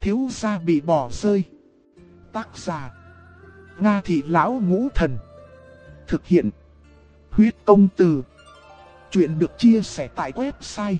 thiếu gia bị bỏ rơi. Tác giả: Nga Thị Lão Ngũ Thần. Thực hiện: Huyết Công Từ. Chuyện được chia sẻ tại website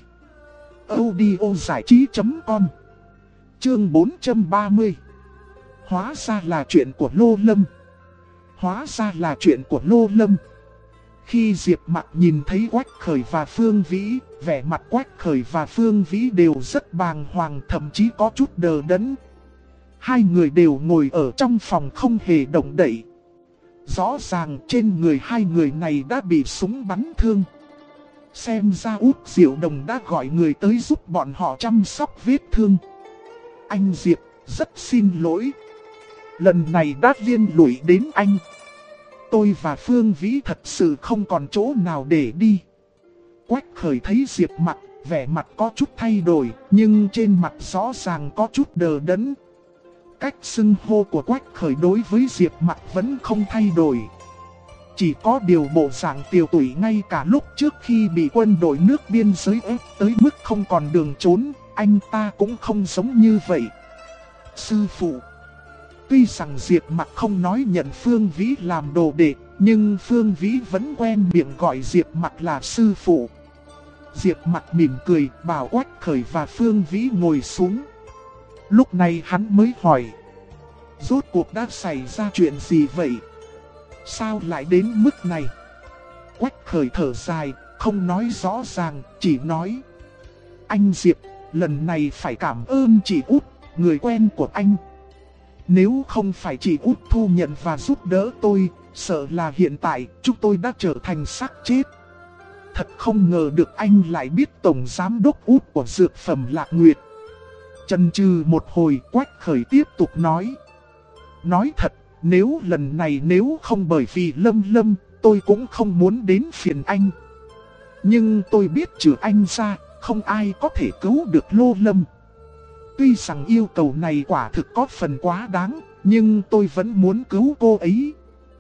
audiozảichí.com. Chương 430. Hóa ra là chuyện của Lô Lâm. Hóa ra là chuyện của Lô Lâm. Khi Diệp Mặc nhìn thấy Quách Khởi và Phương Vĩ, vẻ mặt Quách Khởi và Phương Vĩ đều rất bàng hoàng, thậm chí có chút đờ đẫn. Hai người đều ngồi ở trong phòng không hề động đậy. Rõ ràng trên người hai người này đã bị súng bắn thương. Xem ra Út Diệu Đồng đã gọi người tới giúp bọn họ chăm sóc vết thương. Anh Diệp, rất xin lỗi. Lần này đã liên lụy đến anh. Tôi và Phương Vĩ thật sự không còn chỗ nào để đi. Quách Khởi thấy Diệp Mặc, vẻ mặt có chút thay đổi, nhưng trên mặt rõ ràng có chút đờ đẫn. Cách xưng hô của Quách Khởi đối với Diệp Mặc vẫn không thay đổi. Chỉ có điều bộ dạng tiều tụy ngay cả lúc trước khi bị quân đội nước biên giới ép tới mức không còn đường trốn, anh ta cũng không giống như vậy. Sư phụ. Tuy rằng Diệp Mặc không nói nhận Phương Vĩ làm đồ đệ, nhưng Phương Vĩ vẫn quen miệng gọi Diệp Mặc là sư phụ. Diệp Mặc mỉm cười bảo Quách Khởi và Phương Vĩ ngồi xuống. Lúc này hắn mới hỏi: rốt cuộc đã xảy ra chuyện gì vậy? Sao lại đến mức này? Quách Khởi thở dài, không nói rõ ràng, chỉ nói: anh Diệp, lần này phải cảm ơn chị Út, người quen của anh. Nếu không phải chị Út thu nhận và giúp đỡ tôi, sợ là hiện tại chúng tôi đã trở thành xác chết. Thật không ngờ được anh lại biết Tổng Giám đốc Út của Dược Phẩm Lạc Nguyệt. Chần chừ một hồi, Quách Khởi tiếp tục nói: nói thật, nếu không bởi vì Lâm, tôi cũng không muốn đến phiền anh. Nhưng tôi biết trừ anh ra, không ai có thể cứu được Lô Lâm. Tuy rằng yêu cầu này quả thực có phần quá đáng, nhưng tôi vẫn muốn cứu cô ấy.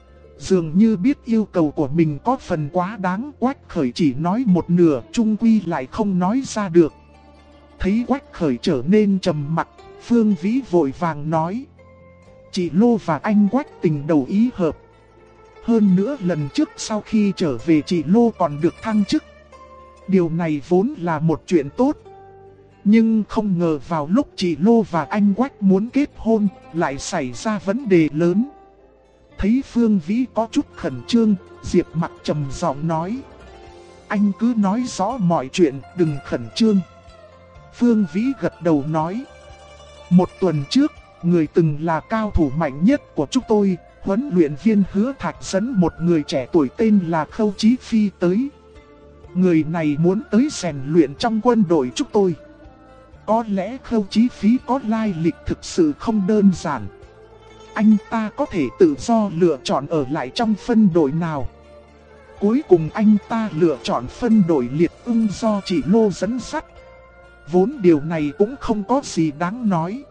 Dường như biết yêu cầu của mình có phần quá đáng, Quách Khởi chỉ nói một nửa, chung quy lại không nói ra được. Thấy Quách Khởi trở nên trầm mặc, Phương Vĩ vội vàng nói: chị Lô và anh Quách tình đầu ý hợp. Hơn nữa lần trước sau khi trở về chị Lô còn được thăng chức. Điều này vốn là một chuyện tốt. Nhưng không ngờ vào lúc chị Lô và anh Quách muốn kết hôn, lại xảy ra vấn đề lớn. Thấy Phương Vĩ có chút khẩn trương, Diệp Mặc trầm giọng nói: anh cứ nói rõ mọi chuyện, đừng khẩn trương. Phương Vĩ gật đầu nói: một tuần trước, người từng là cao thủ mạnh nhất của chúng tôi, huấn luyện viên Hứa Thạch dẫn một người trẻ tuổi tên là Khâu Chí Phi tới. Người này muốn tới rèn luyện trong quân đội chúng tôi. Có lẽ Khâu Chí Phi có lai lịch thực sự không đơn giản. Anh ta có thể tự do lựa chọn ở lại trong phân đội nào. Cuối cùng anh ta lựa chọn phân đội Liệt Ưng do chị Lô dẫn dắt. Vốn điều này cũng không có gì đáng nói.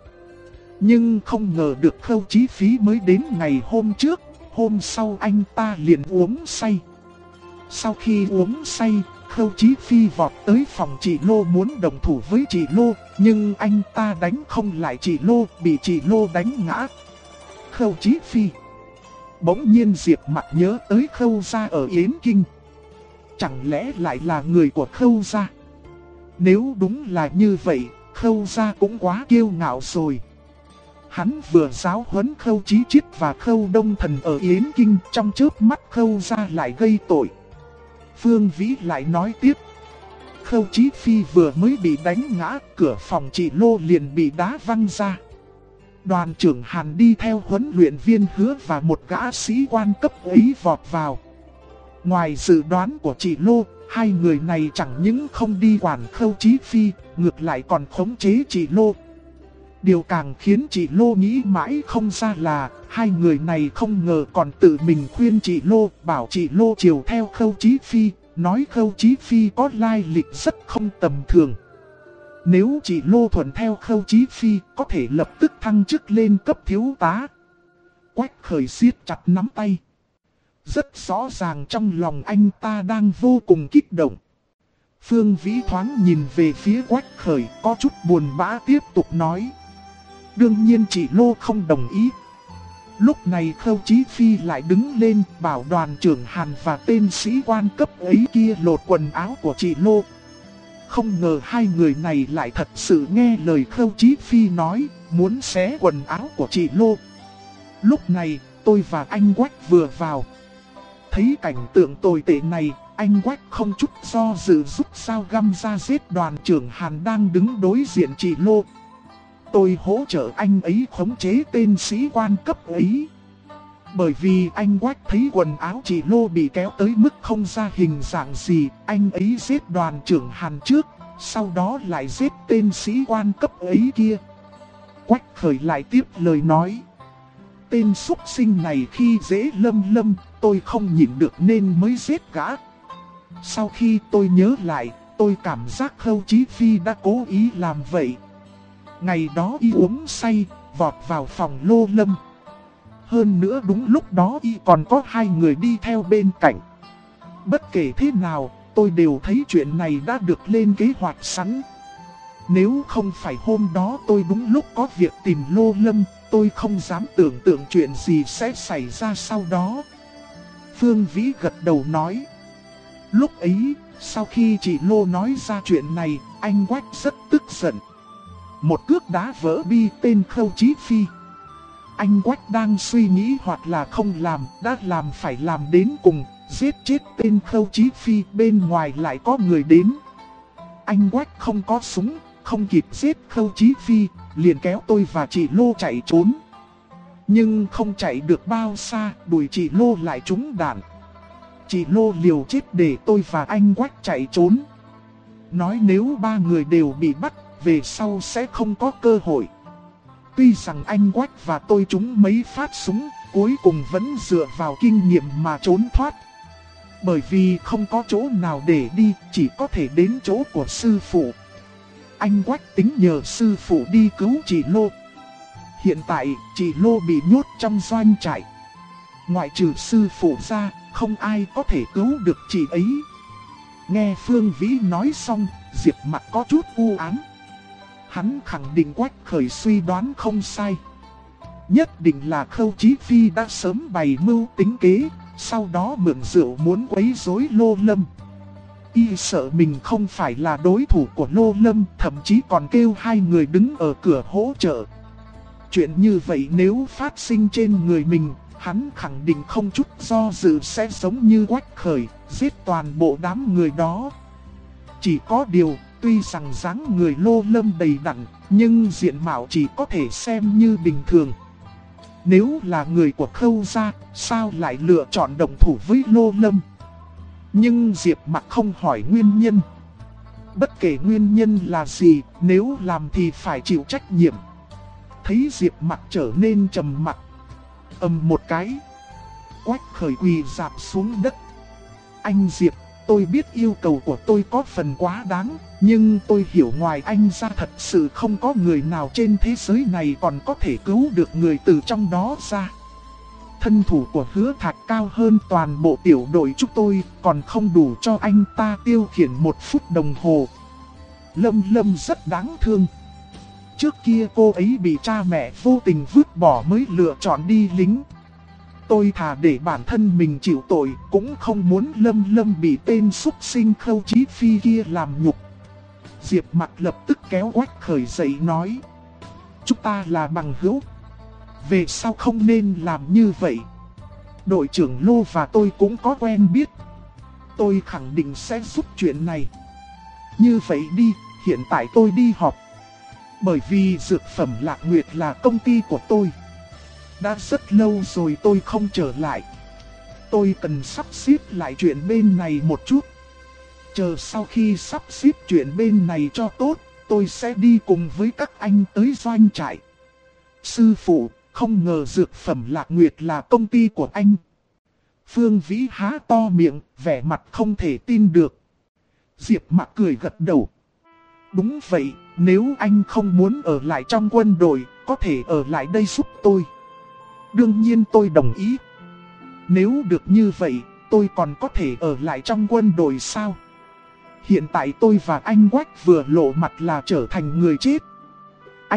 Nhưng không ngờ được Khâu Chí Phi mới đến ngày hôm trước, hôm sau anh ta liền uống say. Sau khi uống say, Khâu Chí Phi vọt tới phòng chị Lô muốn đồng thủ với chị Lô, nhưng anh ta đánh không lại chị Lô, bị chị Lô đánh ngã. Khâu Chí Phi. Bỗng nhiên Diệp Mặc nhớ tới Khâu gia ở Yến Kinh. Chẳng lẽ lại là người của Khâu gia? Nếu đúng là như vậy, Khâu gia cũng quá kiêu ngạo rồi. Hắn vừa giáo huấn Khâu Chí Chiết và Khâu Đông Thần ở Yến Kinh, trong chớp mắt Khâu gia lại gây tội. Phương Vĩ lại nói tiếp: Khâu Chí Phi vừa mới bị đánh ngã, cửa phòng chị Lô liền bị đá văng ra. Đoàn trưởng Hàn đi theo huấn luyện viên Hứa và một gã sĩ quan cấp ấy vọt vào. Ngoài dự đoán của chị Lô, hai người này chẳng những không đi quản Khâu Chí Phi, ngược lại còn khống chế chị Lô. Điều càng khiến chị Lô nghĩ mãi không ra là hai người này không ngờ còn tự mình khuyên chị Lô, bảo chị Lô chiều theo Khâu Chí Phi, nói Khâu Chí Phi có lai lịch rất không tầm thường. Nếu chị Lô thuận theo Khâu Chí Phi, có thể lập tức thăng chức lên cấp thiếu tá. Quách Khởi siết chặt nắm tay. Rất rõ ràng trong lòng anh ta đang vô cùng kích động. Phương Vĩ thoáng nhìn về phía Quách Khởi, có chút buồn bã tiếp tục nói: Đương nhiên chị Lô không đồng ý. Lúc này Khâu Chí Phi lại đứng lên bảo đoàn trưởng Hàn và tên sĩ quan cấp ấy kia lột quần áo của chị Lô. Không ngờ hai người này lại thật sự nghe lời Khâu Chí Phi nói, muốn xé quần áo của chị Lô. Lúc này, tôi và anh Quách vừa vào. Thấy cảnh tượng tồi tệ này, anh Quách không chút do dự rút dao găm ra giết đoàn trưởng Hàn đang đứng đối diện chị Lô. Tôi hỗ trợ anh ấy khống chế tên sĩ quan cấp ấy. Bởi vì anh Quách thấy quần áo chị Lô bị kéo tới mức không ra hình dạng gì, anh ấy giết đoàn trưởng Hàn trước, sau đó lại giết tên sĩ quan cấp ấy kia. Quách khởi lại tiếp lời nói. Tên súc sinh này khi dễ Lâm, tôi không nhịn được nên mới giết gã. Sau khi tôi nhớ lại, tôi cảm giác Khâu Chí Phi đã cố ý làm vậy. Ngày đó y uống say, vọt vào phòng Lô Lâm. Hơn nữa đúng lúc đó y còn có hai người đi theo bên cạnh. Bất kể thế nào, tôi đều thấy chuyện này đã được lên kế hoạch sẵn. Nếu không phải hôm đó tôi đúng lúc có việc tìm Lô Lâm, tôi không dám tưởng tượng chuyện gì sẽ xảy ra sau đó. Phương Vĩ gật đầu nói. Lúc ấy, sau khi chị Lô nói ra chuyện này, anh Quách rất tức giận. Một cước đá vỡ bi tên Khâu Chí Phi. Anh Quách đang suy nghĩ hoặc là không làm, đã làm phải làm đến cùng, giết chết tên Khâu Chí Phi, bên ngoài lại có người đến. Anh Quách không có súng, không kịp giết Khâu Chí Phi, liền kéo tôi và chị Lô chạy trốn. Nhưng không chạy được bao xa, đuổi chị Lô lại trúng đạn. Chị Lô liều chết để tôi và anh Quách chạy trốn. Nói nếu ba người đều bị bắt, về sau sẽ không có cơ hội. Tuy rằng anh Quách và tôi trúng mấy phát súng, cuối cùng vẫn dựa vào kinh nghiệm mà trốn thoát. Bởi vì không có chỗ nào để đi, chỉ có thể đến chỗ của sư phụ. Anh Quách tính nhờ sư phụ đi cứu chị Lô. Hiện tại, chị Lô bị nhốt trong doanh trại. Ngoại trừ sư phụ ra, không ai có thể cứu được chị ấy. Nghe Phương Vĩ nói xong, Diệp Mặc có chút u ám. Hắn khẳng định Quách khởi suy đoán không sai. Nhất định là Khâu Chí Phi đã sớm bày mưu tính kế, sau đó mượn rượu muốn quấy rối Lô Lâm. Y sợ mình không phải là đối thủ của Lô Lâm, thậm chí còn kêu hai người đứng ở cửa hỗ trợ. Chuyện như vậy nếu phát sinh trên người mình, hắn khẳng định không chút do dự sẽ giống như Quách khởi, giết toàn bộ đám người đó. Chỉ có điều, tuy rằng dáng người Lô Lâm đầy đặn, nhưng diện mạo chỉ có thể xem như bình thường. Nếu là người của Khâu gia, sao lại lựa chọn động thủ với Lô Lâm? Nhưng Diệp Mặc không hỏi nguyên nhân. Bất kể nguyên nhân là gì, nếu làm thì phải chịu trách nhiệm. Thấy Diệp Mặc trở nên trầm mặc. Một cái. Quách khởi quỳ rạp xuống đất. Anh Diệp, tôi biết yêu cầu của tôi có phần quá đáng, nhưng tôi hiểu ngoài anh ra thật sự không có người nào trên thế giới này còn có thể cứu được người từ trong đó ra. Thân thủ của Hứa Thạch cao hơn toàn bộ tiểu đội chúng tôi, còn không đủ cho anh ta tiêu khiển 1 phút đồng hồ. Lâm rất đáng thương. Trước kia cô ấy bị cha mẹ vô tình vứt bỏ mới lựa chọn đi lính. Tôi thà để bản thân mình chịu tội, cũng không muốn Lâm bị tên súc sinh Khâu Chí Phi kia làm nhục. Diệp Mặc lập tức kéo Quách khởi dậy nói. Chúng ta là bằng hữu. Về sau không nên làm như vậy. Đội trưởng Lô và tôi cũng có quen biết. Tôi khẳng định sẽ giúp chuyện này. Như vậy đi, hiện tại tôi đi họp. Bởi vì dược phẩm Lạc Nguyệt là công ty của tôi. Đã rất lâu rồi tôi không trở lại. Tôi cần sắp xếp lại chuyện bên này một chút. Chờ sau khi sắp xếp chuyện bên này cho tốt, tôi sẽ đi cùng với các anh tới doanh trại. Sư phụ, không ngờ dược phẩm Lạc Nguyệt là công ty của anh. Phương Vĩ há to miệng, vẻ mặt không thể tin được. Diệp Mặc cười gật đầu. Đúng vậy, nếu anh không muốn ở lại trong quân đội, có thể ở lại đây giúp tôi. Đương nhiên tôi đồng ý. Nếu được như vậy, tôi còn có thể ở lại trong quân đội sao? Hiện tại tôi và anh Quách vừa lộ mặt là trở thành người chết. Anh Quách,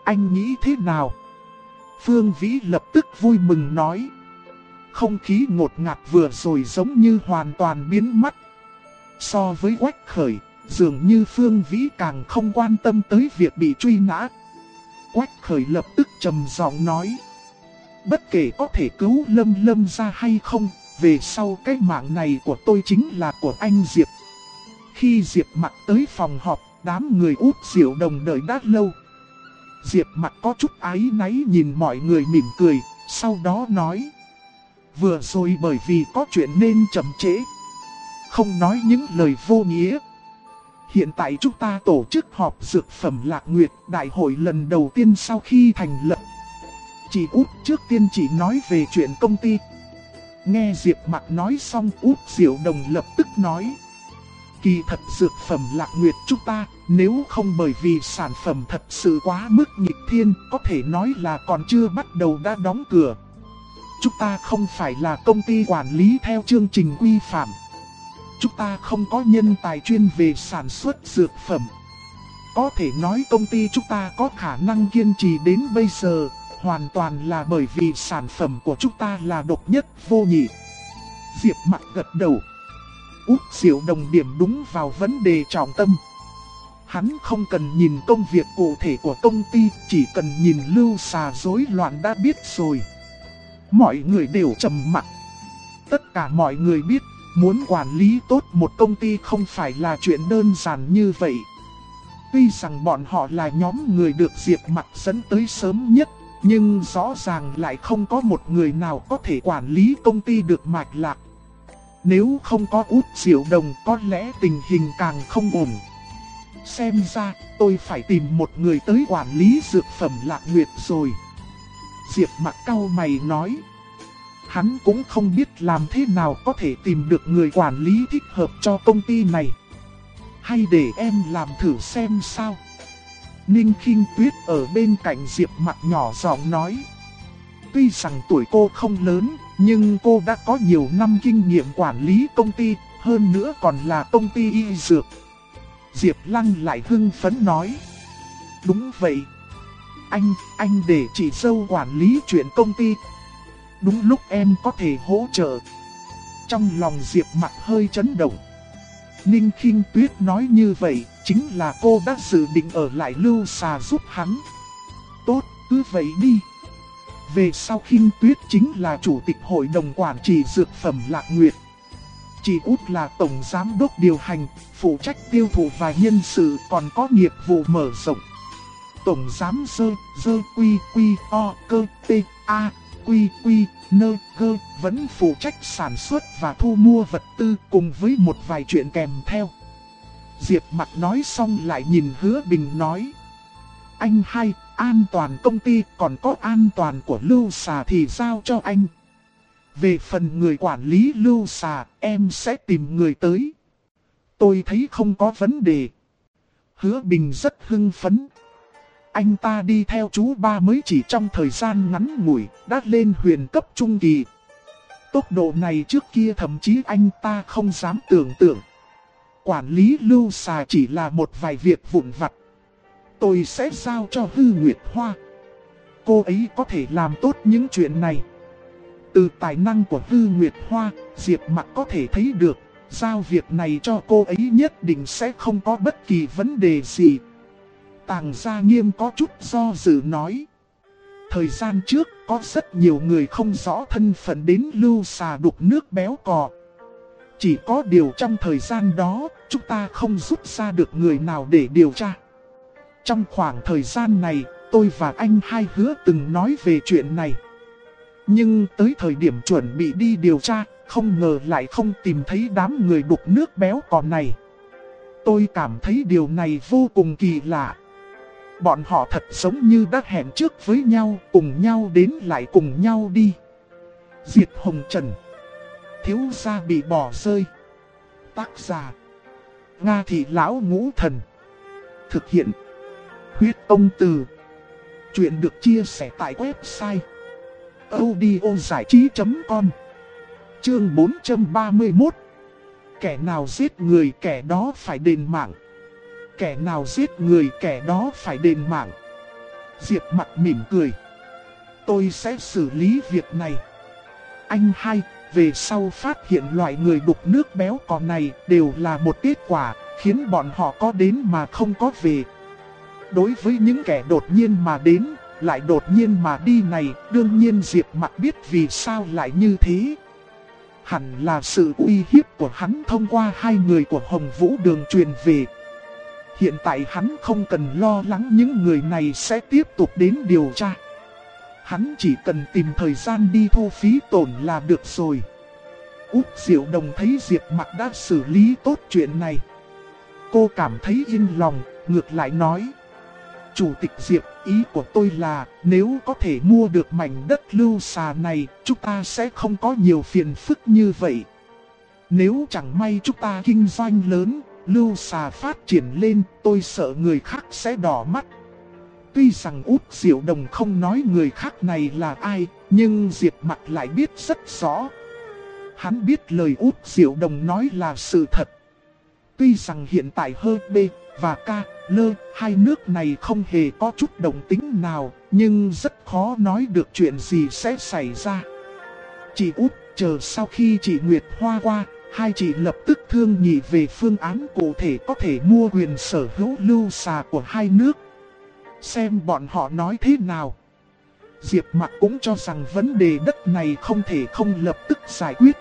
Anh nghĩ thế nào? Phương Vĩ lập tức vui mừng nói. Không khí ngột ngạt vừa rồi giống như hoàn toàn biến mất. So với Quách Khởi, dường như Phương Vĩ càng không quan tâm tới việc bị truy nã. Quách Khởi lập tức trầm giọng nói. Bất kể có thể cứu Lâm Lâm ra hay không, về sau cái mạng này của tôi chính là của anh Diệp. Khi Diệp Mặc tới phòng họp, đám người Út Diệu Đồng đợi đã lâu. Diệp Mặc có chút áy náy nhìn mọi người mỉm cười, sau đó nói. Vừa rồi bởi vì có chuyện nên chậm trễ, không nói những lời vô nghĩa. Hiện tại chúng ta tổ chức họp dược phẩm Lạc Nguyệt đại hội lần đầu tiên sau khi thành lập. Chị Út trước tiên chỉ nói về chuyện công ty. Nghe Diệp Mặc nói xong, Út Diệu Đồng lập tức nói. Kỳ thật dược phẩm Lạc Nguyệt chúng ta, nếu không bởi vì sản phẩm thật sự quá mức nghịch thiên, có thể nói là còn chưa bắt đầu đã đóng cửa. Chúng ta không phải là công ty quản lý theo chương trình quy phạm. Chúng ta không có nhân tài chuyên về sản xuất dược phẩm. Có thể nói công ty chúng ta có khả năng kiên trì đến bây giờ, hoàn toàn là bởi vì sản phẩm của chúng ta là độc nhất vô nhị. Diệp Mặc gật đầu. Út Diệu Đồng điểm đúng vào vấn đề trọng tâm. Hắn không cần nhìn công việc cụ thể của công ty, chỉ cần nhìn Lưu Xà rối loạn đã biết rồi. Mọi người đều trầm mặc. Tất cả mọi người biết, muốn quản lý tốt một công ty không phải là chuyện đơn giản như vậy. Tuy rằng bọn họ là nhóm người được Diệp Mặc dẫn tới sớm nhất, nhưng rõ ràng lại không có một người nào có thể quản lý công ty được mạch lạc. Nếu không có Út Diệu Đồng có lẽ tình hình càng không ổn. Xem ra tôi phải tìm một người tới quản lý dược phẩm Lạc Nguyệt rồi. Diệp Mặc cau mày nói. Hắn cũng không biết làm thế nào có thể tìm được người quản lý thích hợp cho công ty này. Hay để em làm thử xem sao. Ninh Khinh Tuyết ở bên cạnh Diệp Mặc nhỏ giọng nói. Tuy rằng tuổi cô không lớn, nhưng cô đã có nhiều năm kinh nghiệm quản lý công ty, hơn nữa còn là công ty y dược. Diệp Lăng lại hưng phấn nói. Đúng vậy. Anh để chị dâu quản lý chuyện công ty. Đúng lúc em có thể hỗ trợ. Trong lòng Diệp Mặc hơi chấn động. Ninh Khinh Tuyết nói như vậy, chính là cô đã dự định ở lại Lưu Xà giúp hắn. Tốt, cứ vậy đi. Về sau Khinh Tuyết chính là chủ tịch hội đồng quản trị dược phẩm Lạc Nguyệt. Chị Út là tổng giám đốc điều hành, phụ trách tiêu thụ và nhân sự, còn có nghiệp vụ mở rộng. Tổng giám dơ quy o cơ t a quy nơ gơ vẫn phụ trách sản xuất và thu mua vật tư cùng với một vài chuyện kèm theo. Diệp Mặc nói xong lại nhìn Hứa Bình nói. Anh hay, an toàn công ty còn có an toàn của Lưu Xà thì giao cho anh. Về phần người quản lý Lưu Xà, em sẽ tìm người tới. Tôi thấy không có vấn đề. Hứa Bình rất hưng phấn. Anh ta đi theo chú ba mới chỉ trong thời gian ngắn ngủi, đã lên huyền cấp trung kỳ. Tốc độ này trước kia thậm chí anh ta không dám tưởng tượng. Quản lý Lưu Xà chỉ là một vài việc vụn vặt. Tôi sẽ giao cho Hư Nguyệt Hoa. Cô ấy có thể làm tốt những chuyện này. Từ tài năng của Hư Nguyệt Hoa, Diệp Mặc có thể thấy được, giao việc này cho cô ấy nhất định sẽ không có bất kỳ vấn đề gì. Tàng Gia Nghiêm có chút do dự nói. Thời gian trước có rất nhiều người không rõ thân phận đến Lưu Xà đục nước béo cò. Chỉ có điều trong thời gian đó, chúng ta không rút ra được người nào để điều tra. Trong khoảng thời gian này, tôi và anh hai Hứa từng nói về chuyện này. Nhưng tới thời điểm chuẩn bị đi điều tra, không ngờ lại không tìm thấy đám người đục nước béo cò này. Tôi cảm thấy điều này vô cùng kỳ lạ. Bọn họ thật giống như đã hẹn trước với nhau, cùng nhau đến lại cùng nhau đi. Diệt Hồng Trần. Thiếu gia bị bỏ rơi. Tác giả: Nga Thị Lão Ngũ Thần. Thực hiện: Huyết Ông Từ. Chuyện được chia sẻ tại website audiozảichí.com. Chương 431. Kẻ nào giết người kẻ đó phải đền mạng. Kẻ nào giết người kẻ đó phải đền mạng. Diệp Mặc mỉm cười. Tôi sẽ xử lý việc này. Anh hai, về sau phát hiện loại người đục nước béo cò này đều là một kết quả, khiến bọn họ có đến mà không có về. Đối với những kẻ đột nhiên mà đến, lại đột nhiên mà đi này, đương nhiên Diệp Mặc biết vì sao lại như thế. Hẳn là sự uy hiếp của hắn thông qua hai người của Hồng Vũ Đường truyền về. Hiện tại hắn không cần lo lắng những người này sẽ tiếp tục đến điều tra. Hắn chỉ cần tìm thời gian đi thu phí tổn là được rồi. Úc Diệu Đồng thấy Diệp Mặc đã xử lý tốt chuyện này. Cô cảm thấy yên lòng, ngược lại nói. Chủ tịch Diệp, ý của tôi là nếu có thể mua được mảnh đất lưu xà này, chúng ta sẽ không có nhiều phiền phức như vậy. Nếu chẳng may chúng ta kinh doanh lớn, lưu xà phát triển lên, tôi sợ người khác sẽ đỏ mắt. Tuy rằng Úc Diệu Đồng không nói người khác này là ai, nhưng Diệp Mặc lại biết rất rõ. Hắn biết lời Úc Diệu Đồng nói là sự thật. Tuy rằng hiện tại Hơ Bê và Ca, Lơ, hai nước này không hề có chút động tính nào, nhưng rất khó nói được chuyện gì sẽ xảy ra. Chị Úc chờ sau khi chị Nguyệt Hoa qua, hai chị lập tức thương nghị về phương án cụ thể có thể mua quyền sở hữu lưu xà của hai nước. Xem bọn họ nói thế nào. Diệp Mặc cũng cho rằng vấn đề đất này không thể không lập tức giải quyết.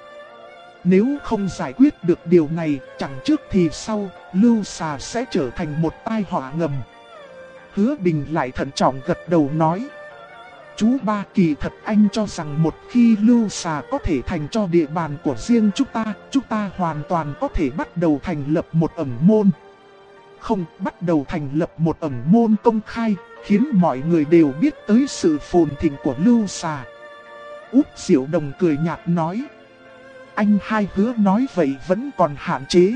Nếu không giải quyết được điều này, chẳng trước thì sau, lưu xà sẽ trở thành một tai họa ngầm. Hứa Bình lại thận trọng gật đầu nói. Chú Ba, kỳ thật anh cho rằng một khi lưu xà có thể thành cho địa bàn của riêng chúng ta hoàn toàn có thể bắt đầu thành lập một ẩn môn. Không, bắt đầu thành lập một ẩn môn công khai, khiến mọi người đều biết tới sự phồn thịnh của lưu xà. Úc Diệu Đồng cười nhạt nói. Anh hai Hứa nói vậy vẫn còn hạn chế.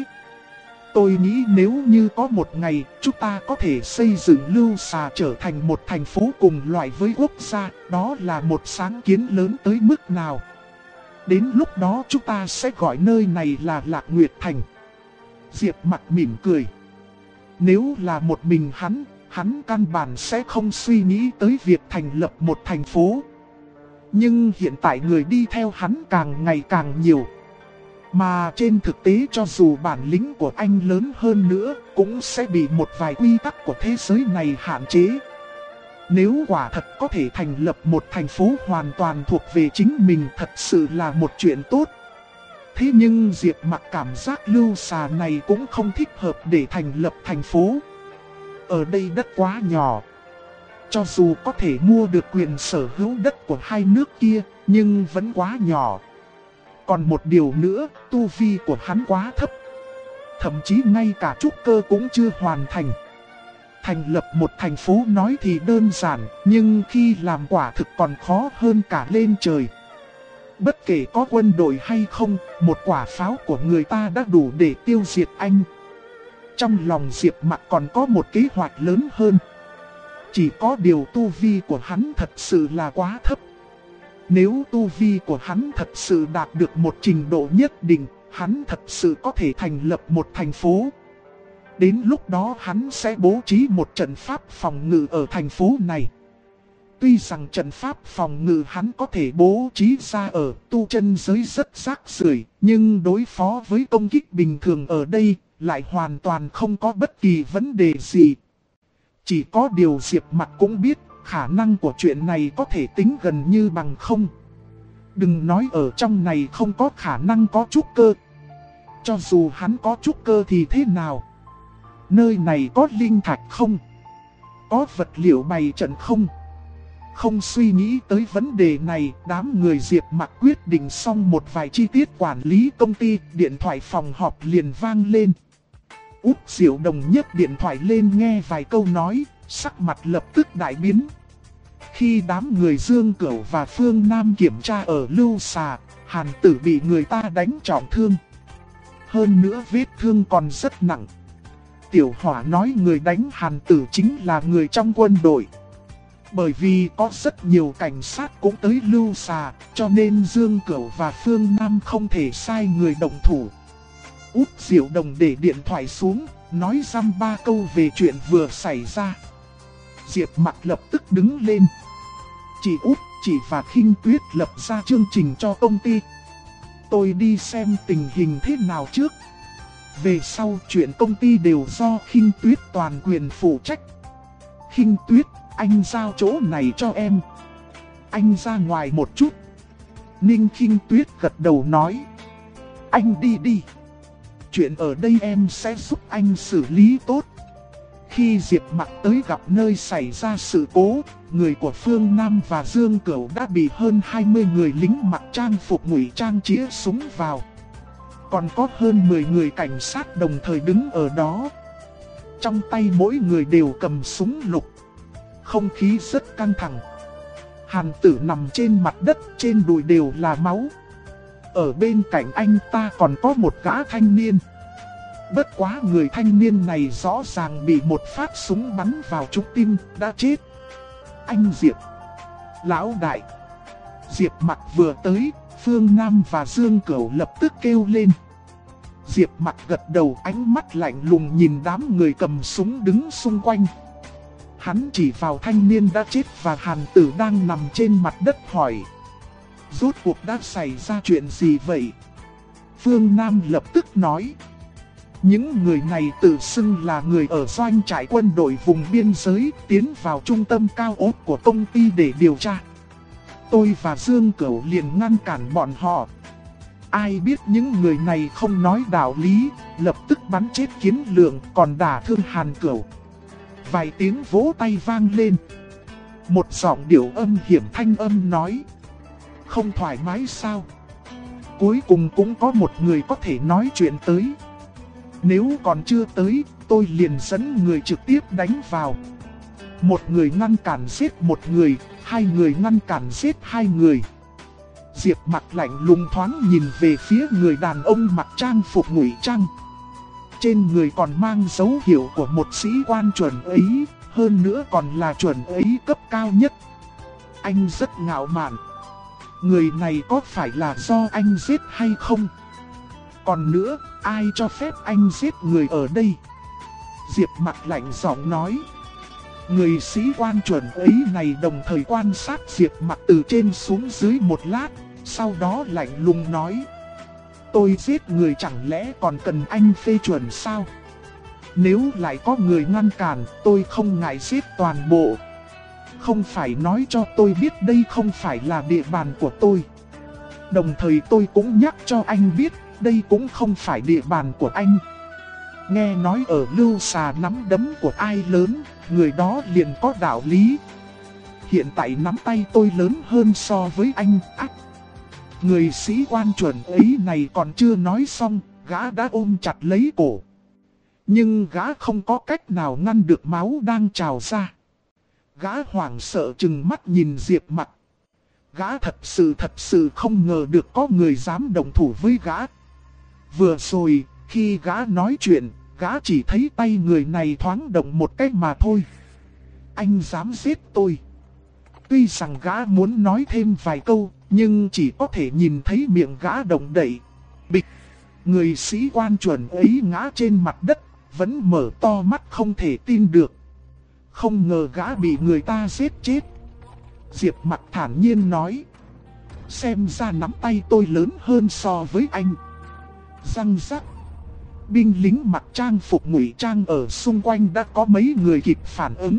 Tôi nghĩ nếu như có một ngày chúng ta có thể xây dựng lưu xà trở thành một thành phố cùng loại với quốc gia, đó là một sáng kiến lớn tới mức nào. Đến lúc đó chúng ta sẽ gọi nơi này là Lạc Nguyệt Thành. Diệp Mặc mỉm cười. Nếu là một mình hắn căn bản sẽ không suy nghĩ tới việc thành lập một thành phố. Nhưng hiện tại người đi theo hắn càng ngày càng nhiều. Mà trên thực tế cho dù bản lĩnh của anh lớn hơn nữa, cũng sẽ bị một vài quy tắc của thế giới này hạn chế. Nếu quả thật có thể thành lập một thành phố hoàn toàn thuộc về chính mình, thật sự là một chuyện tốt. Thế nhưng Diệp Mặc cảm giác lưu xà này cũng không thích hợp để thành lập thành phố. Ở đây đất quá nhỏ. Cho dù có thể mua được quyền sở hữu đất của hai nước kia, nhưng vẫn quá nhỏ. Còn một điều nữa, tu vi của hắn quá thấp. Thậm chí ngay cả trúc cơ cũng chưa hoàn thành. Thành lập một thành phố nói thì đơn giản, nhưng khi làm quả thực còn khó hơn cả lên trời. Bất kể có quân đội hay không, một quả pháo của người ta đã đủ để tiêu diệt anh. Trong lòng Diệp Mặc còn có một kế hoạch lớn hơn. Chỉ có điều tu vi của hắn thật sự là quá thấp. Nếu tu vi của hắn thật sự đạt được một trình độ nhất định, hắn thật sự có thể thành lập một thành phố. Đến lúc đó hắn sẽ bố trí một trận pháp phòng ngự ở thành phố này. Tuy rằng trận pháp phòng ngự hắn có thể bố trí ra ở tu chân giới rất rác rưởi, nhưng đối phó với công kích bình thường ở đây lại hoàn toàn không có bất kỳ vấn đề gì. Chỉ có điều Diệp Mặc cũng biết khả năng của chuyện này có thể tính gần như bằng không. Đừng nói ở trong này không có khả năng có trúc cơ. Cho dù hắn có trúc cơ thì thế nào? Nơi này có linh thạch không? Có vật liệu bày trận không? Không suy nghĩ tới vấn đề này, đám người Diệp Mặc quyết định xong một vài chi tiết quản lý công ty, điện thoại phòng họp liền vang lên. Úc Diệu Đồng nhấc điện thoại lên nghe vài câu nói, sắc mặt lập tức đại biến. Khi đám người Dương Cửu và Phương Nam kiểm tra ở lưu xà, Hàn Tử bị người ta đánh trọng thương. Hơn nữa vết thương còn rất nặng. Tiểu Hỏa nói người đánh Hàn Tử chính là người trong quân đội. Bởi vì có rất nhiều cảnh sát cũng tới lưu xà, cho nên Dương Cửu và Phương Nam không thể sai người động thủ. Úc Diệu Đồng để điện thoại xuống, nói dăm ba câu về chuyện vừa xảy ra. Diệp Mặc lập tức đứng lên. Chị Út, chị và Khinh Tuyết lập ra chương trình cho công ty. Tôi đi xem tình hình thế nào trước. Về sau chuyện công ty đều do Khinh Tuyết toàn quyền phụ trách. Khinh Tuyết, anh giao chỗ này cho em. Anh ra ngoài một chút. Ninh Khinh Tuyết gật đầu nói. Anh đi đi. Chuyện ở đây em sẽ giúp anh xử lý tốt. Khi Diệp Mặc tới gặp nơi xảy ra sự cố, người của Phương Nam và Dương Cửu đã bị hơn 20 người lính mặc trang phục ngụy trang chĩa súng vào. Còn có hơn 10 người cảnh sát đồng thời đứng ở đó. Trong tay mỗi người đều cầm súng lục. Không khí rất căng thẳng. Hàn Tử nằm trên mặt đất, trên đùi đều là máu. Ở bên cạnh anh ta còn có một gã thanh niên. Bất quá người thanh niên này rõ ràng bị một phát súng bắn vào trúng tim, đã chết. Anh Diệp. Lão đại. Diệp Mặc vừa tới, Phương Nam và Dương Cửu lập tức kêu lên. Diệp Mặc gật đầu, ánh mắt lạnh lùng nhìn đám người cầm súng đứng xung quanh. Hắn chỉ vào thanh niên đã chết và Hàn Tử đang nằm trên mặt đất hỏi. Rốt cuộc đã xảy ra chuyện gì vậy? Phương Nam lập tức nói. Những người này tự xưng là người ở doanh trại quân đội vùng biên giới, tiến vào trung tâm cao ốc của công ty để điều tra. Tôi và Dương Cửu liền ngăn cản bọn họ. Ai biết những người này không nói đạo lý, lập tức bắn chết Kiến Lượng, còn đả thương Hàn Cửu. Vài tiếng vỗ tay vang lên. Một giọng điệu âm hiểm thanh âm nói. Không thoải mái sao? Cuối cùng cũng có một người có thể nói chuyện tới. Nếu còn chưa tới, tôi liền dẫn người trực tiếp đánh vào. Một người ngăn cản giết một người, hai người ngăn cản giết hai người. Diệp Mặc lạnh lùng thoáng nhìn về phía người đàn ông mặc trang phục ngụy trang. Trên người còn mang dấu hiệu của một sĩ quan chuẩn ấy, hơn nữa còn là chuẩn ấy cấp cao nhất. Anh rất ngạo mạn. Người này có phải là do anh giết hay không? Còn nữa, ai cho phép anh giết người ở đây? Diệp Mặc lạnh giọng nói. Người sĩ quan chuẩn ấy này đồng thời quan sát Diệp Mặc từ trên xuống dưới một lát, sau đó lạnh lùng nói. Tôi giết người chẳng lẽ còn cần anh phê chuẩn sao? Nếu lại có người ngăn cản, tôi không ngại giết toàn bộ. Không phải nói cho tôi biết đây không phải là địa bàn của tôi. Đồng thời tôi cũng nhắc cho anh biết, đây cũng không phải địa bàn của anh. Nghe nói ở Lưu Xà nắm đấm của ai lớn, người đó liền có đạo lý. Hiện tại nắm tay tôi lớn hơn so với anh. Người sĩ quan chuẩn ấy này còn chưa nói xong, gã đã ôm chặt lấy cổ. Nhưng gã không có cách nào ngăn được máu đang trào ra. Gã hoảng sợ trừng mắt nhìn Diệp Mặc. Gã thật sự không ngờ được có người dám động thủ với gã. Vừa rồi, khi gã nói chuyện, gã chỉ thấy tay người này thoáng động một cái mà thôi. Anh dám giết tôi. Tuy rằng gã muốn nói thêm vài câu, nhưng chỉ có thể nhìn thấy miệng gã động đậy. Bịch! Người sĩ quan chuẩn ấy ngã trên mặt đất, vẫn mở to mắt không thể tin được. Không ngờ gã bị người ta giết chết. Diệp Mặc thản nhiên nói. Xem ra nắm tay tôi lớn hơn so với anh. Răng rắc. Binh lính mặc trang phục ngụy trang ở xung quanh đã có mấy người kịp phản ứng.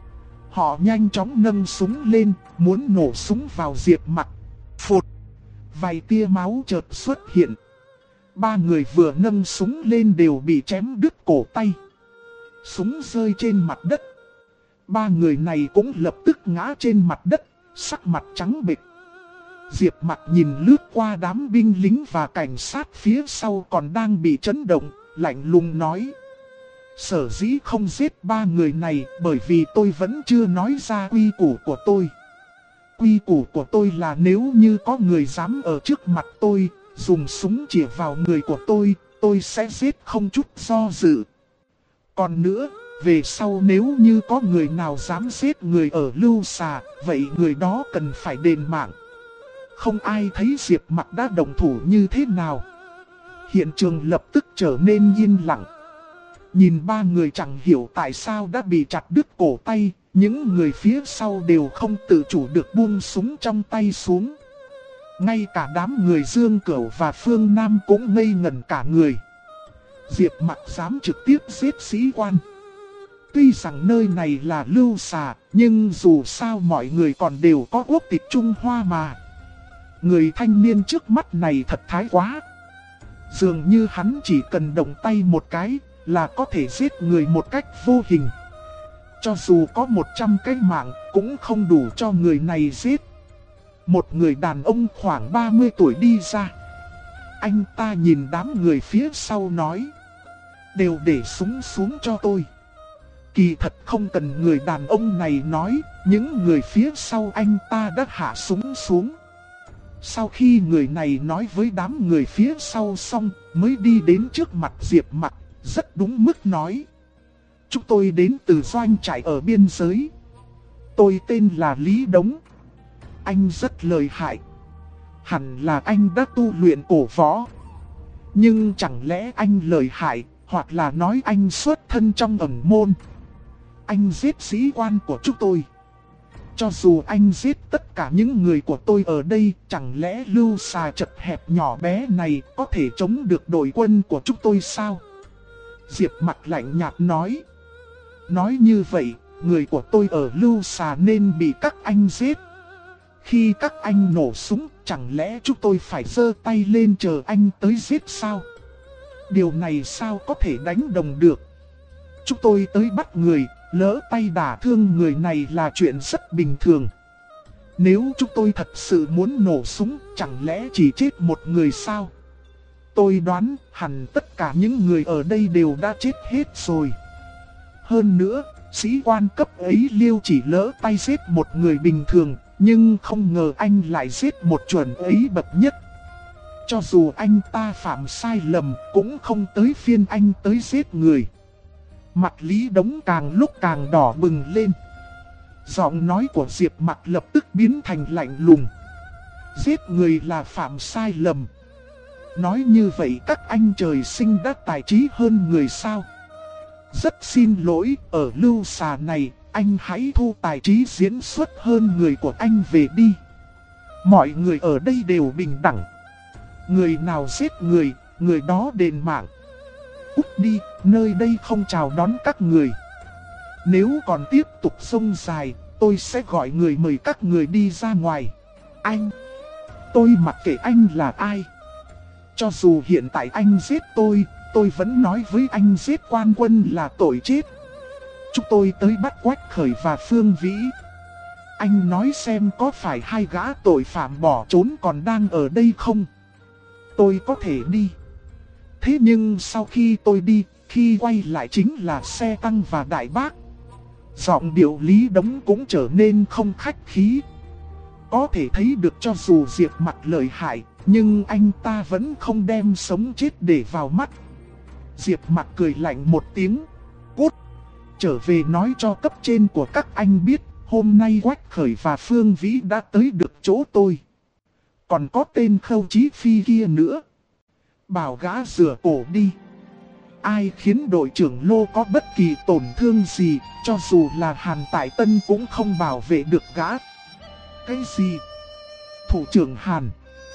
Họ nhanh chóng nâng súng lên, muốn nổ súng vào Diệp Mặc. Phụt! Vài tia máu chợt xuất hiện. Ba người vừa nâng súng lên đều bị chém đứt cổ tay. Súng rơi trên mặt đất. Ba người này cũng lập tức ngã trên mặt đất, sắc mặt trắng bệch. Diệp Mặc nhìn lướt qua đám binh lính và cảnh sát phía sau còn đang bị chấn động, lạnh lùng nói. Sở dĩ không giết ba người này bởi vì tôi vẫn chưa nói ra quy củ của tôi. Quy củ của tôi là nếu như có người dám ở trước mặt tôi, dùng súng chĩa vào người của tôi sẽ giết không chút do dự. Còn nữa, về sau nếu như có người nào dám giết người ở Lưu Xà, vậy người đó cần phải đền mạng. Không ai thấy Diệp Mặc đã động thủ như thế nào. Hiện trường lập tức trở nên yên lặng. Nhìn ba người chẳng hiểu tại sao đã bị chặt đứt cổ tay, Những người phía sau đều không tự chủ được buông súng trong tay xuống. Ngay cả đám người Dương Cửu và Phương Nam cũng ngây ngẩn cả người. Diệp Mặc dám trực tiếp giết sĩ quan. Tuy rằng nơi này là Lưu Xà, nhưng dù sao mọi người còn đều có quốc tịch Trung Hoa mà. Người thanh niên trước mắt này thật thái quá. Dường như hắn chỉ cần động tay một cái là có thể giết người một cách vô hình. Cho dù có 100 cái mạng cũng không đủ cho người này giết. Một người đàn ông khoảng 30 tuổi đi ra. Anh ta nhìn đám người phía sau nói: đều để súng xuống cho tôi. Kỳ thật không cần người đàn ông này nói, những người phía sau anh ta đã hạ súng xuống. Sau khi người này nói với đám người phía sau xong, mới đi đến trước mặt Diệp Mặc, rất đúng mức nói: chúng tôi đến từ doanh trại ở biên giới. Tôi tên là Lý Đống. Anh rất lợi hại. Hẳn là anh đã tu luyện cổ võ. Nhưng chẳng lẽ anh lợi hại, hoặc là nói anh xuất thân trong ẩn môn. Anh giết sĩ quan của chúng tôi. Cho dù anh giết tất cả những người của tôi ở đây, chẳng lẽ Lưu Xà chật hẹp nhỏ bé này có thể chống được đội quân của chúng tôi sao? Diệp Mặc lạnh nhạt nói: nói như vậy, người của tôi ở Lưu Xà nên bị các anh giết. Khi các anh nổ súng, chẳng lẽ chúng tôi phải giơ tay lên chờ anh tới giết sao? Điều này sao có thể đánh đồng được? Chúng tôi tới bắt người, lỡ tay đả thương người này là chuyện rất bình thường. Nếu chúng tôi thật sự muốn nổ súng, chẳng lẽ chỉ chết một người sao? Tôi đoán hẳn tất cả những người ở đây đều đã chết hết rồi. Hơn nữa, sĩ quan cấp ấy Liêu chỉ lỡ tay giết một người bình thường, nhưng không ngờ anh lại giết một chuẩn ấy bậc nhất. Cho dù anh ta phạm sai lầm, cũng không tới phiên anh tới giết người. Mặt Lý Đống càng lúc càng đỏ bừng lên. Giọng nói của Diệp Mặc lập tức biến thành lạnh lùng. Giết người là phạm sai lầm. Nói như vậy các anh trời sinh đã tài trí hơn người sao? Rất xin lỗi, ở Lưu Xà này, anh hãy thu tài trí diễn xuất hơn người của anh về đi. Mọi người ở đây đều bình đẳng. Người nào giết người, người đó đền mạng. Cút đi, nơi đây không chào đón các người. Nếu còn tiếp tục xông dài, tôi sẽ gọi người mời các người đi ra ngoài. Anh, tôi mặc kệ anh là ai. Cho dù hiện tại anh giết tôi vẫn nói với anh giết quan quân là tội chết. Chúng tôi tới bắt Quách Khởi và Phương Vĩ. Anh nói xem có phải hai gã tội phạm bỏ trốn còn đang ở đây không? Tôi có thể đi. Thế nhưng sau khi tôi đi, khi quay lại chính là xe tăng và đại bác. Giọng điệu Lý Đống cũng trở nên không khách khí. Có thể thấy được cho dù Diệp Mặc lợi hại, nhưng anh ta vẫn không đem sống chết để vào mắt. Diệp Mặc cười lạnh một tiếng. Cút! Trở về nói cho cấp trên của các anh biết, hôm nay Quách Khởi và Phương Vĩ đã tới được chỗ tôi. Còn có tên Khâu Chí Phi kia nữa. Bảo gã rửa cổ đi. Ai khiến đội trưởng Lô có bất kỳ tổn thương gì, cho dù là Hàn Tại Tân cũng không bảo vệ được gã. Cái gì? Thủ trưởng Hàn?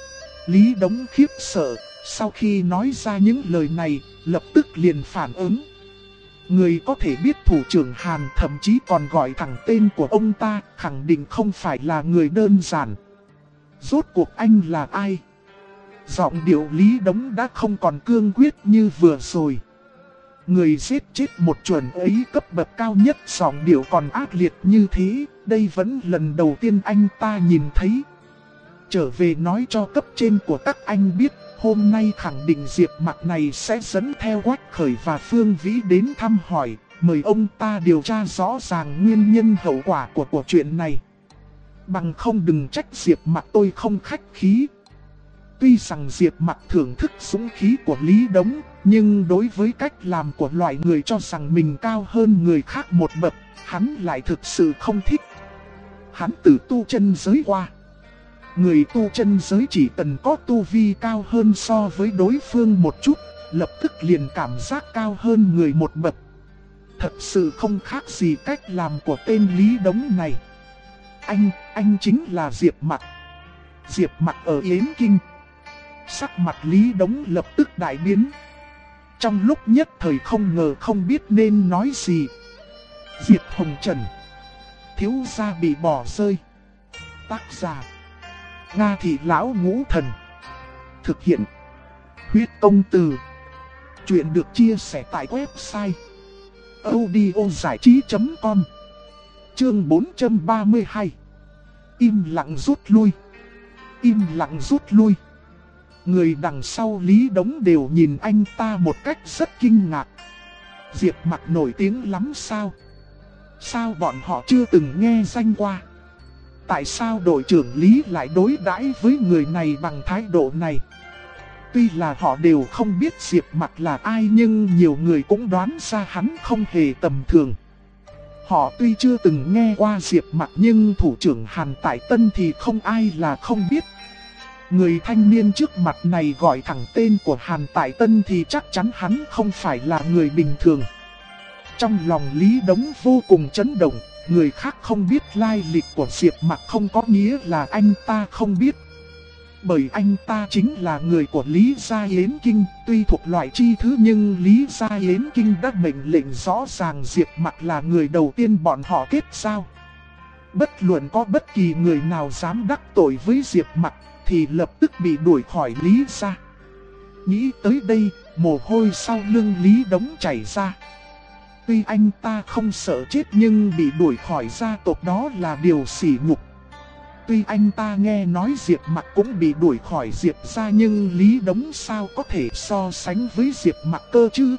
Lý Đống khiếp sợ, sau khi nói ra những lời này, lập tức liền phản ứng. Người có thể biết thủ trưởng Hàn thậm chí còn gọi thẳng tên của ông ta, khẳng định không phải là người đơn giản. Rốt cuộc anh là ai? Giọng điệu Lý Đống đã không còn cương quyết như vừa rồi. Người giết chết một chuẩn ấy cấp bậc cao nhất, giọng điệu còn ác liệt như thế, đây vẫn lần đầu tiên anh ta nhìn thấy. Trở về nói cho cấp trên của các anh biết, hôm nay khẳng định Diệp Mặc này sẽ dẫn theo Quách Khởi và Phương Vĩ đến thăm hỏi, mời ông ta điều tra rõ ràng nguyên nhân hậu quả của chuyện này. Bằng không đừng trách Diệp Mặc tôi không khách khí. Tuy rằng Diệp Mặc thưởng thức dũng khí của Lý Đống, nhưng đối với cách làm của loại người cho rằng mình cao hơn người khác một bậc, hắn lại thực sự không thích. Hắn từ tu chân giới qua. Người tu chân giới chỉ cần có tu vi cao hơn so với đối phương một chút, lập tức liền cảm giác cao hơn người một bậc. Thật sự không khác gì cách làm của tên Lý Đống này. Anh chính là Diệp Mặc. Diệp Mặc ở Yến Kinh. Sắc mặt Lý Đống lập tức đại biến. Trong lúc nhất thời không ngờ không biết nên nói gì. Diệp Hồng Trần. Thiếu gia bị bỏ rơi. Tác giả: Nga Thị Lão Ngũ Thần. Thực hiện: Huyết Công Từ. Chuyện được chia sẻ tại website audiozảichí.com. Chương 432. Im lặng rút lui. Im lặng rút lui. Người đằng sau Lý Đống đều nhìn anh ta một cách rất kinh ngạc. Diệp Mặc nổi tiếng lắm sao? Sao bọn họ chưa từng nghe danh qua? Tại sao đội trưởng Lý lại đối đãi với người này bằng thái độ này? Tuy là họ đều không biết Diệp Mặc là ai nhưng nhiều người cũng đoán ra hắn không hề tầm thường. Họ tuy chưa từng nghe qua Diệp Mặc nhưng thủ trưởng Hàn Tại Tân thì không ai là không biết. Người thanh niên trước mặt này gọi thẳng tên của Hàn Tại Tân thì chắc chắn hắn không phải là người bình thường. Trong lòng Lý Đống vô cùng chấn động, người khác không biết lai lịch của Diệp Mặc không có nghĩa là anh ta không biết. Bởi anh ta chính là người của Lý Gia Yến Kinh, tuy thuộc loại chi thứ nhưng Lý Gia Yến Kinh đã mệnh lệnh rõ ràng Diệp Mặc là người đầu tiên bọn họ kết giao. Bất luận có bất kỳ người nào dám đắc tội với Diệp Mặc thì lập tức bị đuổi khỏi Lý Gia. Nghĩ tới đây, mồ hôi sau lưng Lý Đống chảy ra. Tuy anh ta không sợ chết nhưng bị đuổi khỏi gia tộc đó là điều sỉ nhục. Tuy anh ta nghe nói Diệp Mặc cũng bị đuổi khỏi Diệp gia nhưng Lý Đống sao có thể so sánh với Diệp Mặc cơ chứ?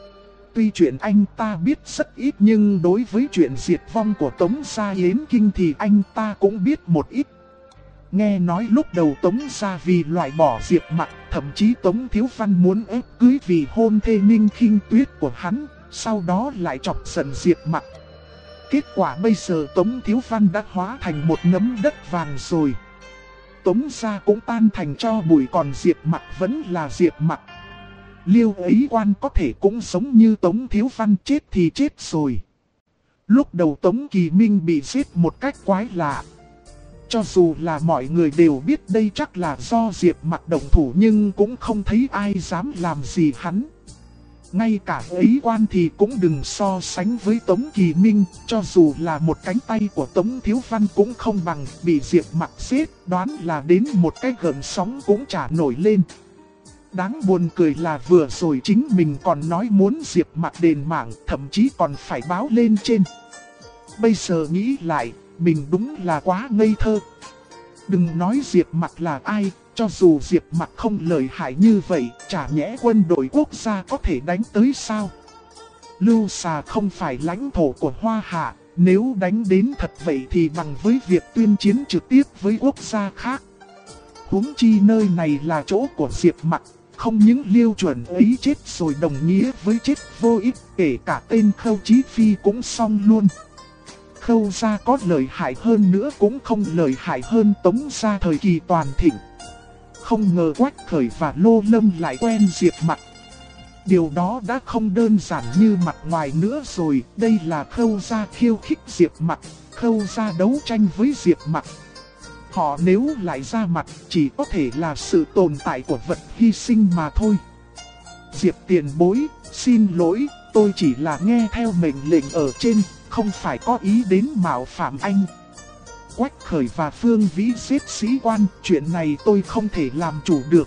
Tuy chuyện anh ta biết rất ít nhưng đối với chuyện diệt vong của Tống Gia Yến Kinh thì anh ta cũng biết một ít. Nghe nói lúc đầu Tống Gia vì loại bỏ Diệp Mặc, thậm chí Tống Thiếu Văn muốn ép cưới vì hôn thê Ninh Khinh Tuyết của hắn, sau đó lại chọc giận Diệp Mặc. Kết quả bây giờ Tống Thiếu Văn đã hóa thành một nấm đất vàng rồi. Tống Gia cũng tan thành tro bụi còn Diệp Mặc vẫn là Diệp Mặc. Liêu Ấy Quan có thể cũng giống như Tống Thiếu Văn, chết thì chết rồi. Lúc đầu Tống Kỳ Minh bị giết một cách quái lạ. Cho dù là mọi người đều biết đây chắc là do Diệp Mặc động thủ nhưng cũng không thấy ai dám làm gì hắn. Ngay cả Ấy Quan thì cũng đừng so sánh với Tống Kỳ Minh, cho dù là một cánh tay của Tống Thiếu Văn cũng không bằng, bị Diệp Mặc giết, đoán là đến một cái gợn sóng cũng chả nổi lên. Đáng buồn cười là vừa rồi chính mình còn nói muốn Diệp Mặc đền mạng, thậm chí còn phải báo lên trên. Bây giờ nghĩ lại, mình đúng là quá ngây thơ. Đừng nói Diệp Mặc là ai, cho dù Diệp Mặc không lợi hại như vậy, chả nhẽ quân đội quốc gia có thể đánh tới sao? Lưu Xà không phải lãnh thổ của Hoa Hạ, nếu đánh đến thật vậy thì bằng với việc tuyên chiến trực tiếp với quốc gia khác. Huống chi nơi này là chỗ của Diệp Mặc, không những Liêu Chuẩn ấy chết rồi đồng nghĩa với chết vô ích, kể cả tên Khâu Chí Phi cũng xong luôn. Khâu gia có lợi hại hơn nữa cũng không lợi hại hơn Tống gia thời kỳ toàn thịnh. Không ngờ Quách Khởi và Lô Lâm lại quen Diệp Mặc. Điều đó đã không đơn giản như mặt ngoài nữa rồi, đây là Khâu gia khiêu khích Diệp Mặc, Khâu gia đấu tranh với Diệp Mặc. Họ nếu lại ra mặt chỉ có thể là sự tồn tại của vật hy sinh mà thôi. Diệp tiền bối, xin lỗi, tôi chỉ là nghe theo mệnh lệnh ở trên, không phải có ý đến mạo phạm anh. Quách Khởi và Phương Vĩ giết sĩ quan, chuyện này tôi không thể làm chủ được.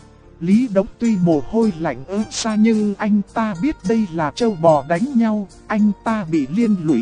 Lý Đống tuy mồ hôi lạnh ớt ra nhưng anh ta biết đây là trâu bò đánh nhau, anh ta bị liên lụy.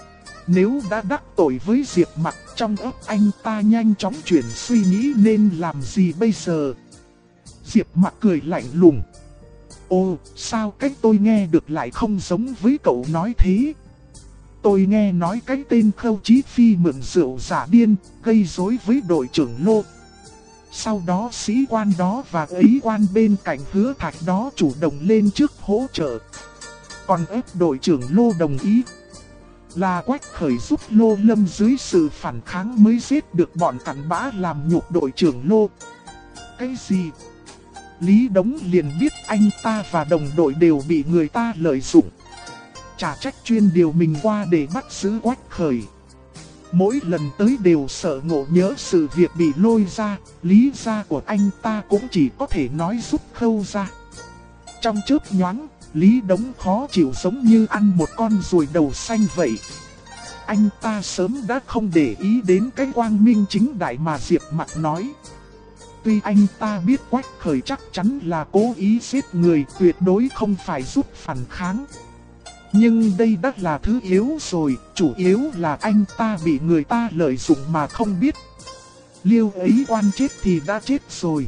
Nếu đã đắc tội với Diệp Mặc, trong óc anh ta nhanh chóng chuyển suy nghĩ nên làm gì bây giờ. Diệp Mặc cười lạnh lùng. Ồ, sao cách tôi nghe được lại không giống với cậu nói thế? Tôi nghe nói cái tên Khâu Chí Phi mượn rượu giả điên, gây rối với đội trưởng Lô. Sau đó sĩ quan đó và Ấy Quan bên cạnh Hứa Thạch đó chủ động lên trước hỗ trợ. Còn ép đội trưởng Lô đồng ý. Là Quách Khởi giúp Lô Lâm dưới sự phản kháng mới giết được bọn cặn bã làm nhục đội trưởng Lô. Cái gì? Lý Đống liền biết anh ta và đồng đội đều bị người ta lợi dụng. trả trách chuyên điều mình qua để bắt giữ Quách Khởi. Mỗi lần tới đều sợ ngộ nhớ sự việc bị lôi ra, lý gia của anh ta cũng chỉ có thể nói giúp Khâu ra. Trong chớp nhoáng, Lý Đống khó chịu giống như ăn một con ruồi đầu xanh vậy. Anh ta sớm đã không để ý đến cái quang minh chính đại mà Diệp Mặc nói. Tuy anh ta biết Quách Khởi chắc chắn là cố ý giết người, tuyệt đối không phải giúp phản kháng. Nhưng đây đã là thứ yếu rồi, chủ yếu là anh ta bị người ta lợi dụng mà không biết. Liêu ấy oan chết thì đã chết rồi.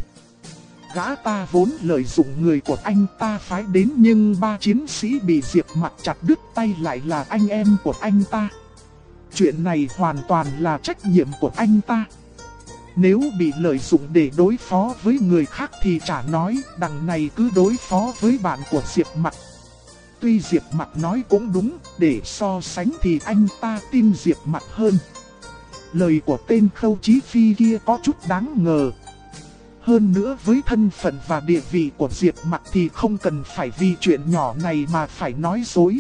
Gã ta vốn lợi dụng người của anh ta phái đến, nhưng 3 chiến sĩ bị Diệp Mặc chặt đứt tay lại là anh em của anh ta. Chuyện này hoàn toàn là trách nhiệm của anh ta. Nếu bị lợi dụng để đối phó với người khác thì chả nói, đằng này cứ đối phó với bạn của Diệp Mặc. Tuy Diệp Mặc nói cũng đúng, để so sánh thì anh ta tin Diệp Mặc hơn. Lời của tên Khâu Chí Phi kia có chút đáng ngờ. Hơn nữa với thân phận và địa vị của Diệp Mặc thì không cần phải vì chuyện nhỏ này mà phải nói dối.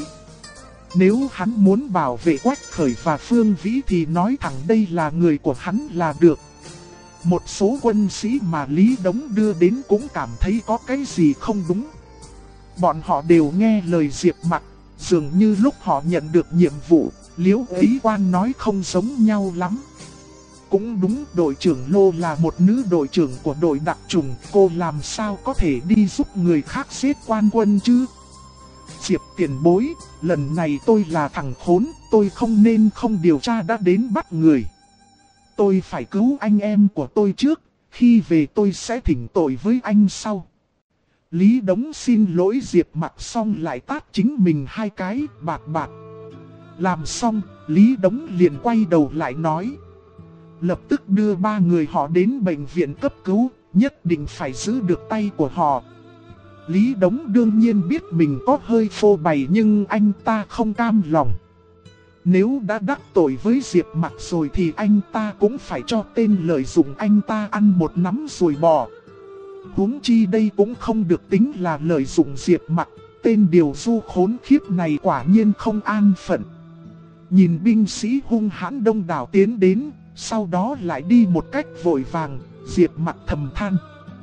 Nếu hắn muốn bảo vệ Quách Khởi và Phương Vĩ thì nói thẳng đây là người của hắn là được. Một số quân sĩ mà Lý Đống đưa đến cũng cảm thấy có cái gì không đúng. Bọn họ đều nghe lời Diệp Mặc, dường như lúc họ nhận được nhiệm vụ, Liễu Ấy Quan nói không giống nhau lắm. Cũng đúng, đội trưởng Lô là một nữ đội trưởng của đội đặc chủng, cô làm sao có thể đi giúp người khác giết quan quân chứ? Diệp tiền bối, lần này tôi là thằng khốn, tôi không nên không điều tra đã đến bắt người. Tôi phải cứu anh em của tôi trước, khi về tôi sẽ thỉnh tội với anh sau. Lý Đống xin lỗi Diệp Mặc xong lại tát chính mình 2 cái, bạc bạc. Làm xong, Lý Đống liền quay đầu lại nói. Lập tức đưa 3 người họ đến bệnh viện cấp cứu, nhất định phải giữ được tay của họ. Lý Đống đương nhiên biết mình có hơi phô bày nhưng anh ta không cam lòng. Nếu đã đắc tội với Diệp Mặc rồi thì anh ta cũng phải cho tên lợi dụng anh ta ăn một nắm rồi bỏ. Huống chi đây cũng không được tính là lợi dụng Diệp Mặc, tên điều du khốn khiếp này quả nhiên không an phận. Nhìn binh sĩ hung hãn đông đảo tiến đến, sau đó lại đi một cách vội vàng, Diệp Mặc thầm than.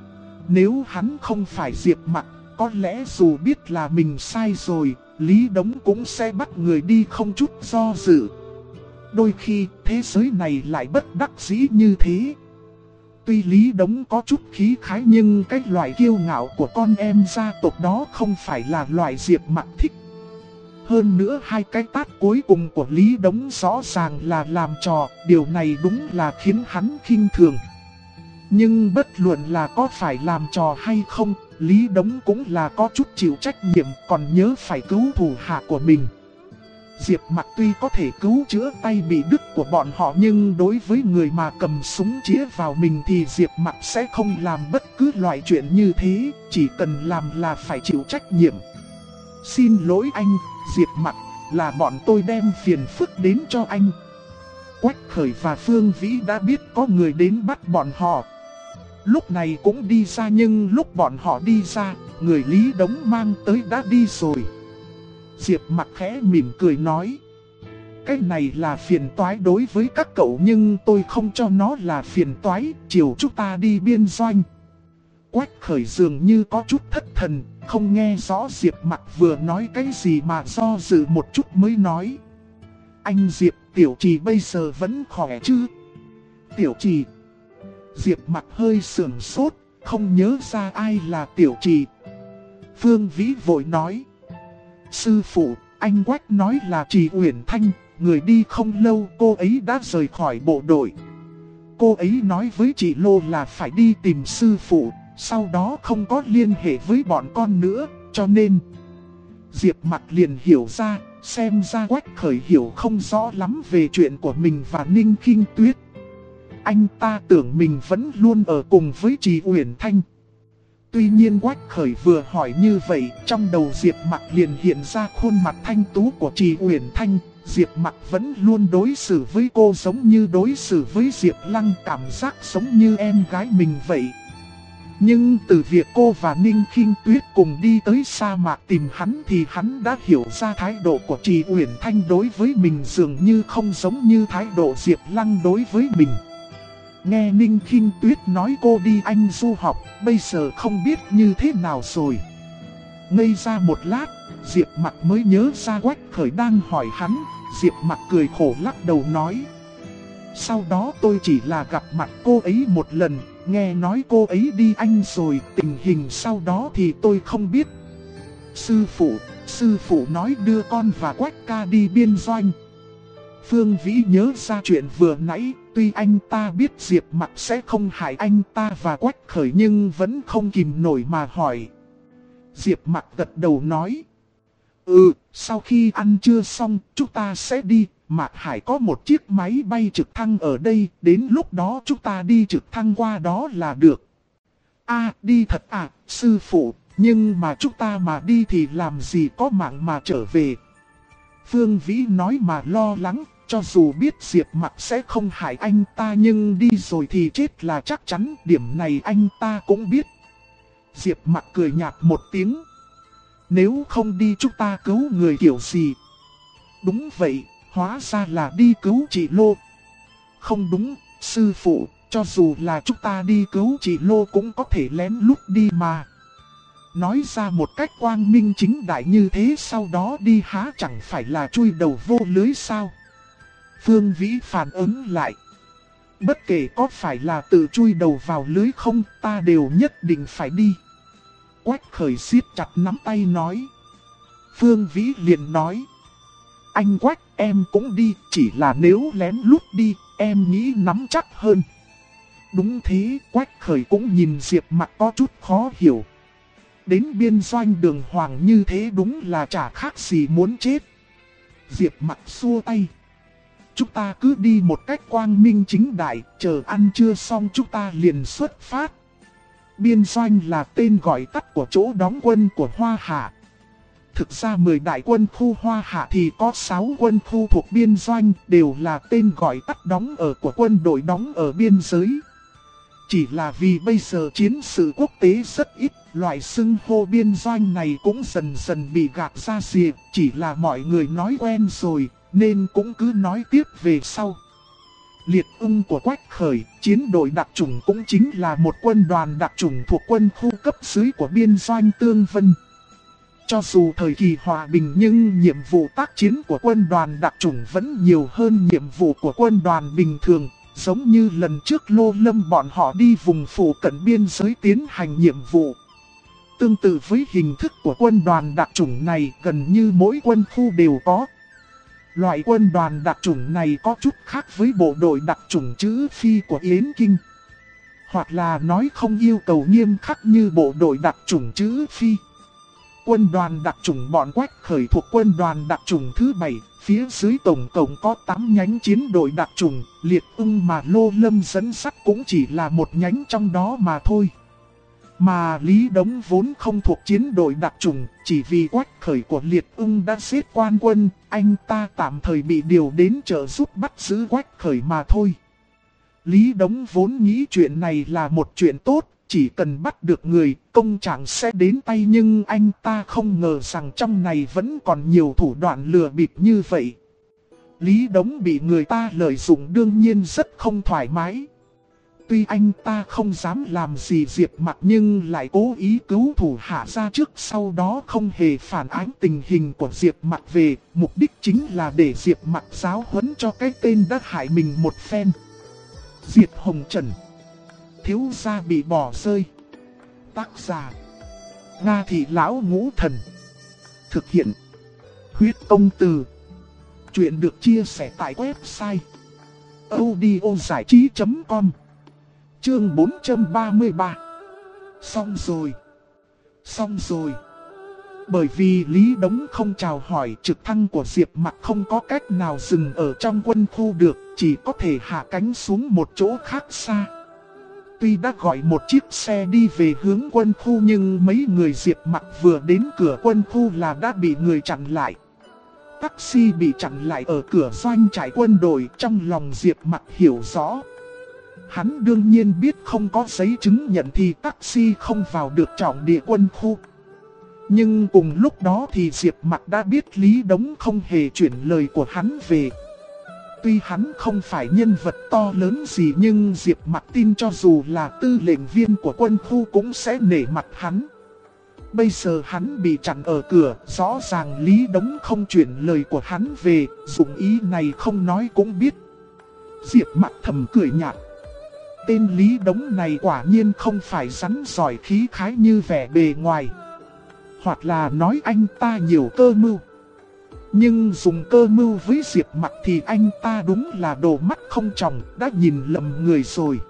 Nếu hắn không phải Diệp Mặc, có lẽ dù biết là mình sai rồi, Lý Đống cũng sẽ bắt người đi không chút do dự. Đôi khi thế giới này lại bất đắc dĩ như thế. Tuy Lý Đống có chút khí khái nhưng cái loại kiêu ngạo của con em gia tộc đó không phải là loại Diệp Mặc thích. Hơn nữa 2 cái tát cuối cùng của Lý Đống rõ ràng là làm trò, điều này đúng là khiến hắn khinh thường. Nhưng bất luận là có phải làm trò hay không, Lý Đống cũng là có chút chịu trách nhiệm, còn nhớ phải cứu thủ hạ của mình. Diệp Mặc tuy có thể cứu chữa tay bị đứt của bọn họ nhưng đối với người mà cầm súng chĩa vào mình thì Diệp Mặc sẽ không làm bất cứ loại chuyện như thế, chỉ cần làm là phải chịu trách nhiệm. Xin lỗi anh, Diệp Mặc, là bọn tôi đem phiền phức đến cho anh. Quách Khởi và Phương Vĩ đã biết có người đến bắt bọn họ. Lúc này cũng đi ra nhưng lúc bọn họ đi ra, người Lý Đống mang tới đã đi rồi. Diệp Mặc khẽ mỉm cười nói. Cái này là phiền toái đối với các cậu nhưng tôi không cho nó là phiền toái, chiều chúng ta đi biên doanh. Quách Khởi dường như có chút thất thần, không nghe rõ Diệp Mặc vừa nói cái gì mà do dự một chút mới nói. Anh Diệp, Tiểu Trì bây giờ vẫn khỏe chứ? Tiểu Trì. Diệp Mặc hơi sườn sốt, không nhớ ra ai là Tiểu Trì. Phương Vĩ vội nói. Sư phụ, anh Quách nói là Trì Uyển Thanh, người đi không lâu cô ấy đã rời khỏi bộ đội. Cô ấy nói với chị Lô là phải đi tìm sư phụ, sau đó không có liên hệ với bọn con nữa, cho nên Diệp Mặc liền hiểu ra, xem ra Quách Khởi hiểu không rõ lắm về chuyện của mình và Ninh Kinh Tuyết. Anh ta tưởng mình vẫn luôn ở cùng với Trì Uyển Thanh. Tuy nhiên Quách Khởi vừa hỏi như vậy, trong đầu Diệp Mặc liền hiện ra khuôn mặt thanh tú của Trì Uyển Thanh. Diệp Mặc vẫn luôn đối xử với cô giống như đối xử với Diệp Lăng, cảm giác giống như em gái mình vậy. Nhưng từ việc cô và Ninh Khinh Tuyết cùng đi tới sa mạc tìm hắn thì hắn đã hiểu ra thái độ của Trì Uyển Thanh đối với mình dường như không giống như thái độ Diệp Lăng đối với mình. Nghe Ninh Khinh Tuyết nói cô đi Anh du học, bây giờ không biết như thế nào rồi. Ngây ra một lát, Diệp Mặc mới nhớ ra Quách Khởi đang hỏi hắn. Diệp Mặc cười khổ lắc đầu nói: sau đó tôi chỉ là gặp mặt cô ấy một lần, nghe nói cô ấy đi Anh rồi, tình hình sau đó thì tôi không biết. Sư phụ nói đưa con và Quách ca đi biên doanh. Phương Vĩ nhớ ra chuyện vừa nãy, tuy anh ta biết Diệp Mặc sẽ không hại anh ta và Quách Khởi nhưng vẫn không kìm nổi mà hỏi. Diệp Mặc gật đầu nói: sau khi ăn trưa xong chúng ta sẽ đi. Mạc Hải có một chiếc máy bay trực thăng ở đây, đến lúc đó chúng ta đi trực thăng qua đó là được. Đi thật à, sư phụ, nhưng mà chúng ta mà đi thì làm gì có mạng mà trở về. Phương Vĩ nói mà lo lắng, cho dù biết Diệp Mặc sẽ không hại anh ta nhưng đi rồi thì chết là chắc chắn, điểm này anh ta cũng biết. Diệp Mặc cười nhạt một tiếng: nếu không đi chúng ta cứu người kiểu gì? Đúng vậy, hóa ra là đi cứu chị Lô. Không đúng, sư phụ, cho dù là chúng ta đi cứu chị Lô cũng có thể lén lút đi mà. Nói ra một cách quang minh chính đại như thế sau đó đi há chẳng phải là chui đầu vô lưới sao? Phương Vĩ phản ứng lại: bất kể có phải là tự chui đầu vào lưới không, ta đều nhất định phải đi. Quách Khởi siết chặt nắm tay nói. Phương Vĩ liền nói: anh Quách, em cũng đi, chỉ là nếu lén lút đi, em nghĩ nắm chắc hơn. Đúng thế, Quách Khởi cũng nhìn Diệp Mặc có chút khó hiểu. Đến biên doanh Đường Hoàng như thế đúng là chả khác gì muốn chết. Diệp Mặc xua tay: chúng ta cứ đi một cách quang minh chính đại, chờ ăn trưa xong chúng ta liền xuất phát. Biên doanh là tên gọi tắt của chỗ đóng quân của Hoa Hạ. Thực ra 10 đại quân khu Hoa Hạ thì có 6 quân khu thuộc biên doanh, đều là tên gọi tắt đóng ở của quân đội đóng ở biên giới. Chỉ là vì bây giờ chiến sự quốc tế rất ít, loại xưng hô biên doanh này cũng dần dần bị gạt ra rìa, chỉ là mọi người nói quen rồi, nên cũng cứ nói tiếp về sau. Liệt Ưng của Quách Khởi, chiến đội đặc chủng cũng chính là một quân đoàn đặc chủng thuộc quân khu cấp dưới của biên doanh Tương Vân. Cho dù thời kỳ hòa bình nhưng nhiệm vụ tác chiến của quân đoàn đặc chủng vẫn nhiều hơn nhiệm vụ của quân đoàn bình thường, giống như lần trước Lô Lâm bọn họ đi vùng phụ cận biên giới tiến hành nhiệm vụ. Tương tự với hình thức của quân đoàn đặc chủng này, gần như mỗi quân khu đều có. Loại quân đoàn đặc chủng này có chút khác với bộ đội đặc chủng chữ Phi của Yến Kinh. Hoặc là nói không yêu cầu nghiêm khắc như bộ đội đặc chủng chữ Phi. Quân đoàn đặc chủng bọn Quách Khởi thuộc quân đoàn đặc chủng thứ 7, phía dưới tổng cộng có 8 nhánh chiến đội đặc chủng, Liệt Ưng mà Lô Lâm dẫn dắt cũng chỉ là một nhánh trong đó mà thôi. Mà Lý Đống vốn không thuộc chiến đội đặc chủng, chỉ vì Quách Khởi của Liệt Ưng đã xếp quan quân, anh ta tạm thời bị điều đến trợ giúp bắt giữ Quách Khởi mà thôi. Lý Đống vốn nghĩ chuyện này là một chuyện tốt, chỉ cần bắt được người, công trạng sẽ đến tay, nhưng anh ta không ngờ rằng trong này vẫn còn nhiều thủ đoạn lừa bịp như vậy. Lý Đống bị người ta lợi dụng đương nhiên rất không thoải mái. Tuy anh ta không dám làm gì Diệp Mặc nhưng lại cố ý cứu thủ hạ ra trước, sau đó không hề phản ánh tình hình của Diệp Mặc về, mục đích chính là để Diệp Mặc giáo huấn cho cái tên đã hại mình một phen. Diệp Hồng Trần, thiếu gia bị bỏ rơi. Tác giả: Nga Thị Lão Ngũ Thần. Thực hiện: Huyết Công Từ. Chuyện được chia sẻ tại website audiozảichí.com. Chương 433. Xong rồi. Xong rồi. Bởi vì Lý Đống không chào hỏi, trực thăng của Diệp Mặc không có cách nào dừng ở trong quân khu được, chỉ có thể hạ cánh xuống một chỗ khác xa. Tuy đã gọi một chiếc xe đi về hướng quân khu nhưng mấy người Diệp Mặc vừa đến cửa quân khu là đã bị người chặn lại. Taxi bị chặn lại ở cửa doanh trại quân đội, trong lòng Diệp Mặc hiểu rõ. Hắn đương nhiên biết không có giấy chứng nhận thì taxi không vào được trọng địa quân khu. Nhưng cùng lúc đó thì Diệp Mặc đã biết Lý Đống không hề chuyển lời của hắn về. Tuy hắn không phải nhân vật to lớn gì nhưng Diệp Mặc tin cho dù là tư lệnh viên của quân khu cũng sẽ nể mặt hắn. Bây giờ hắn bị chặn ở cửa, rõ ràng Lý Đống không chuyển lời của hắn về, dụng ý này không nói cũng biết. Diệp Mặc thầm cười nhạt. Tên Lý Đống này quả nhiên không phải rắn giỏi khí khái như vẻ bề ngoài. Hoặc là nói anh ta nhiều cơ mưu. Nhưng dùng cơ mưu với Diệp Mặc thì anh ta đúng là đồ mắt không tròng, đã nhìn lầm người rồi.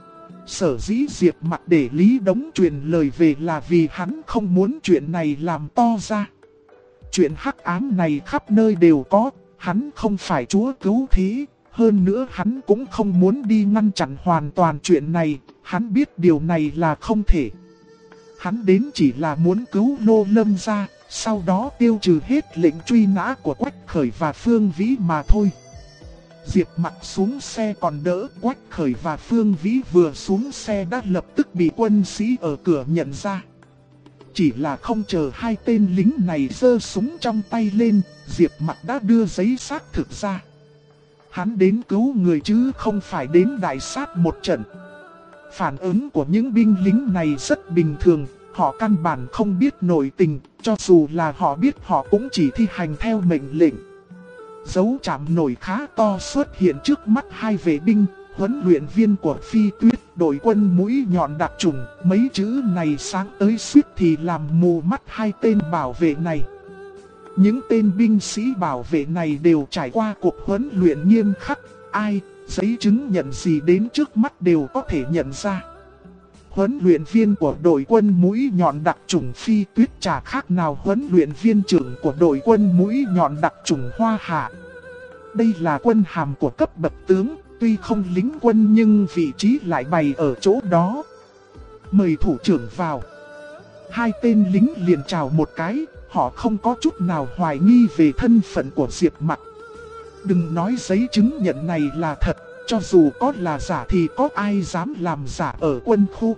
Sở dĩ Diệp Mặc để Lý Đống truyền lời về là vì hắn không muốn chuyện này làm to ra. Chuyện hắc ám này khắp nơi đều có, hắn không phải chúa cứu thế. Hơn nữa hắn cũng không muốn đi ngăn chặn hoàn toàn chuyện này, hắn biết điều này là không thể. Hắn đến chỉ là muốn cứu Lô Lâm ra, sau đó tiêu trừ hết lệnh truy nã của Quách Khởi và Phương Vĩ mà thôi. Diệp Mặc xuống xe còn đỡ, Quách Khởi và Phương Vĩ vừa xuống xe đã lập tức bị quân sĩ ở cửa nhận ra. Chỉ là không chờ hai tên lính này giơ súng trong tay lên, Diệp Mặc đã đưa giấy xác thực ra. Hắn đến cứu người chứ không phải đến đại sát một trận. Phản ứng của những binh lính này rất bình thường, họ căn bản không biết nội tình, cho dù là họ biết họ cũng chỉ thi hành theo mệnh lệnh. Dấu chạm nổi khá to xuất hiện trước mắt hai vệ binh, huấn luyện viên của Phi Tuyết, đội quân mũi nhọn đặc trùng. Mấy chữ này sáng tới suýt thì làm mù mắt hai tên bảo vệ này. Những tên binh sĩ bảo vệ này đều trải qua cuộc huấn luyện nghiêm khắc, ai, giấy chứng nhận gì đến trước mắt đều có thể nhận ra. Huấn luyện viên của đội quân mũi nhọn đặc chủng Phi Tuyết chả khác nào huấn luyện viên trưởng của đội quân mũi nhọn đặc chủng Hoa Hạ. Đây là quân hàm của cấp bậc tướng, tuy không lính quân nhưng vị trí lại bày ở chỗ đó. Mời thủ trưởng vào. Hai tên lính liền chào một cái. Họ không có chút nào hoài nghi về thân phận của Diệp Mặc. Đừng nói giấy chứng nhận này là thật, cho dù có là giả thì có ai dám làm giả ở quân khu.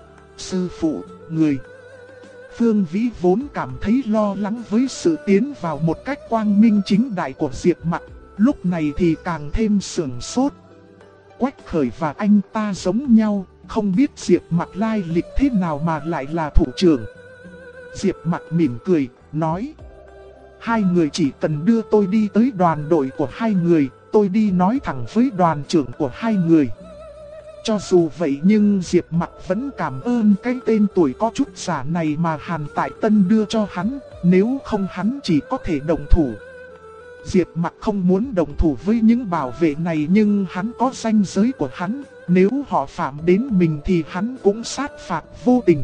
Sư phụ, người. Phương Vĩ vốn cảm thấy lo lắng với sự tiến vào một cách quang minh chính đại của Diệp Mặc, lúc này thì càng thêm sửng sốt. Quách Khởi và anh ta giống nhau, không biết Diệp Mặc lai lịch thế nào mà lại là thủ trưởng. Diệp Mặc mỉm cười, nói: hai người chỉ cần đưa tôi đi tới đoàn đội của hai người, tôi đi nói thẳng với đoàn trưởng của hai người. Cho dù vậy nhưng Diệp Mặc vẫn cảm ơn cái tên tuổi có chút giả này mà Hàn Tại Tân đưa cho hắn, nếu không hắn chỉ có thể động thủ. Diệp Mặc không muốn động thủ với những bảo vệ này nhưng hắn có ranh giới của hắn, nếu họ phạm đến mình thì hắn cũng sát phạt vô tình.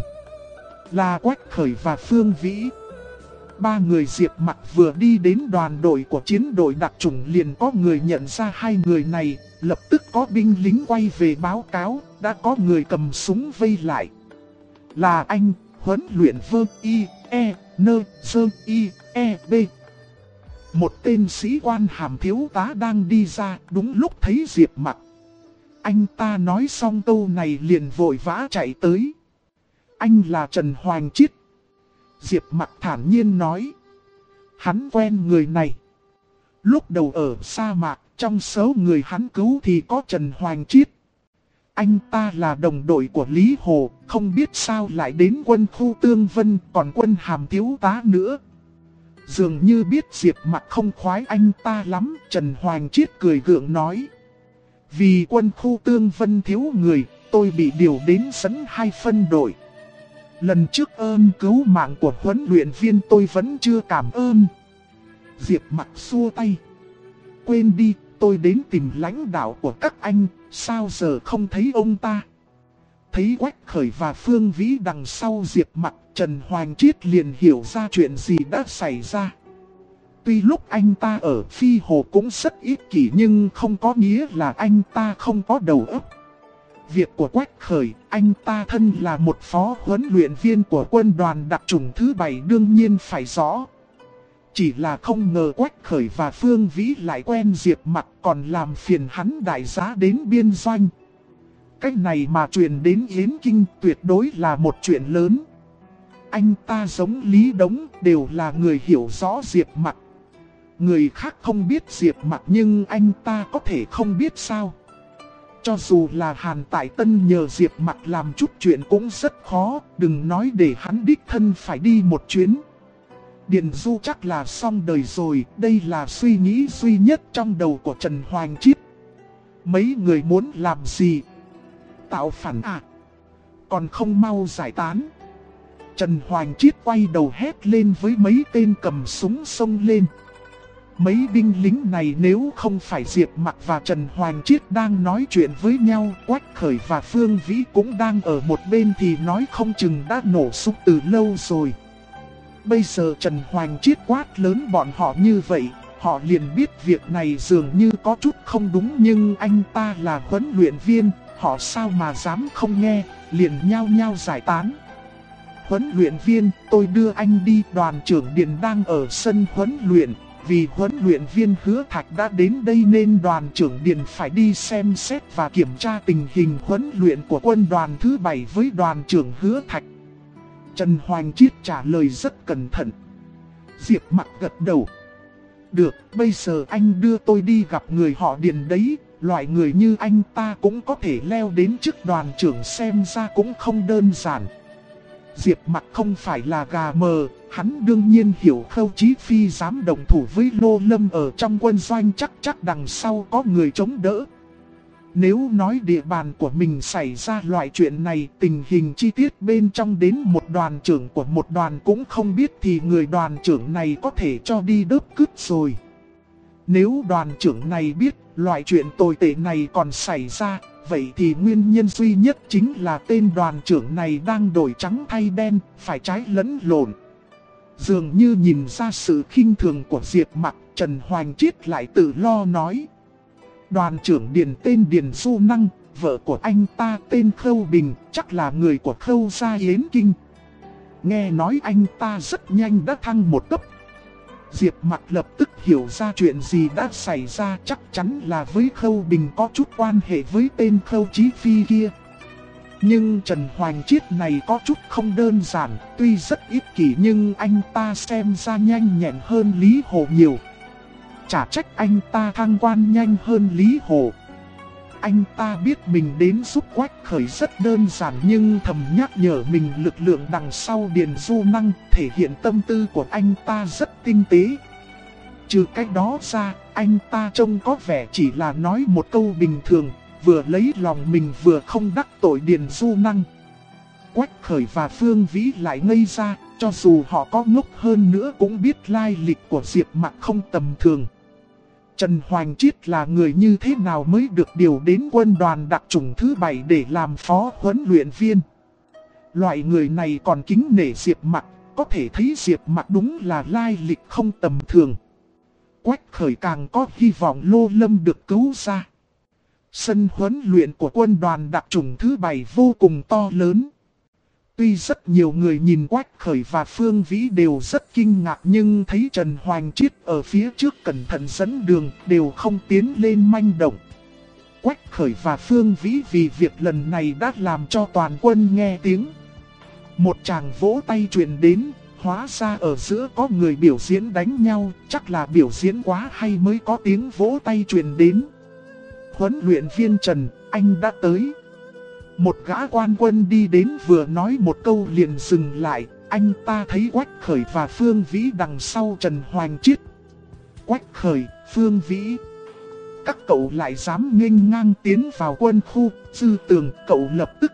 Là Quách Khởi và Phương Vĩ. Ba người Diệp Mặc vừa đi đến đoàn đội của chiến đội đặc chủng liền có người nhận ra hai người này, lập tức có binh lính quay về báo cáo, đã có người cầm súng vây lại. Là anh, huấn luyện vơ y, e, nơ, sơ y, e, b. Một tên sĩ quan hàm thiếu tá đang đi ra đúng lúc thấy Diệp Mặc. Anh ta nói xong câu này liền vội vã chạy tới. Anh là Trần Hoành Chiết. Diệp Mặc thản nhiên nói. Hắn quen người này. Lúc đầu ở sa mạc, trong số người hắn cứu thì có Trần Hoành Chiết. Anh ta là đồng đội của Lý Hồ, không biết sao lại đến quân khu Tương Vân, còn quân hàm thiếu tá nữa. Dường như biết Diệp Mặc không khoái anh ta lắm, Trần Hoành Chiết cười gượng nói. Vì quân khu Tương Vân thiếu người, tôi bị điều đến dẫn hai phân đội. Lần trước ơn cứu mạng của huấn luyện viên tôi vẫn chưa cảm ơn. Diệp Mặc xua tay. Quên đi, tôi đến tìm lãnh đạo của các anh, sao giờ không thấy ông ta? Thấy Quách Khởi và Phương Vĩ đằng sau Diệp Mặc, Trần Hoành Chiết liền hiểu ra chuyện gì đã xảy ra. Tuy lúc anh ta ở Phi Hồ cũng rất ích kỷ nhưng không có nghĩa là anh ta không có đầu óc. Việc của Quách Khởi, anh ta thân là một phó huấn luyện viên của quân đoàn đặc chủng thứ 7 đương nhiên phải rõ. Chỉ là không ngờ Quách Khởi và Phương Vĩ lại quen Diệp Mặc còn làm phiền hắn đại giá đến biên doanh. cái này mà truyền đến Yến Kinh tuyệt đối là một chuyện lớn. Anh ta giống Lý Đống đều là người hiểu rõ Diệp Mặc. Người khác không biết Diệp Mặc nhưng anh ta có thể không biết sao. Cho dù là Hàn Tại Tân nhờ Diệp Mặc làm chút chuyện cũng rất khó, đừng nói để hắn đích thân phải đi một chuyến. Điền Du chắc là xong đời rồi, đây là suy nghĩ duy nhất trong đầu của Trần Hoành Chiết. Mấy người muốn làm gì? Tạo phản à? Còn không mau giải tán. Trần Hoành Chiết quay đầu hét lên với mấy tên cầm súng xông lên. Mấy binh lính này nếu không phải Diệp Mặc và Trần Hoành Chiết đang nói chuyện với nhau, Quách Khởi và Phương Vĩ cũng đang ở một bên thì nói không chừng đã nổ súng từ lâu rồi. Bây giờ Trần Hoành Chiết quát lớn bọn họ như vậy, họ liền biết việc này dường như có chút không đúng nhưng anh ta là huấn luyện viên, họ sao mà dám không nghe, liền nhao nhao giải tán. Huấn luyện viên, tôi đưa anh đi, đoàn trưởng Điền đang ở sân huấn luyện. Vì huấn luyện viên Hứa Thạch đã đến đây nên đoàn trưởng Điền phải đi xem xét và kiểm tra tình hình huấn luyện của quân đoàn thứ 7 với đoàn trưởng Hứa Thạch. Trần Hoành Chiết trả lời rất cẩn thận. Diệp Mặc gật đầu. Được, bây giờ anh đưa tôi đi gặp người họ Điền đấy, loại người như anh ta cũng có thể leo đến chức đoàn trưởng xem ra cũng không đơn giản. Diệp Mặc không phải là gà mờ, hắn đương nhiên hiểu Khâu Chí Phi dám đồng thủ với Lô Lâm ở trong quân doanh chắc đằng sau có người chống đỡ. Nếu nói địa bàn của mình xảy ra loại chuyện này, tình hình chi tiết bên trong đến một đoàn trưởng của một đoàn cũng không biết thì người đoàn trưởng này có thể cho đi đớp cứt rồi. Nếu đoàn trưởng này biết loại chuyện tồi tệ này còn xảy ra, vậy thì nguyên nhân duy nhất chính là tên đoàn trưởng này đang đổi trắng thay đen, phải trái lẫn lộn. Dường như nhìn ra sự khinh thường của Diệp Mặc, Trần Hoành Chiết lại tự lo nói. Đoàn trưởng Điền tên Điền Du Năng, vợ của anh ta tên Khâu Bình, chắc là người của Khâu gia Yến Kinh. Nghe nói anh ta rất nhanh đã thăng một cấp. Diệp Mặc lập tức hiểu ra chuyện gì đã xảy ra, chắc chắn là với Khâu Bình có chút quan hệ với tên Khâu Chí Phi kia. Nhưng Trần Hoành Chiết này có chút không đơn giản, tuy rất ích kỷ nhưng anh ta xem ra nhanh nhẹn hơn Lý Hồ nhiều. Chả trách anh ta thăng quan nhanh hơn Lý Hồ. Anh ta biết mình đến giúp Quách Khởi rất đơn giản nhưng thầm nhắc nhở mình lực lượng đằng sau Điền Du Năng, thể hiện tâm tư của anh ta rất tinh tế. Trừ cách đó ra, anh ta trông có vẻ chỉ là nói một câu bình thường, vừa lấy lòng mình vừa không đắc tội Điền Du Năng. Quách Khởi và Phương Vĩ lại ngây ra, cho dù họ có ngốc hơn nữa cũng biết lai lịch của Diệp Mặc không tầm thường. Trần Hoành Chiết là người như thế nào mới được điều đến quân đoàn đặc chủng thứ 7 để làm phó huấn luyện viên? Loại người này còn kính nể Diệp Mặc, có thể thấy Diệp Mặc đúng là lai lịch không tầm thường. Quách Khởi càng có hy vọng Lô Lâm được cứu ra. Sân huấn luyện của quân đoàn đặc chủng thứ 7 vô cùng to lớn. Tuy rất nhiều người nhìn Quách Khởi và Phương Vĩ đều rất kinh ngạc nhưng thấy Trần Hoành Chiết ở phía trước cẩn thận dẫn đường đều không tiến lên manh động. Quách Khởi và Phương Vĩ vì việc lần này đã làm cho toàn quân nghe tiếng. Một tràng vỗ tay truyền đến, hóa ra ở giữa có người biểu diễn đánh nhau, chắc là biểu diễn quá hay mới có tiếng vỗ tay truyền đến. Huấn luyện viên Trần, anh đã tới. Một gã quan quân đi đến vừa nói một câu liền dừng lại, anh ta thấy Quách Khởi và Phương Vĩ đằng sau Trần Hoành Chiết. Quách Khởi, Phương Vĩ, các cậu lại dám nghênh ngang tiến vào quân khu, Dư Tường, cậu lập tức.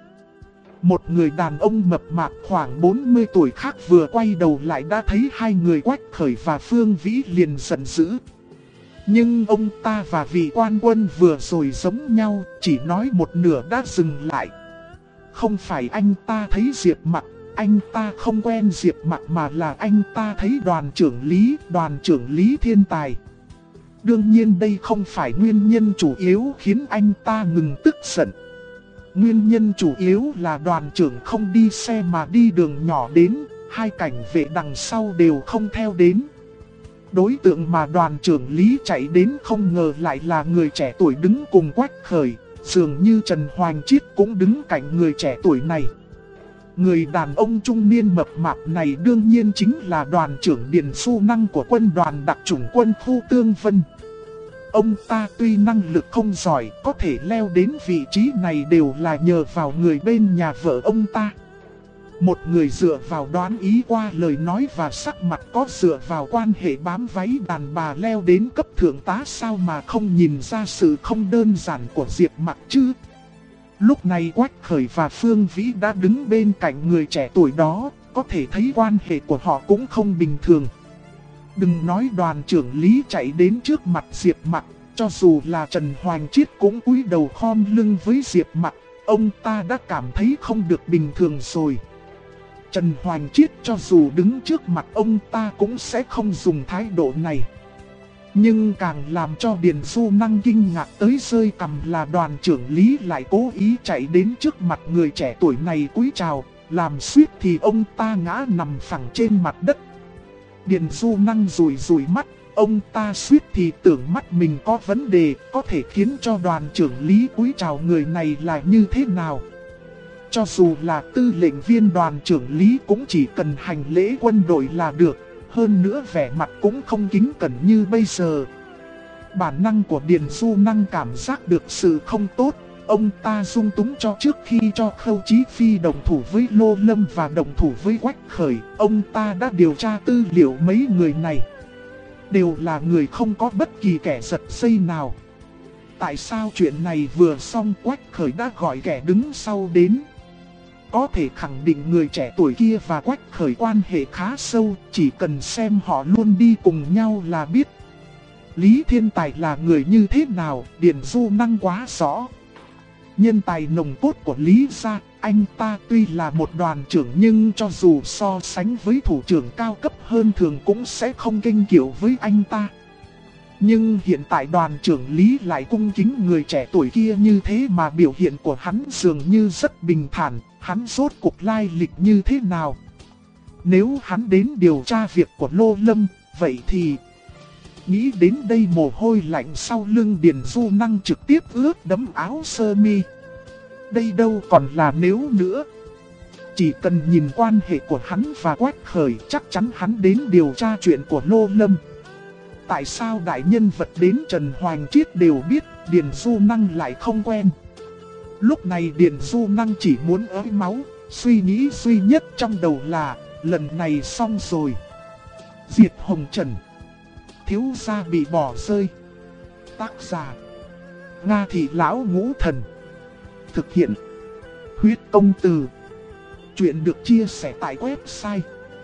Một người đàn ông mập mạp khoảng 40 tuổi khác vừa quay đầu lại đã thấy hai người Quách Khởi và Phương Vĩ liền giận dữ. Nhưng ông ta và vị quan quân vừa rồi giống nhau, chỉ nói một nửa đã dừng lại. Không phải anh ta thấy Diệp Mặc, anh ta không quen Diệp Mặc mà là anh ta thấy đoàn trưởng Lý Thiên Tài. Đương nhiên đây không phải nguyên nhân chủ yếu khiến anh ta ngừng tức giận. Nguyên nhân chủ yếu là đoàn trưởng không đi xe mà đi đường nhỏ đến, hai cảnh vệ đằng sau đều không theo đến. Đối tượng mà đoàn trưởng Lý chạy đến không ngờ lại là người trẻ tuổi đứng cùng Quách Khởi, dường như Trần Hoành Chiết cũng đứng cạnh người trẻ tuổi này. Người đàn ông trung niên mập mạp này đương nhiên chính là đoàn trưởng Điền Xu Năng của quân đoàn đặc chủng quân khu Tương Vân. Ông ta tuy năng lực không giỏi, có thể leo đến vị trí này đều là nhờ vào người bên nhà vợ ông ta. Một người dựa vào đoán ý qua lời nói và sắc mặt, có dựa vào quan hệ bám váy đàn bà leo đến cấp thượng tá, sao mà không nhìn ra sự không đơn giản của Diệp Mặc chứ. Lúc này Quách Khởi và Phương Vĩ đã đứng bên cạnh người trẻ tuổi đó, có thể thấy quan hệ của họ cũng không bình thường. Đừng nói đoàn trưởng Lý chạy đến trước mặt Diệp Mặc, cho dù là Trần Hoành Chiết cũng cúi đầu khom lưng với Diệp Mặc, ông ta đã cảm thấy không được bình thường rồi. Trần Hoành Chiết cho dù đứng trước mặt ông ta cũng sẽ không dùng thái độ này. Nhưng càng làm cho Điền Xu Năng kinh ngạc tới rơi cằm là đoàn trưởng Lý lại cố ý chạy đến trước mặt người trẻ tuổi này cúi chào, làm suýt thì ông ta ngã nằm phẳng trên mặt đất. Điền Xu Năng rủi rủi mắt, ông ta suýt thì tưởng mắt mình có vấn đề, có thể khiến cho đoàn trưởng Lý cúi chào người này là như thế nào. Cho dù là tư lệnh viên đoàn trưởng Lý cũng chỉ cần hành lễ quân đội là được, hơn nữa vẻ mặt cũng không kính cẩn như bây giờ. Bản năng của Điền Xu Năng cảm giác được sự không tốt, ông ta dung túng cho trước khi cho Khâu Chí Phi đồng thủ với Lô Lâm và đồng thủ với Quách Khởi, ông ta đã điều tra tư liệu mấy người này. Đều là người không có bất kỳ kẻ giật dây nào. Tại sao chuyện này vừa xong Quách Khởi đã gọi kẻ đứng sau đến? Có thể khẳng định người trẻ tuổi kia và Quách Khởi quan hệ khá sâu, chỉ cần xem họ luôn đi cùng nhau là biết. Lý Thiên Tài là người như thế nào, Điền Xu Năng quá rõ. Nhân tài nồng cốt của Lý gia, anh ta tuy là một đoàn trưởng nhưng cho dù so sánh với thủ trưởng cao cấp hơn thường cũng sẽ không kinh kiệu với anh ta. Nhưng hiện tại đoàn trưởng Lý lại cung kính người trẻ tuổi kia như thế mà biểu hiện của hắn dường như rất bình thản, hắn rốt cuộc lai lịch như thế nào? Nếu hắn đến điều tra việc của Lô Lâm, vậy thì... Nghĩ đến đây mồ hôi lạnh sau lưng Điền Xu Năng trực tiếp ướt đẫm áo sơ mi. Đây đâu còn là nếu nữa. Chỉ cần nhìn quan hệ của hắn và Quách Khởi chắc chắn hắn đến điều tra chuyện của Lô Lâm. Tại sao đại nhân vật đến Trần Hoành Chiết đều biết, Điền Xu Năng lại không quen? Lúc này Điền Xu Năng chỉ muốn ới máu, suy nghĩ duy nhất trong đầu là, lần này xong rồi. Diệt Hồng Trần. Thiếu gia bị bỏ rơi. Tác giả: Nga Thị Lão Ngũ Thần. Thực hiện: Huyết Công Từ. Chuyện được chia sẻ tại website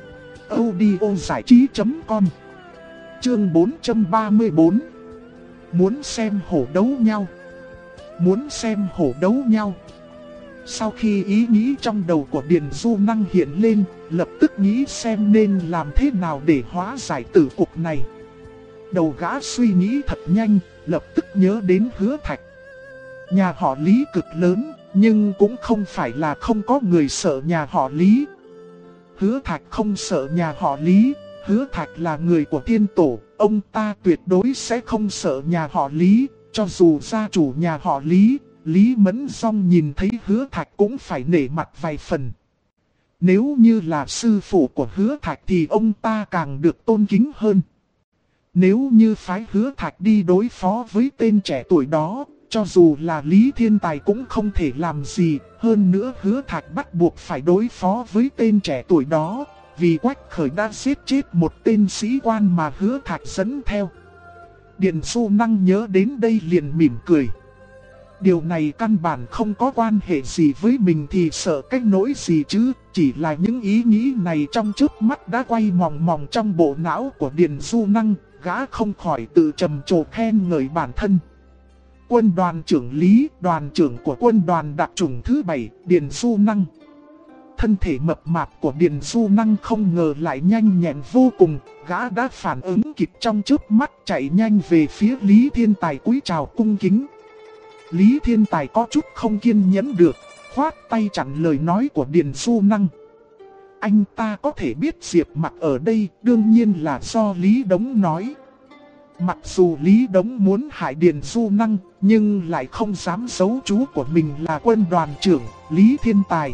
audiozảichí.com. Chương 434. Muốn xem hổ đấu nhau. Muốn xem hổ đấu nhau. Sau khi ý nghĩ trong đầu của Điền Xu Năng hiện lên, lập tức nghĩ xem nên làm thế nào để hóa giải tử cục này. Đầu gã suy nghĩ thật nhanh, lập tức nhớ đến Hứa Thạch. Nhà họ Lý cực lớn, nhưng cũng không phải là không có người sợ nhà họ Lý. Hứa Thạch không sợ nhà họ Lý, Hứa Thạch là người của tiên tổ, ông ta tuyệt đối sẽ không sợ nhà họ Lý. Cho dù gia chủ nhà họ Lý, Lý Mẫn Song nhìn thấy Hứa Thạch cũng phải nể mặt vài phần. Nếu như là sư phụ của Hứa Thạch thì ông ta càng được tôn kính hơn. Nếu như phái Hứa Thạch đi đối phó với tên trẻ tuổi đó, cho dù là Lý Thiên Tài cũng không thể làm gì. Hơn nữa Hứa Thạch bắt buộc phải đối phó với tên trẻ tuổi đó, vì Quách Khởi đã giết chết một tên sĩ quan mà Hứa Thạch dẫn theo. Điền Xu Năng nhớ đến đây liền mỉm cười. Điều này căn bản không có quan hệ gì với mình thì sợ cái nỗi gì chứ. Chỉ là những ý nghĩ này trong chớp mắt đã quay mòng mòng trong bộ não của Điền Xu Năng. Gã không khỏi tự trầm trồ khen ngợi bản thân. Quân đoàn trưởng Lý, đoàn trưởng của quân đoàn đặc chủng thứ 7, Điền Xu Năng. Thân thể mập mạp của Điền Xu Năng không ngờ lại nhanh nhẹn vô cùng. Gã đã phản ứng kịp trong chớp mắt chạy nhanh về phía Lý Thiên Tài cúi chào cung kính. Lý Thiên Tài có chút không kiên nhẫn được, khoát tay chặn lời nói của Điền Xu Năng. Anh ta có thể biết Diệp Mặc ở đây đương nhiên là do Lý Đống nói. Mặc dù Lý Đống muốn hại Điền Du Năng, nhưng lại không dám giấu chú của mình là quân đoàn trưởng, Lý Thiên Tài.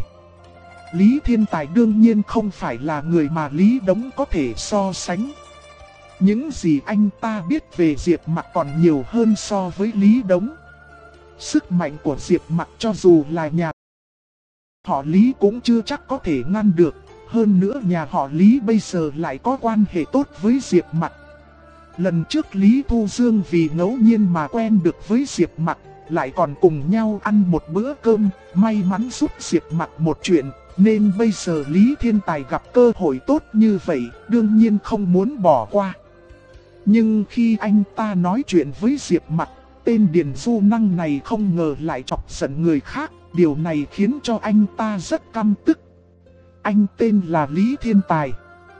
Lý Thiên Tài đương nhiên không phải là người mà Lý Đống có thể so sánh. Những gì anh ta biết về Diệp Mặc còn nhiều hơn so với Lý Đống. Sức mạnh của Diệp Mặc cho dù là nhà họ Lý cũng chưa chắc có thể ngăn được. Hơn nữa nhà họ Lý bây giờ lại có quan hệ tốt với Diệp Mặc. Lần trước Lý Thu Dương vì ngẫu nhiên mà quen được với Diệp Mặc, lại còn cùng nhau ăn một bữa cơm, may mắn giúp Diệp Mặc một chuyện, nên bây giờ Lý Thiên Tài gặp cơ hội tốt như vậy, đương nhiên không muốn bỏ qua. Nhưng khi anh ta nói chuyện với Diệp Mặc, tên Điền Du Năng này không ngờ lại chọc giận người khác, điều này khiến cho anh ta rất căm tức. Anh tên là Lý Thiên Tài.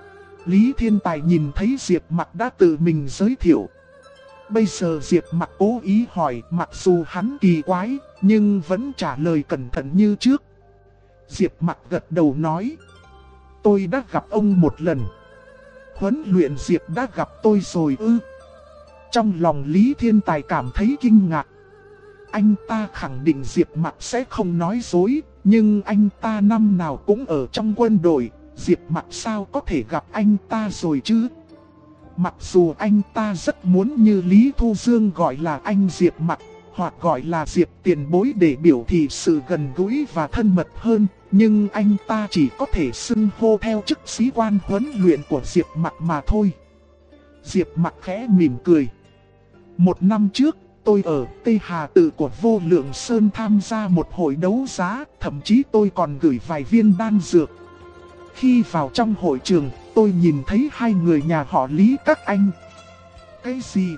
Lý Thiên Tài nhìn thấy Diệp Mặc đã tự mình giới thiệu. Bây giờ Diệp Mặc cố ý hỏi, mặc dù hắn kỳ quái, nhưng vẫn trả lời cẩn thận như trước. Diệp Mặc gật đầu nói, tôi đã gặp ông một lần. Huấn luyện Diệp đã gặp tôi rồi ư? Trong lòng Lý Thiên Tài cảm thấy kinh ngạc. Anh ta khẳng định Diệp Mặc sẽ không nói dối, nhưng anh ta năm nào cũng ở trong quân đội, Diệp Mặc sao có thể gặp anh ta rồi chứ? Mặc dù anh ta rất muốn như Lý Thu Dương gọi là anh Diệp Mặc, hoặc gọi là Diệp tiền bối để biểu thị sự gần gũi và thân mật hơn, nhưng anh ta chỉ có thể xưng hô theo chức sĩ quan huấn luyện của Diệp Mặc mà thôi. Diệp Mặc khẽ mỉm cười. Một năm trước, tôi ở Tây Hà Tự của Vô Lượng Sơn tham gia một hội đấu giá, thậm chí tôi còn gửi vài viên đan dược. Khi vào trong hội trường, tôi nhìn thấy hai người nhà họ Lý các anh. Cái gì?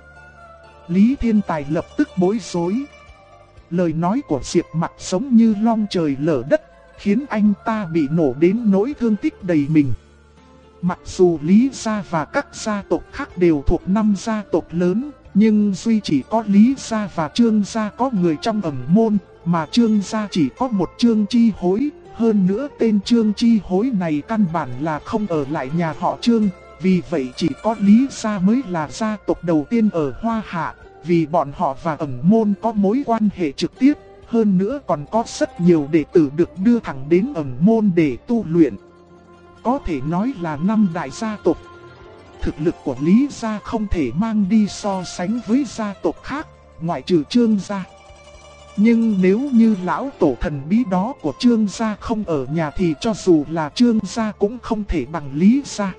Lý Thiên Tài lập tức bối rối. Lời nói của Diệp Mặc giống như long trời lở đất, khiến anh ta bị nổ đến nỗi thương tích đầy mình. Mặc dù Lý gia và các gia tộc khác đều thuộc 5 gia tộc lớn, nhưng duy chỉ có Lý gia và Trương gia có người trong ẩn môn, mà Trương gia chỉ có một Trương Chi Hối. Hơn nữa tên Trương Chi Hối này căn bản là không ở lại nhà họ Trương, vì vậy chỉ có Lý gia mới là gia tộc đầu tiên ở Hoa Hạ, vì bọn họ và ẩn môn có mối quan hệ trực tiếp, hơn nữa còn có rất nhiều đệ tử được đưa thẳng đến ẩn môn để tu luyện. Có thể nói là 5 đại gia tộc. Thực lực của Lý gia không thể mang đi so sánh với gia tộc khác, ngoại trừ Trương gia. Nhưng nếu như lão tổ thần bí đó của Trương gia không ở nhà thì cho dù là Trương gia cũng không thể bằng Lý gia.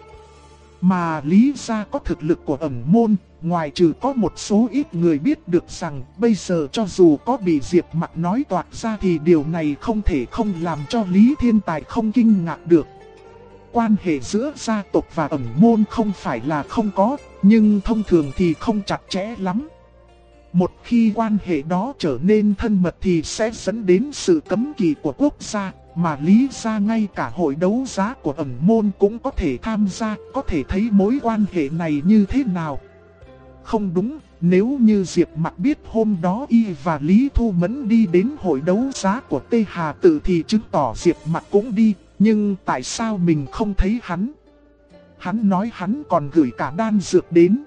Mà Lý gia có thực lực của ẩn môn, ngoài trừ có một số ít người biết được rằng bây giờ cho dù có bị Diệp Mặc nói toạc ra thì điều này không thể không làm cho Lý Thiên Tài không kinh ngạc được. Quan hệ giữa gia tộc và ẩn môn không phải là không có, nhưng thông thường thì không chặt chẽ lắm. Một khi quan hệ đó trở nên thân mật thì sẽ dẫn đến sự cấm kỵ của quốc gia, mà Lý gia ngay cả hội đấu giá của ẩn môn cũng có thể tham gia, có thể thấy mối quan hệ này như thế nào. Không đúng, nếu như Diệp Mặc biết hôm đó y và Lý Thu Mẫn đi đến hội đấu giá của Tây Hà Tự thì chứng tỏ Diệp Mặc cũng đi, nhưng tại sao mình không thấy hắn? Hắn nói hắn còn gửi cả đan dược đến.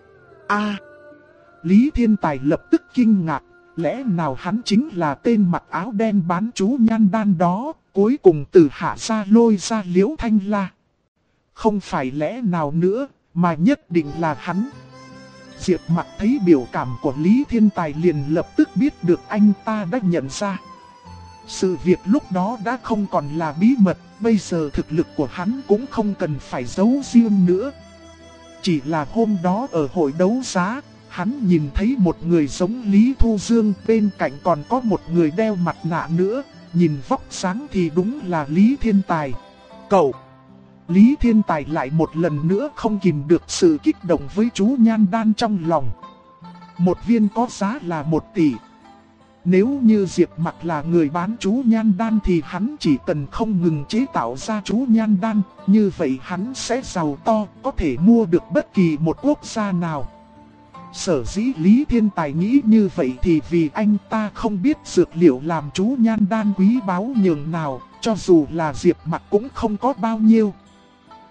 Lý Thiên Tài lập tức kinh ngạc, lẽ nào hắn chính là tên mặc áo đen bán chú nhan đan đó, cuối cùng từ hạ ra lôi ra Liễu Thanh La. Không phải lẽ nào nữa, mà nhất định là hắn. Diệp Mặc thấy biểu cảm của Lý Thiên Tài liền lập tức biết được anh ta đã nhận ra. Sự việc lúc đó đã không còn là bí mật, bây giờ thực lực của hắn cũng không cần phải giấu riêng nữa. Chỉ là hôm đó ở hội đấu giá, hắn nhìn thấy một người giống Lý Thu Dương, bên cạnh còn có một người đeo mặt nạ nữa, nhìn vóc dáng thì đúng là Lý Thiên Tài. Cậu! Lý Thiên Tài lại một lần nữa không kìm được sự kích động với chú nhan đan trong lòng. Một viên có giá là 1 tỷ. Nếu như Diệp Mặc là người bán chú nhan đan thì hắn chỉ cần không ngừng chế tạo ra chú nhan đan, như vậy hắn sẽ giàu to, có thể mua được bất kỳ một quốc gia nào. Sở dĩ Lý Thiên Tài nghĩ như vậy thì vì anh ta không biết dược liệu làm chú nhan đan quý báu nhường nào, cho dù là Diệp Mặc cũng không có bao nhiêu.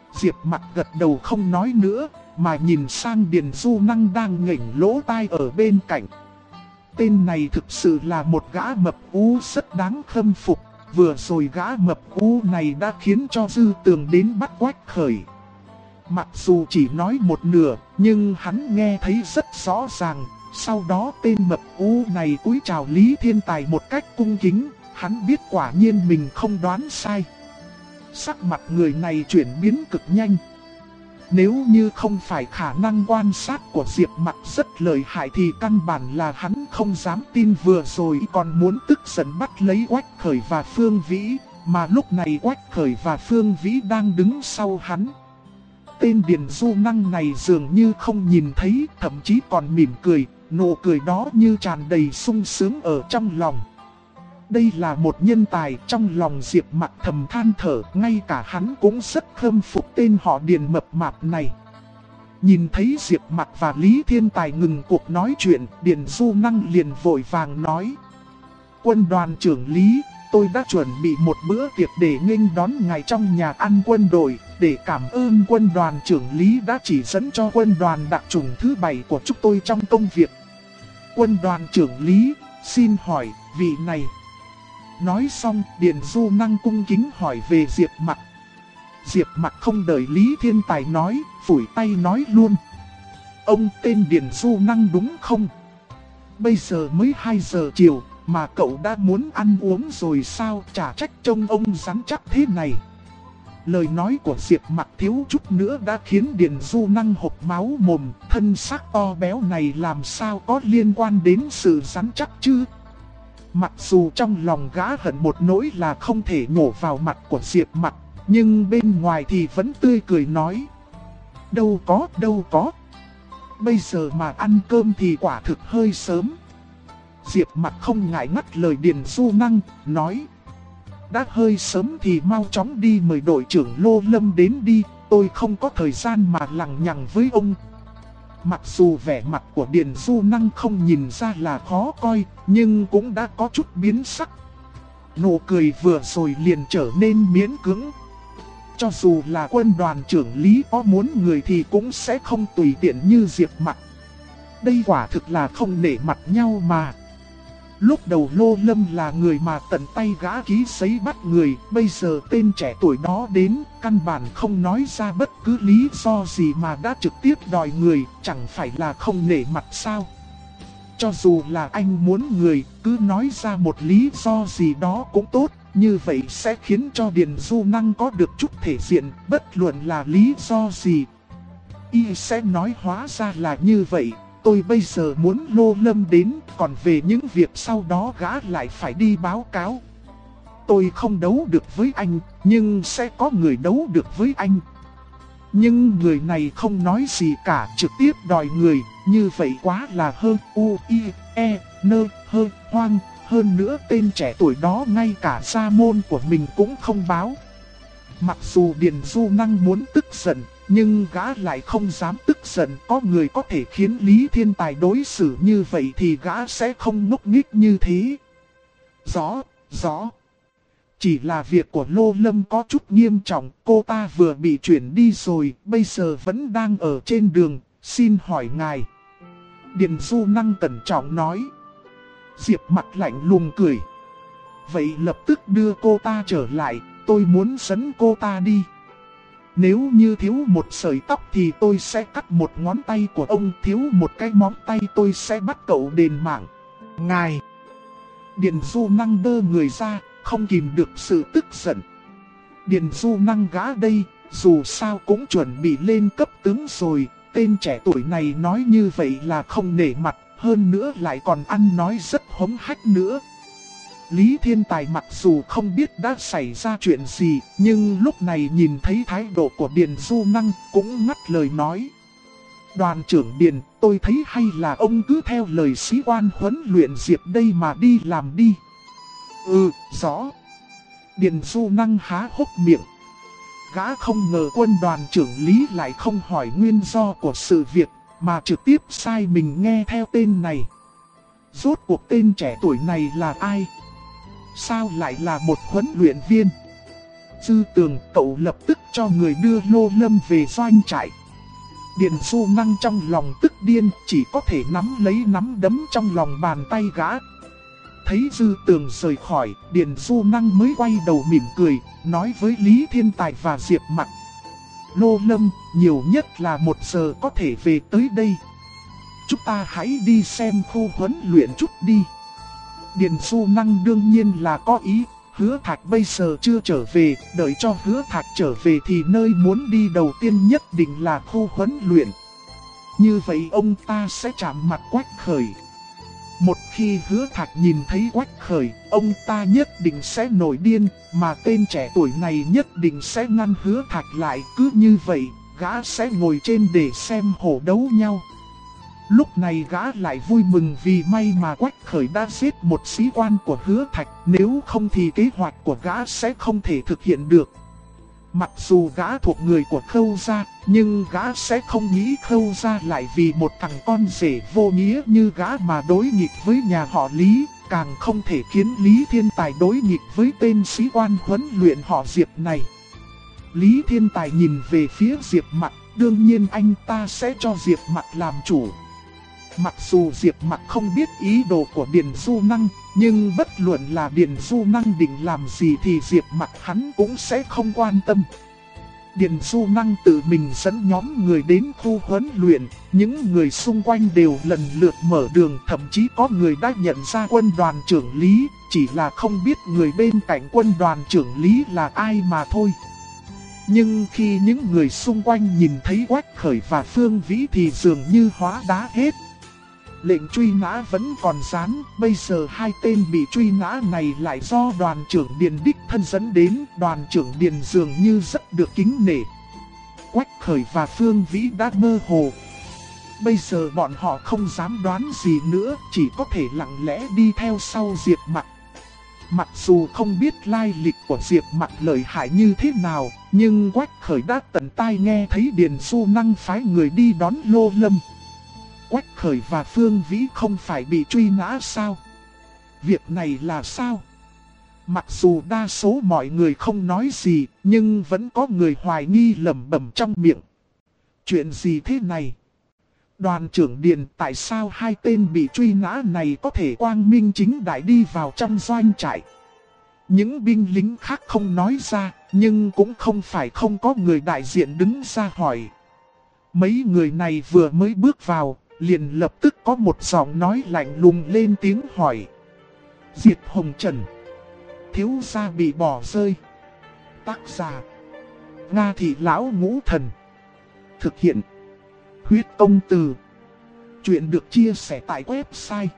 Diệp Mặc gật đầu không nói nữa, mà nhìn sang Điền Du Năng đang nghển lỗ tai ở bên cạnh. Tên này thực sự là một gã mập ú rất đáng khâm phục. Vừa rồi gã mập ú này đã khiến cho Dư Tường đến bắt Quách Khởi. Mặc dù chỉ nói một nửa, nhưng hắn nghe thấy rất rõ ràng. Sau đó tên mập ú này cúi chào Lý Thiên Tài một cách cung kính. Hắn biết quả nhiên mình không đoán sai. Sắc mặt người này chuyển biến cực nhanh. Nếu như không phải khả năng quan sát của Diệp Mặc rất lợi hại thì căn bản là hắn không dám tin vừa rồi còn muốn tức giận bắt lấy Quách Khởi và Phương Vĩ, mà lúc này Quách Khởi và Phương Vĩ đang đứng sau hắn. Tên Điền Du Năng này dường như không nhìn thấy, thậm chí còn mỉm cười, nụ cười đó như tràn đầy sung sướng ở trong lòng. Đây là một nhân tài, trong lòng Diệp Mặc thầm than thở, ngay cả hắn cũng rất khâm phục tên họ Điền mập mạp này. Nhìn thấy Diệp Mặc và Lý Thiên Tài ngừng cuộc nói chuyện, Điền Du Năng liền vội vàng nói: Quân đoàn trưởng Lý, tôi đã chuẩn bị một bữa tiệc để nghênh đón ngài trong nhà ăn quân đội, để cảm ơn quân đoàn trưởng Lý đã chỉ dẫn cho quân đoàn đặc chủng thứ 7 của chúng tôi trong công việc. Quân đoàn trưởng Lý, xin hỏi, vị này... Nói xong, Điền Du Năng cung kính hỏi về Diệp Mặc. Diệp Mặc không đợi Lý Thiên Tài nói, phủi tay nói luôn: Ông tên Điền Du Năng đúng không? Bây giờ mới 2 giờ chiều, mà cậu đã muốn ăn uống rồi sao? Chả trách trông ông rắn chắc thế này. Lời nói của Diệp Mặc thiếu chút nữa đã khiến Điền Du Năng hộc máu mồm. Thân xác to béo này làm sao có liên quan đến sự rắn chắc chứ? Mặc dù trong lòng gã hận một nỗi là không thể nhổ vào mặt của Diệp Mặc, nhưng bên ngoài thì vẫn tươi cười nói: Đâu có. Bây giờ mà ăn cơm thì quả thực hơi sớm. Diệp Mặc không ngại ngắt lời Điền Du Năng, nói: Đã hơi sớm thì mau chóng đi mời đội trưởng Lô Lâm đến đi, tôi không có thời gian mà lằng nhằng với ông. Mặc dù vẻ mặt của Điền Du Năng không nhìn ra là khó coi, nhưng cũng đã có chút biến sắc. Nụ cười vừa rồi liền trở nên miễn cưỡng. Cho dù là quân đoàn trưởng Lý có muốn người thì cũng sẽ không tùy tiện như Diệp Mặc. Đây quả thực là không nể mặt nhau mà. Lúc đầu Lô Lâm là người mà tận tay gã ký giấy bắt người, bây giờ tên trẻ tuổi đó đến, căn bản không nói ra bất cứ lý do gì mà đã trực tiếp đòi người, chẳng phải là không nể mặt sao? Cho dù là anh muốn người, cứ nói ra một lý do gì đó cũng tốt, như vậy sẽ khiến cho Điền Du Năng có được chút thể diện, bất luận là lý do gì. Y sẽ nói hóa ra là như vậy. Tôi bây giờ muốn Lô Lâm đến, còn về những việc sau đó gã lại phải đi báo cáo. Tôi không đấu được với anh, nhưng sẽ có người đấu được với anh. Nhưng người này không nói gì cả, trực tiếp đòi người, như vậy quá là hơn hơn hoang. Hơn nữa tên trẻ tuổi đó ngay cả gia môn của mình cũng không báo. Mặc dù Điền Du Năng muốn tức giận, nhưng gã lại không dám tức giận. Có người có thể khiến Lý Thiên Tài đối xử như vậy thì gã sẽ không ngốc nghếch như thế. Rõ. Chỉ là việc của Lô Lâm có chút nghiêm trọng. Cô ta vừa bị chuyển đi rồi, bây giờ vẫn đang ở trên đường. Xin hỏi ngài. Điền Du Năng cẩn trọng nói. Diệp Mặc lạnh lùng cười. Vậy lập tức đưa cô ta trở lại. Tôi muốn dẫn cô ta đi. Nếu như thiếu một sợi tóc thì tôi sẽ cắt một ngón tay của ông. Thiếu một cái móng tay tôi sẽ bắt cậu đền mạng. Ngài. Điền Du Năng đơ người ra, không kìm được sự tức giận. Điền Du Năng gã đây, dù sao cũng chuẩn bị lên cấp tướng rồi. Tên trẻ tuổi này nói như vậy là không nể mặt, hơn nữa lại còn ăn nói rất hống hách nữa. Lý Thiên Tài mặc dù không biết đã xảy ra chuyện gì, nhưng lúc này nhìn thấy thái độ của Điền Du Năng cũng ngắt lời nói. Đoàn trưởng Điền, tôi thấy hay là ông cứ theo lời sĩ quan huấn luyện Diệp đây mà đi làm đi. Rõ. Điền Du Năng há hốc miệng. Gã không ngờ quân đoàn trưởng Lý lại không hỏi nguyên do của sự việc, mà trực tiếp sai mình nghe theo tên này. Rốt cuộc tên trẻ tuổi này là ai? Sao lại là một huấn luyện viên? Dư Tường, cậu lập tức cho người đưa Lô Lâm về doanh trại. Điền Du Năng trong lòng tức điên, chỉ có thể nắm lấy nắm đấm trong lòng bàn tay gã. Thấy Dư Tường rời khỏi, Điền Du Năng mới quay đầu mỉm cười, nói với Lý Thiên Tài và Diệp Mặc: Lô Lâm, nhiều nhất là 1 giờ có thể về tới đây. Chúng ta hãy đi xem khu huấn luyện chút đi. Điền Du Năng đương nhiên là có ý, Hứa Thạch bây giờ chưa trở về, đợi cho Hứa Thạch trở về thì nơi muốn đi đầu tiên nhất định là khu huấn luyện. Như vậy ông ta sẽ chạm mặt Quách Khởi. Một khi Hứa Thạch nhìn thấy Quách Khởi, ông ta nhất định sẽ nổi điên, mà tên trẻ tuổi này nhất định sẽ ngăn Hứa Thạch lại. Cứ như vậy, gã sẽ ngồi trên để xem hổ đấu nhau. Lúc này gã lại vui mừng vì may mà Quách Khởi đã giết một sĩ quan của Hứa Thạch, nếu không thì kế hoạch của gã sẽ không thể thực hiện được. Mặc dù gã thuộc người của Khâu gia, nhưng gã sẽ không nghĩ Khâu gia lại vì một thằng con rể vô nghĩa như gã mà đối nghịch với nhà họ Lý, càng không thể khiến Lý Thiên Tài đối nghịch với tên sĩ quan huấn luyện họ Diệp này. Lý Thiên Tài nhìn về phía Diệp Mặc, đương nhiên anh ta sẽ cho Diệp Mặc làm chủ. Mặc dù Diệp Mặc không biết ý đồ của Điền Du Năng, nhưng bất luận là Điền Du Năng định làm gì thì Diệp Mặc hắn cũng sẽ không quan tâm. Điền Du Năng tự mình dẫn nhóm người đến khu huấn luyện, những người xung quanh đều lần lượt mở đường, thậm chí có người đã nhận ra quân đoàn trưởng Lý, chỉ là không biết người bên cạnh quân đoàn trưởng Lý là ai mà thôi. Nhưng khi những người xung quanh nhìn thấy Quách Khởi và Phương Vĩ thì dường như hóa đá hết. Lệnh truy nã vẫn còn dán, bây giờ 2 tên bị truy nã này lại do đoàn trưởng Điền đích thân dẫn đến, đoàn trưởng Điền dường như rất được kính nể. Quách Khởi và Phương Vĩ đã mơ hồ. Bây giờ bọn họ không dám đoán gì nữa, chỉ có thể lặng lẽ đi theo sau Diệp Mặc. Mặc dù không biết lai lịch của Diệp Mặc lợi hại như thế nào, nhưng Quách Khởi đã tận tai nghe thấy Điền Du Năng phái người đi đón Lô Lâm. Quách Khởi và Phương Vĩ không phải bị truy nã sao? Việc này là sao? Mặc dù đa số mọi người không nói gì, nhưng vẫn có người hoài nghi lẩm bẩm trong miệng. Chuyện gì thế này? Đoàn trưởng Điền, tại sao 2 tên bị truy nã này có thể quang minh chính đại đi vào trong doanh trại? Những binh lính khác không nói ra, nhưng cũng không phải không có người đại diện đứng ra hỏi. Mấy người này vừa mới bước vào, liền lập tức có một giọng nói lạnh lùng lên tiếng hỏi. Diệt Hồng Trần, thiếu gia bị bỏ rơi. Tác giả: Nga Thị Lão Ngũ Thần. Thực hiện: Huyết Công Từ. Chuyện được chia sẻ tại website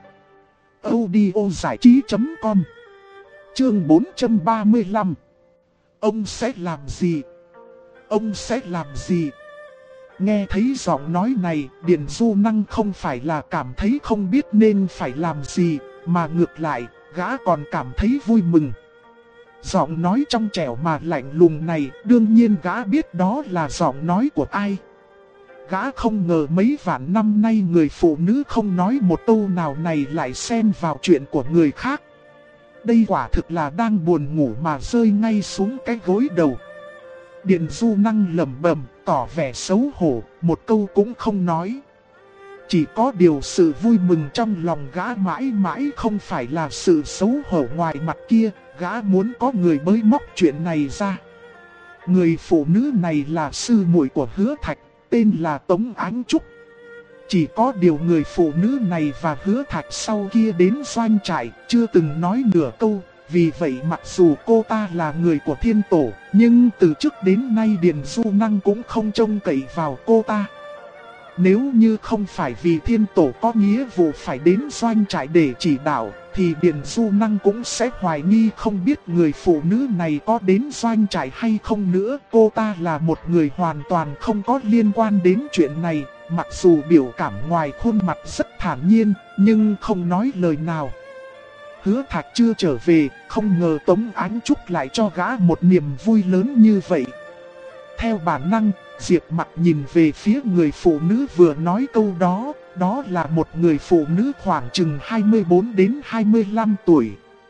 audiozảichí.com. Chương 435. Ông sẽ làm gì? Ông sẽ làm gì? Nghe thấy giọng nói này, Điền Du Năng không phải là cảm thấy không biết nên phải làm gì, mà ngược lại, gã còn cảm thấy vui mừng. Giọng nói trong trẻo mà lạnh lùng này, đương nhiên gã biết đó là giọng nói của ai. Gã không ngờ mấy vạn năm nay người phụ nữ không nói một câu nào này lại xen vào chuyện của người khác. Đây quả thực là đang buồn ngủ mà rơi ngay xuống cái gối đầu. Điền Du Năng lẩm bẩm, tỏ vẻ xấu hổ, một câu cũng không nói. Chỉ có điều sự vui mừng trong lòng gã mãi mãi không phải là sự xấu hổ ngoài mặt kia, gã muốn có người bới móc chuyện này ra. Người phụ nữ này là sư muội của Hứa Thạch, tên là Tống Ánh Trúc. Chỉ có điều người phụ nữ này và Hứa Thạch sau kia đến doanh trại chưa từng nói nửa câu. Vì vậy mặc dù cô ta là người của Thiên Tổ, nhưng từ trước đến nay Điền Du Năng cũng không trông cậy vào cô ta. Nếu như không phải vì Thiên Tổ có nghĩa vụ phải đến doanh trại để chỉ đạo, thì Điền Du Năng cũng sẽ hoài nghi không biết người phụ nữ này có đến doanh trại hay không nữa. Cô ta là một người hoàn toàn không có liên quan đến chuyện này, mặc dù biểu cảm ngoài khuôn mặt rất thản nhiên, nhưng không nói lời nào. Hứa Thạch chưa trở về, không ngờ Tống Ánh Trúc lại cho gã một niềm vui lớn như vậy. Theo bản năng, Diệp Mặc nhìn về phía người phụ nữ vừa nói câu đó, đó là một người phụ nữ khoảng chừng 24 đến 25 tuổi.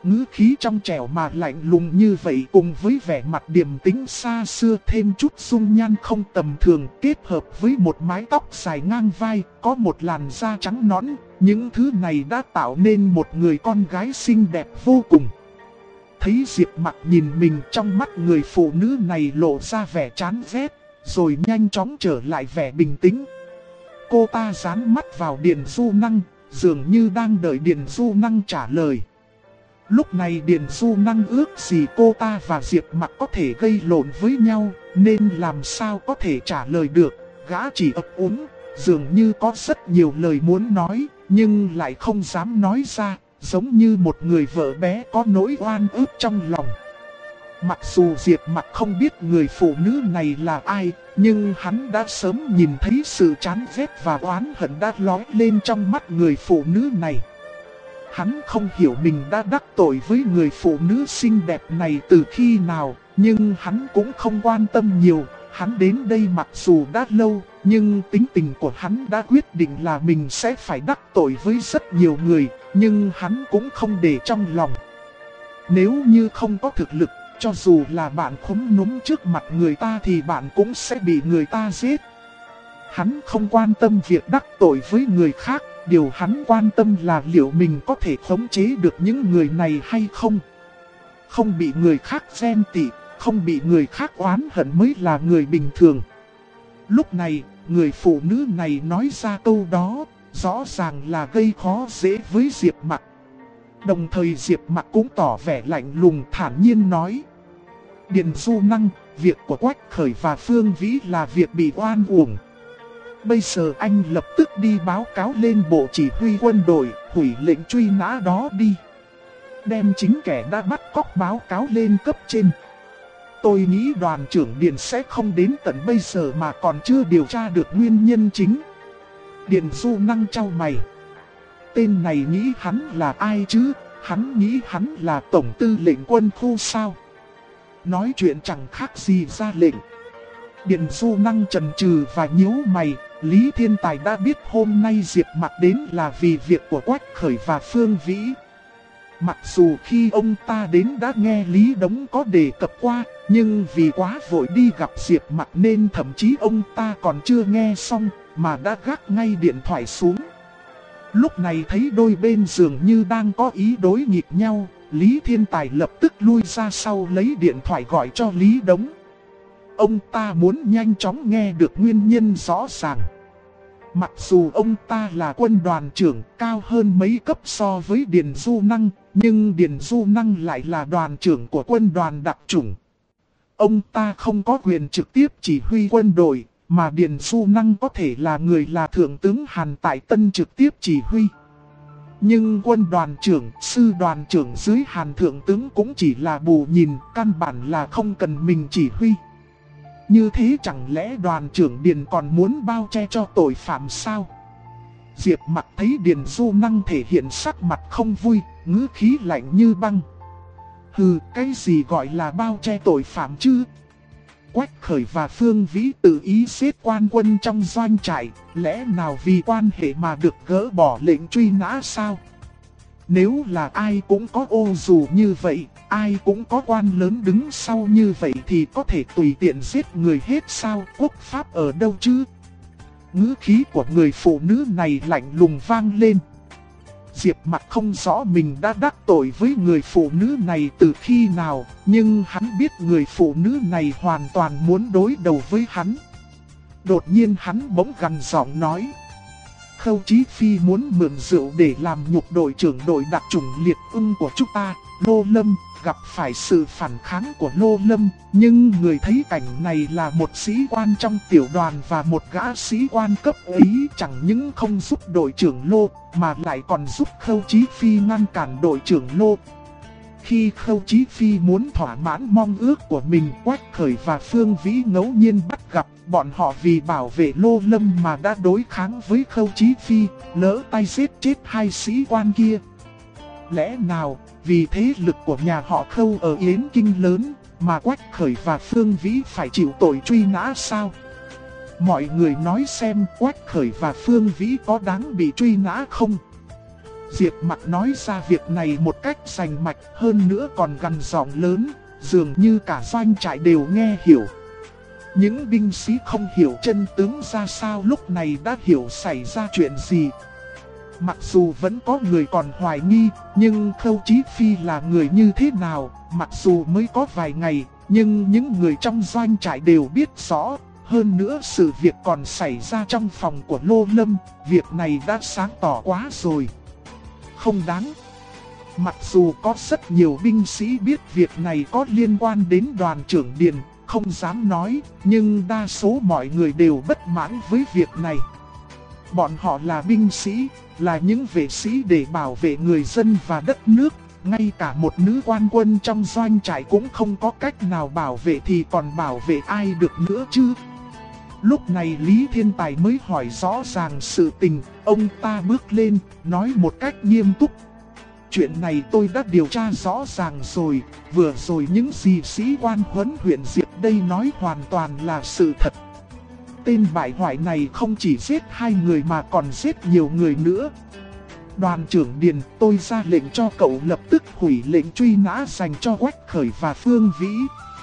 Ngữ khí trong trẻo mà lạnh lùng như vậy cùng với vẻ mặt điềm tĩnh xa xưa thêm chút dung nhan không tầm thường kết hợp với một mái tóc dài ngang vai, có một làn da trắng nõn, những thứ này đã tạo nên một người con gái xinh đẹp vô cùng. Thấy Diệp Mặc nhìn mình, trong mắt người phụ nữ này lộ ra vẻ chán ghét, rồi nhanh chóng trở lại vẻ bình tĩnh. Cô ta dán mắt vào Điền Du Năng, dường như đang đợi Điền Du Năng trả lời. Lúc này Điền Du Năng ước gì cô ta và Diệp Mặc có thể gây lộn với nhau, nên làm sao có thể trả lời được. Gã chỉ ấp úng, dường như có rất nhiều lời muốn nói, nhưng lại không dám nói ra, giống như một người vợ bé có nỗi oan ức trong lòng. Mặc dù Diệp Mặc không biết người phụ nữ này là ai, nhưng hắn đã sớm nhìn thấy sự chán ghét và oán hận đã lóe lên trong mắt người phụ nữ này. Hắn không hiểu mình đã đắc tội với người phụ nữ xinh đẹp này từ khi nào, nhưng hắn cũng không quan tâm nhiều. Hắn đến đây mặc dù đã lâu, nhưng tính tình của hắn đã quyết định là mình sẽ phải đắc tội với rất nhiều người, nhưng hắn cũng không để trong lòng. Nếu như không có thực lực, cho dù là bạn khúm núm trước mặt người ta thì bạn cũng sẽ bị người ta giết. Hắn không quan tâm việc đắc tội với người khác, điều hắn quan tâm là liệu mình có thể khống chế được những người này hay không. Không bị người khác ghen tị, không bị người khác oán hận mới là người bình thường. Lúc này, người phụ nữ này nói ra câu đó, rõ ràng là gây khó dễ với Diệp Mặc. Đồng thời Diệp Mặc cũng tỏ vẻ lạnh lùng thản nhiên nói: Điền Du Năng, việc của Quách Khởi và Phương Vĩ là việc bị oan uổng. Bây giờ anh lập tức đi báo cáo lên bộ chỉ huy quân đội, hủy lệnh truy nã đó đi. Đem chính kẻ đã bắt cóc báo cáo lên cấp trên. Tôi nghĩ đoàn trưởng Điền sẽ không đến tận bây giờ mà còn chưa điều tra được nguyên nhân chính. Điền Du Năng chau mày. Tên này nghĩ hắn là ai chứ? Hắn nghĩ hắn là tổng tư lệnh quân khu sao? Nói chuyện chẳng khác gì ra lệnh. Điền Du Năng chần chừ và nhíu mày. Lý Thiên Tài đã biết hôm nay Diệp Mặc đến là vì việc của Quách Khởi và Phương Vĩ. Mặc dù khi ông ta đến đã nghe Lý Đống có đề cập qua, nhưng vì quá vội đi gặp Diệp Mặc nên thậm chí ông ta còn chưa nghe xong mà đã gác ngay điện thoại xuống. Lúc này thấy đôi bên dường như đang có ý đối nghịch nhau, Lý Thiên Tài lập tức lui ra sau lấy điện thoại gọi cho Lý Đống. Ông ta muốn nhanh chóng nghe được nguyên nhân rõ ràng. Mặc dù ông ta là quân đoàn trưởng cao hơn mấy cấp so với Điền Du Năng, nhưng Điền Du Năng lại là đoàn trưởng của quân đoàn đặc chủng. Ông ta không có quyền trực tiếp chỉ huy quân đội, mà Điền Du Năng có thể là người là Thượng tướng Hàn Tại Tân trực tiếp chỉ huy. Nhưng quân đoàn trưởng, sư đoàn trưởng dưới Hàn Thượng tướng cũng chỉ là bù nhìn, căn bản là không cần mình chỉ huy. Như thế chẳng lẽ đoàn trưởng Điền còn muốn bao che cho tội phạm sao? Diệp Mặc thấy Điền Du Năng thể hiện sắc mặt không vui, ngữ khí lạnh như băng. Hừ, cái gì gọi là bao che tội phạm chứ? Quách Khởi và Phương Vĩ tự ý xếp quan quân trong doanh trại, lẽ nào vì quan hệ mà được gỡ bỏ lệnh truy nã sao? Nếu là ai cũng có ô dù như vậy, ai cũng có quan lớn đứng sau như vậy thì có thể tùy tiện giết người hết sao? Quốc pháp ở đâu chứ? Ngữ khí của người phụ nữ này lạnh lùng vang lên. Diệp Mặc không rõ mình đã đắc tội với người phụ nữ này từ khi nào, nhưng hắn biết người phụ nữ này hoàn toàn muốn đối đầu với hắn. Đột nhiên hắn bỗng gằn giọng nói: Khâu Chí Phi muốn mượn rượu để làm nhục đội trưởng đội đặc chủng Liệt Ưng của chúng ta, Lô Lâm, gặp phải sự phản kháng của Lô Lâm, nhưng người thấy cảnh này là một sĩ quan trong tiểu đoàn và một gã sĩ quan cấp ấy chẳng những không giúp đội trưởng Lô, mà lại còn giúp Khâu Chí Phi ngăn cản đội trưởng Lô. Khi Khâu Chí Phi muốn thỏa mãn mong ước của mình, Quách Khởi và Phương Vĩ ngẫu nhiên bắt gặp, bọn họ vì bảo vệ Lô Lâm mà đã đối kháng với Khâu Chí Phi, lỡ tay giết chết hai sĩ quan kia. Lẽ nào, vì thế lực của nhà họ Khâu ở Yến Kinh lớn, mà Quách Khởi và Phương Vĩ phải chịu tội truy nã sao? Mọi người nói xem Quách Khởi và Phương Vĩ có đáng bị truy nã không? Diệp Mặc nói ra việc này một cách rành mạch, hơn nữa còn gằn giọng lớn, dường như cả doanh trại đều nghe hiểu. Những binh sĩ không hiểu chân tướng ra sao lúc này đã hiểu xảy ra chuyện gì. Mặc dù vẫn có người còn hoài nghi, nhưng Khâu Chí Phi là người như thế nào, mặc dù mới có vài ngày, nhưng những người trong doanh trại đều biết rõ. Hơn nữa sự việc còn xảy ra trong phòng của Lô Lâm, việc này đã sáng tỏ quá rồi. Không đáng. Mặc dù có rất nhiều binh sĩ biết việc này có liên quan đến đoàn trưởng Điền, không dám nói, nhưng đa số mọi người đều bất mãn với việc này. Bọn họ là binh sĩ, là những vệ sĩ để bảo vệ người dân và đất nước. Ngay cả một nữ quan quân trong doanh trại cũng không có cách nào bảo vệ thì còn bảo vệ ai được nữa chứ. Lúc này Lý Thiên Tài mới hỏi rõ ràng sự tình, ông ta bước lên, nói một cách nghiêm túc. Chuyện này tôi đã điều tra rõ ràng rồi, vừa rồi những gì sĩ quan huấn huyện Diệp đây nói hoàn toàn là sự thật. Tên bại hoại này không chỉ giết 2 người mà còn giết nhiều người nữa. Đoàn trưởng Điền, tôi ra lệnh cho cậu lập tức hủy lệnh truy nã dành cho Quách Khởi và Phương Vĩ.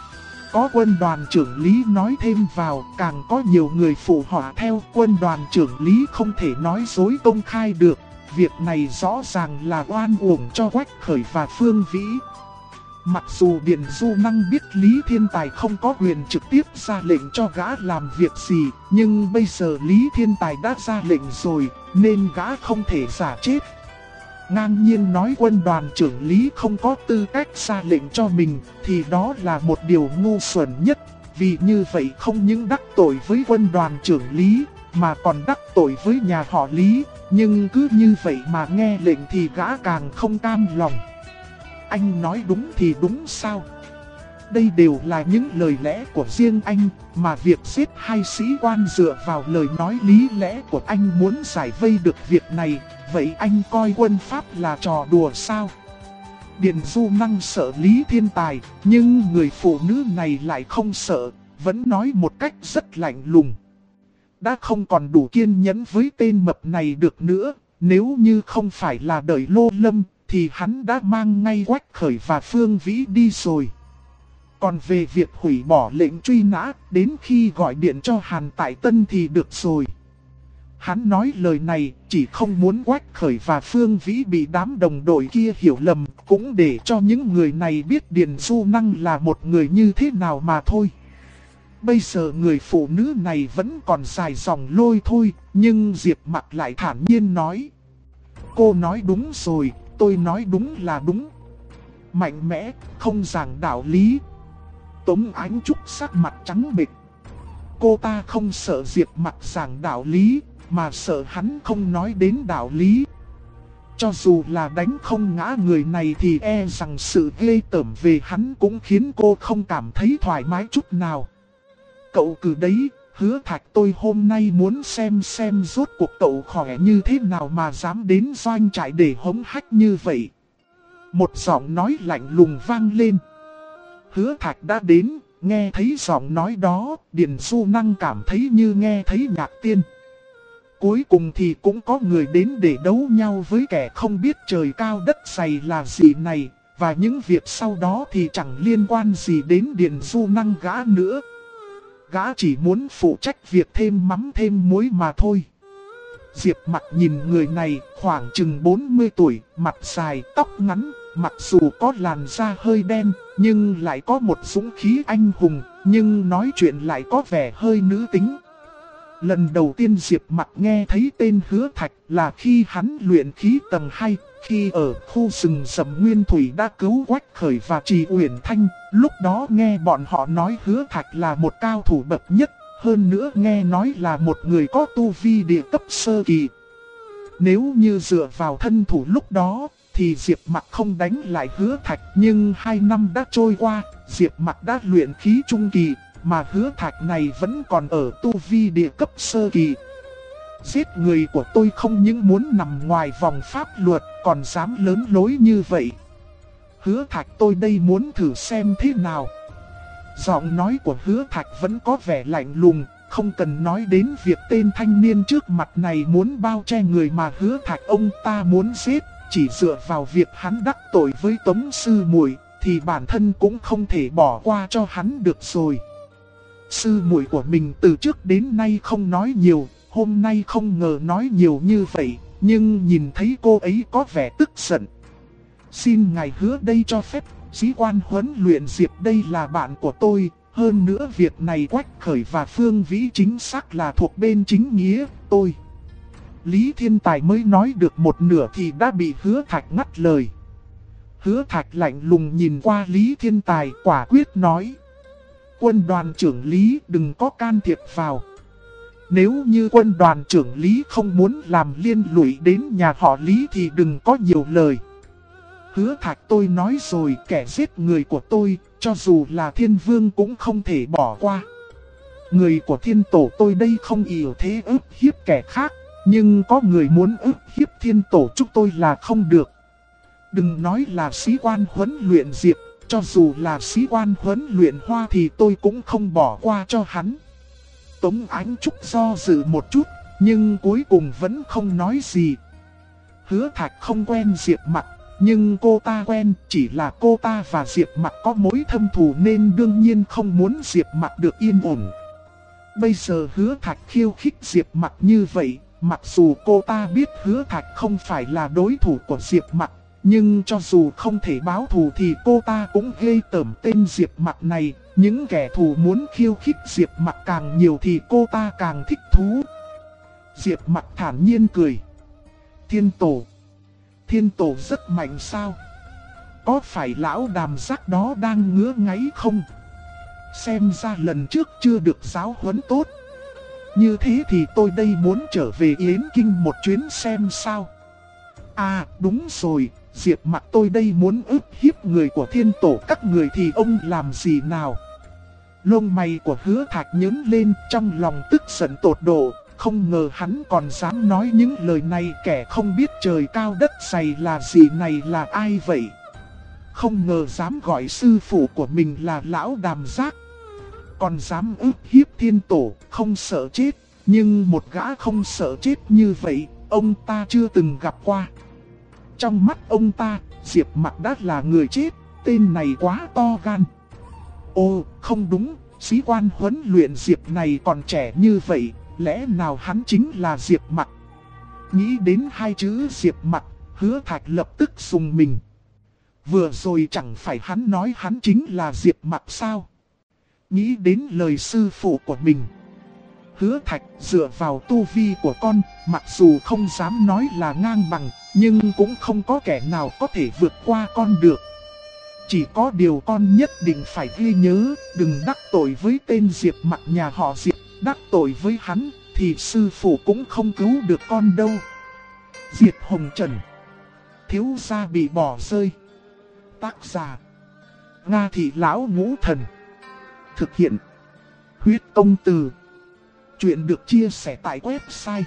Có quân đoàn trưởng Lý nói thêm vào, càng có nhiều người phụ họa theo. Quân đoàn trưởng Lý không thể nói dối công khai được. Việc này rõ ràng là oan uổng cho Quách Khởi và Phương Vĩ. Mặc dù Điền Du Năng biết Lý Thiên Tài không có quyền trực tiếp ra lệnh cho gã làm việc gì, nhưng bây giờ Lý Thiên Tài đã ra lệnh rồi, nên gã không thể giả chết. Ngang nhiên nói quân đoàn trưởng Lý không có tư cách ra lệnh cho mình, thì đó là một điều ngu xuẩn nhất. Vì như vậy không những đắc tội với quân đoàn trưởng Lý, mà còn đắc tội với nhà họ Lý. Nhưng cứ như vậy mà nghe lệnh thì gã càng không cam lòng. Anh nói đúng thì đúng sao? Đây đều là những lời lẽ của riêng anh, mà việc giết 2 sĩ quan dựa vào lời nói lý lẽ của anh muốn giải vây được việc này. Vậy anh coi quân Pháp là trò đùa sao? Điền Du Năng sợ Lý Thiên Tài, nhưng người phụ nữ này lại không sợ, vẫn nói một cách rất lạnh lùng. Đã không còn đủ kiên nhẫn với tên mập này được nữa, nếu như không phải là đợi Lô Lâm, thì hắn đã mang ngay Quách Khởi và Phương Vĩ đi rồi. Còn về việc hủy bỏ lệnh truy nã, đến khi gọi điện cho Hàn Tại Tân thì được rồi. Hắn nói lời này chỉ không muốn Quách Khởi và Phương Vĩ bị đám đồng đội kia hiểu lầm, cũng để cho những người này biết Điền Du Năng là một người như thế nào mà thôi. Bây giờ người phụ nữ này vẫn còn dài dòng lôi thôi, nhưng Diệp Mặc lại thản nhiên nói. Cô nói đúng rồi, tôi nói đúng là đúng. Mạnh mẽ, không giảng đạo lý. Tống Ánh Trúc sắc mặt trắng bệch. Cô ta không sợ Diệp Mặc giảng đạo lý, mà sợ hắn không nói đến đạo lý. Cho dù là đánh không ngã người này thì e rằng sự ghê tởm về hắn cũng khiến cô không cảm thấy thoải mái chút nào. Cậu cứ đấy, Hứa Thạch, tôi hôm nay muốn xem rốt cuộc cậu khỏe như thế nào mà dám đến doanh trại để hống hách như vậy. Một giọng nói lạnh lùng vang lên. Hứa Thạch đã đến, nghe thấy giọng nói đó, Điền Du Năng cảm thấy như nghe thấy nhạc tiên. Cuối cùng thì cũng có người đến để đấu nhau với kẻ không biết trời cao đất dày là gì này, và những việc sau đó thì chẳng liên quan gì đến Điền Du Năng gã nữa. Gã chỉ muốn phụ trách việc thêm mắm thêm muối mà thôi. Diệp Mặc nhìn người này khoảng chừng 40 tuổi, mặt dài, tóc ngắn, mặc dù có làn da hơi đen, nhưng lại có một dũng khí anh hùng, nhưng nói chuyện lại có vẻ hơi nữ tính. Lần đầu tiên Diệp Mặc nghe thấy tên Hứa Thạch là khi hắn luyện khí tầng 2, khi ở khu rừng rậm Nguyên Thủy đã cứu Quách Khởi và Trì Uyển Thanh. Lúc đó nghe bọn họ nói Hứa Thạch là một cao thủ bậc nhất, hơn nữa nghe nói là một người có tu vi địa cấp sơ kỳ. Nếu như dựa vào thân thủ lúc đó, thì Diệp Mặc không đánh lại Hứa Thạch, nhưng 2 năm đã trôi qua, Diệp Mặc đã luyện khí trung kỳ, mà Hứa Thạch này vẫn còn ở tu vi địa cấp sơ kỳ. Giết người của tôi không những muốn nằm ngoài vòng pháp luật, còn dám lớn lối như vậy. Hứa Thạch, tôi đây muốn thử xem thế nào. Giọng nói của Hứa Thạch vẫn có vẻ lạnh lùng, không cần nói đến việc tên thanh niên trước mặt này muốn bao che người mà Hứa Thạch ông ta muốn giết, chỉ dựa vào việc hắn đắc tội với Tống sư muội thì bản thân cũng không thể bỏ qua cho hắn được rồi. Sư muội của mình từ trước đến nay không nói nhiều, hôm nay không ngờ nói nhiều như vậy, nhưng nhìn thấy cô ấy có vẻ tức giận. Xin ngài hứa đây cho phép, sĩ quan huấn luyện Diệp đây là bạn của tôi, hơn nữa việc này Quách Khởi và Phương Vĩ chính xác là thuộc bên chính nghĩa, tôi. Lý Thiên Tài mới nói được một nửa thì đã bị Hứa Thạch ngắt lời. Hứa Thạch lạnh lùng nhìn qua Lý Thiên Tài quả quyết nói. Quân đoàn trưởng Lý đừng có can thiệp vào. Nếu như quân đoàn trưởng Lý không muốn làm liên lụy đến nhà họ Lý thì đừng có nhiều lời. Hứa Thạch tôi nói rồi, kẻ giết người của tôi, cho dù là Thiên Vương cũng không thể bỏ qua. Người của Thiên Tổ tôi đây không ỷ thế ức hiếp kẻ khác, nhưng có người muốn ức hiếp Thiên Tổ chúng tôi là không được. Đừng nói là sĩ quan huấn luyện Diệp, cho dù là sĩ quan huấn luyện Hoa thì tôi cũng không bỏ qua cho hắn. Tống Ánh Trúc do dự một chút, nhưng cuối cùng vẫn không nói gì. Hứa Thạch không quen Diệp Mặc, nhưng cô ta quen, chỉ là cô ta và Diệp Mặc có mối thâm thù nên đương nhiên không muốn Diệp Mặc được yên ổn. Bây giờ Hứa Thạch khiêu khích Diệp Mặc như vậy, mặc dù cô ta biết Hứa Thạch không phải là đối thủ của Diệp Mặc, nhưng cho dù không thể báo thù thì cô ta cũng ghê tởm tên Diệp Mặc này. Những kẻ thù muốn khiêu khích Diệp Mặc càng nhiều thì cô ta càng thích thú. Diệp Mặc thản nhiên cười. Thiên Tổ rất mạnh sao? Có phải lão Đàm Giác đó đang ngứa ngáy không? Xem ra lần trước chưa được giáo huấn tốt. Như thế thì tôi đây muốn trở về Yến Kinh một chuyến xem sao. À đúng rồi, Diệp Mặc tôi đây muốn ức hiếp người của Thiên Tổ các người thì ông làm gì nào? Lông mày của Hứa Thạch nhướng lên, trong lòng tức giận tột độ. Không ngờ hắn còn dám nói những lời này, kẻ không biết trời cao đất dày là gì này là ai vậy? Không ngờ dám gọi sư phụ của mình là lão Đàm Giác. Còn dám ức hiếp Thiên Tổ, không sợ chết. Nhưng một gã không sợ chết như vậy, ông ta chưa từng gặp qua. Trong mắt ông ta, Diệp Mặc đã là người chết, tên này quá to gan. Ồ, không đúng, sĩ quan huấn luyện Diệp này còn trẻ như vậy, lẽ nào hắn chính là Diệp Mặc? Nghĩ đến hai chữ Diệp Mặc, Hứa Thạch lập tức rùng mình. Vừa rồi chẳng phải hắn nói hắn chính là Diệp Mặc sao? Nghĩ đến lời sư phụ của mình, Hứa Thạch dựa vào tu vi của con, mặc dù không dám nói là ngang bằng, nhưng cũng không có kẻ nào có thể vượt qua con được. Chỉ có điều con nhất định phải ghi nhớ, đừng đắc tội với tên Diệp Mặc nhà họ Diệp, đắc tội với hắn thì sư phụ cũng không cứu được con đâu. Diệp Hồng Trần, thiếu gia bị bỏ rơi. Tác giả Nga Thị Lão Ngũ Thần. Thực hiện Huyết Công Từ. Chuyện được chia sẻ tại website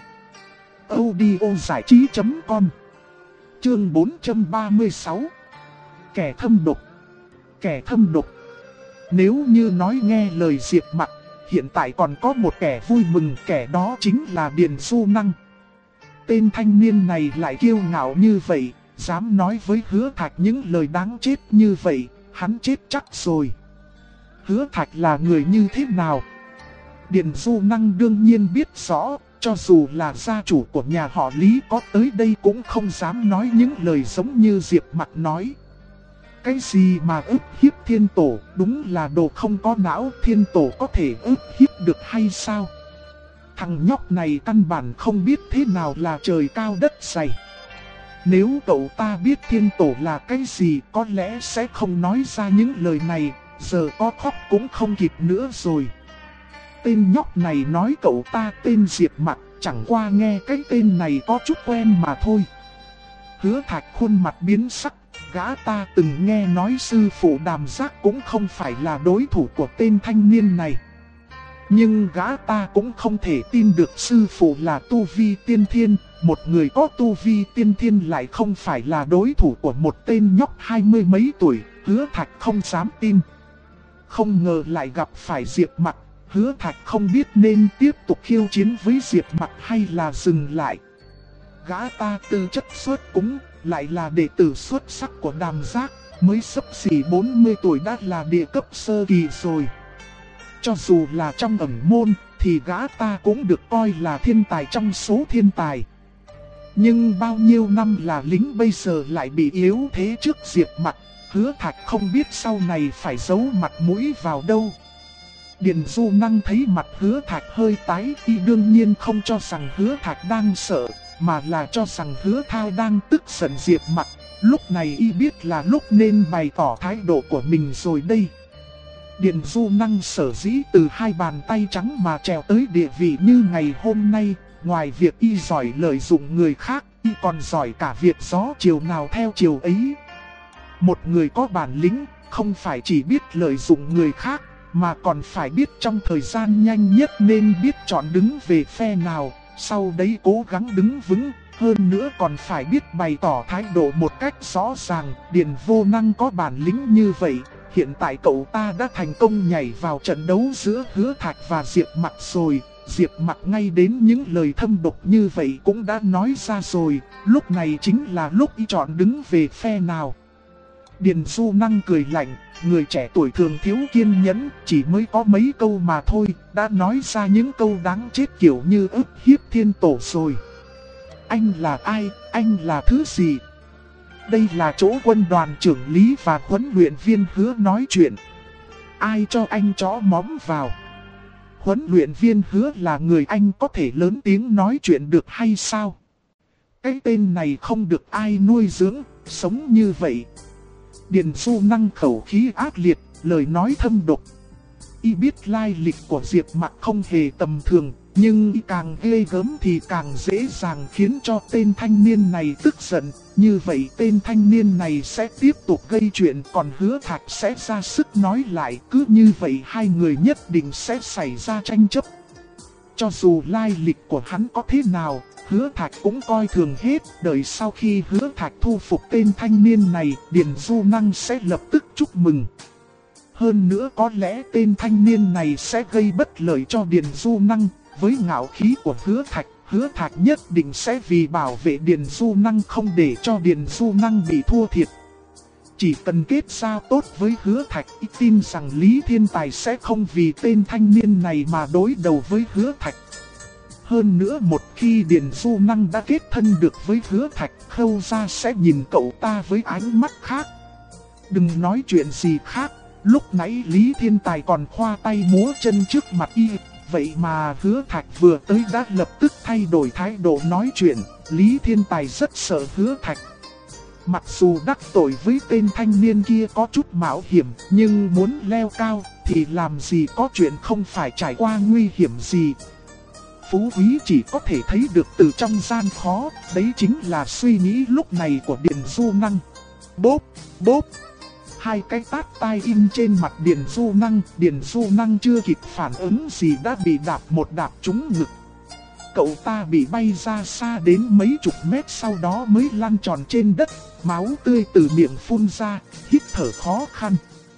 audiozảichí.com. Chương 436. Kẻ thâm độc. Kẻ thâm độc. Nếu như nói nghe lời Diệp Mặc, hiện tại còn có một kẻ vui mừng, kẻ đó chính là Điền Du Năng. Tên thanh niên này lại kiêu ngạo như vậy, dám nói với Hứa Thạch những lời đáng chết như vậy, hắn chết chắc rồi. Hứa Thạch là người như thế nào? Điền Du Năng đương nhiên biết rõ, cho dù là gia chủ của nhà họ Lý có tới đây cũng không dám nói những lời giống như Diệp Mặc nói. Cái gì mà ức hiếp Thiên Tổ, đúng là đồ không có não, Thiên Tổ có thể ức hiếp được hay sao? Thằng nhóc này căn bản không biết thế nào là trời cao đất dày. Nếu cậu ta biết Thiên Tổ là cái gì có lẽ sẽ không nói ra những lời này, giờ có khóc cũng không kịp nữa rồi. Tên nhóc này nói cậu ta tên Diệp Mặc, chẳng qua nghe cái tên này có chút quen mà thôi. Hứa Thạch khuôn mặt biến sắc, gã ta từng nghe nói sư phụ Đàm Giác cũng không phải là đối thủ của tên thanh niên này. Nhưng gã ta cũng không thể tin được sư phụ là tu vi tiên thiên, một người có tu vi tiên thiên lại không phải là đối thủ của một tên nhóc 20 mấy tuổi, Hứa Thạch không dám tin. Không ngờ lại gặp phải Diệp Mặc, Hứa Thạch không biết nên tiếp tục khiêu chiến với Diệp Mặc hay là dừng lại. Gã ta tư chất xuất cúng, lại là đệ tử xuất sắc của Đàm Giác, mới xấp xỉ 40 tuổi đã là địa cấp sơ kỳ rồi. Cho dù là trong ẩn môn, thì gã ta cũng được coi là thiên tài trong số thiên tài. Nhưng bao nhiêu năm là lính bây giờ lại bị yếu thế trước Diệp Mặc, Hứa Thạch không biết sau này phải giấu mặt mũi vào đâu. Điền Du Năng thấy mặt Hứa Thạch hơi tái, y đương nhiên không cho rằng Hứa Thạch đang sợ, mà là cho rằng Hứa Thao đang tức giận Diệp Mặc. Lúc này y biết là lúc nên bày tỏ thái độ của mình rồi đây. Điền Du Năng sở dĩ từ hai bàn tay trắng mà trèo tới địa vị như ngày hôm nay, ngoài việc y giỏi lợi dụng người khác, y còn giỏi cả việc gió chiều nào theo chiều ấy. Một người có bản lĩnh, không phải chỉ biết lợi dụng người khác, mà còn phải biết trong thời gian nhanh nhất nên biết chọn đứng về phe nào, sau đấy cố gắng đứng vững. Hơn nữa còn phải biết bày tỏ thái độ một cách rõ ràng. Điền Vô Năng có bản lĩnh như vậy. Hiện tại cậu ta đã thành công nhảy vào trận đấu giữa Hứa Thạch và Diệp Mặc rồi. Diệp Mặc ngay đến những lời thâm độc như vậy cũng đã nói ra rồi. Lúc này chính là lúc y chọn đứng về phe nào. Điền Du Năng cười lạnh, người trẻ tuổi thường thiếu kiên nhẫn, chỉ mới có mấy câu mà thôi, đã nói ra những câu đáng chết kiểu như ức hiếp thiên tổ rồi. Anh là ai, anh là thứ gì? Đây là chỗ quân đoàn trưởng lý và huấn luyện viên Hứa nói chuyện. Ai cho anh chó móm vào? Huấn luyện viên Hứa là người anh có thể lớn tiếng nói chuyện được hay sao? Cái tên này không được ai nuôi dưỡng, sống như vậy. Điền Du Năng khẩu khí ác liệt, lời nói thâm độc. Y biết lai lịch của Diệp Mặc không hề tầm thường, nhưng y càng ghê gớm thì càng dễ dàng khiến cho tên thanh niên này tức giận. Như vậy tên thanh niên này sẽ tiếp tục gây chuyện, còn Hứa Thạch sẽ ra sức nói lại. Cứ như vậy hai người nhất định sẽ xảy ra tranh chấp. Cho dù lai lịch của hắn có thế nào, Hứa Thạch cũng coi thường hết. Đợi sau khi Hứa Thạch thu phục tên thanh niên này, Điền Du Năng sẽ lập tức chúc mừng. Hơn nữa có lẽ tên thanh niên này sẽ gây bất lợi cho Điền Du Năng. Với ngạo khí của Hứa Thạch nhất định sẽ vì bảo vệ Điền Du Năng không để cho Điền Du Năng bị thua thiệt. Chỉ cần kết giao tốt với Hứa Thạch, y tin rằng Lý Thiên Tài sẽ không vì tên thanh niên này mà đối đầu với Hứa Thạch. Hơn nữa một khi Điền Du Năng đã kết thân được với Hứa Thạch, Khâu Gia sẽ nhìn cậu ta với ánh mắt khác. Đừng nói chuyện gì khác, lúc nãy Lý Thiên Tài còn khoa tay múa chân trước mặt y. Vậy mà Hứa Thạch vừa tới đã lập tức thay đổi thái độ nói chuyện. Lý Thiên Tài rất sợ Hứa Thạch. Mặc dù đắc tội với tên thanh niên kia có chút mạo hiểm, nhưng muốn leo cao thì làm gì có chuyện không phải trải qua nguy hiểm gì. Phú Quý chỉ có thể thấy được từ trong gian khó, đấy chính là suy nghĩ lúc này của Điền Du Năng. Bốp, bốp. Hai cái tát tai in trên mặt Điền Du Năng chưa kịp phản ứng gì đã bị đạp một đạp trúng ngực. Cậu ta bị bay ra xa đến mấy chục mét, sau đó mới lăn tròn trên đất, máu tươi từ miệng phun ra, hít thở khó khăn.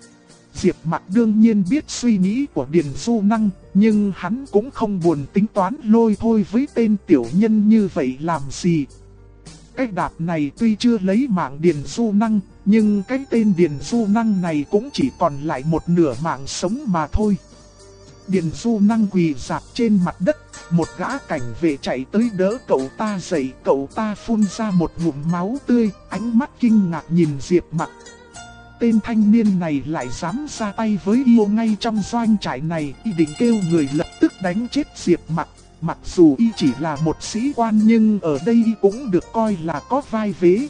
Diệp Mặc đương nhiên biết suy nghĩ của Điền Du Năng, nhưng hắn cũng không buồn tính toán lôi thôi với tên tiểu nhân như vậy làm gì. Cái đạp này tuy chưa lấy mạng Điền Du Năng, nhưng cái tên Điền Du Năng này cũng chỉ còn lại một nửa mạng sống mà thôi. Điền Du Năng quỳ rạp trên mặt đất, một gã cảnh vệ chạy tới đỡ cậu ta dậy, cậu ta phun ra một ngụm máu tươi, ánh mắt kinh ngạc nhìn Diệp Mặc. Tên thanh niên này lại dám ra tay với yêu ngay trong doanh trại này, y định kêu người lập tức đánh chết Diệp Mặc. Mặc dù y chỉ là một sĩ quan nhưng ở đây y cũng được coi là có vai vế.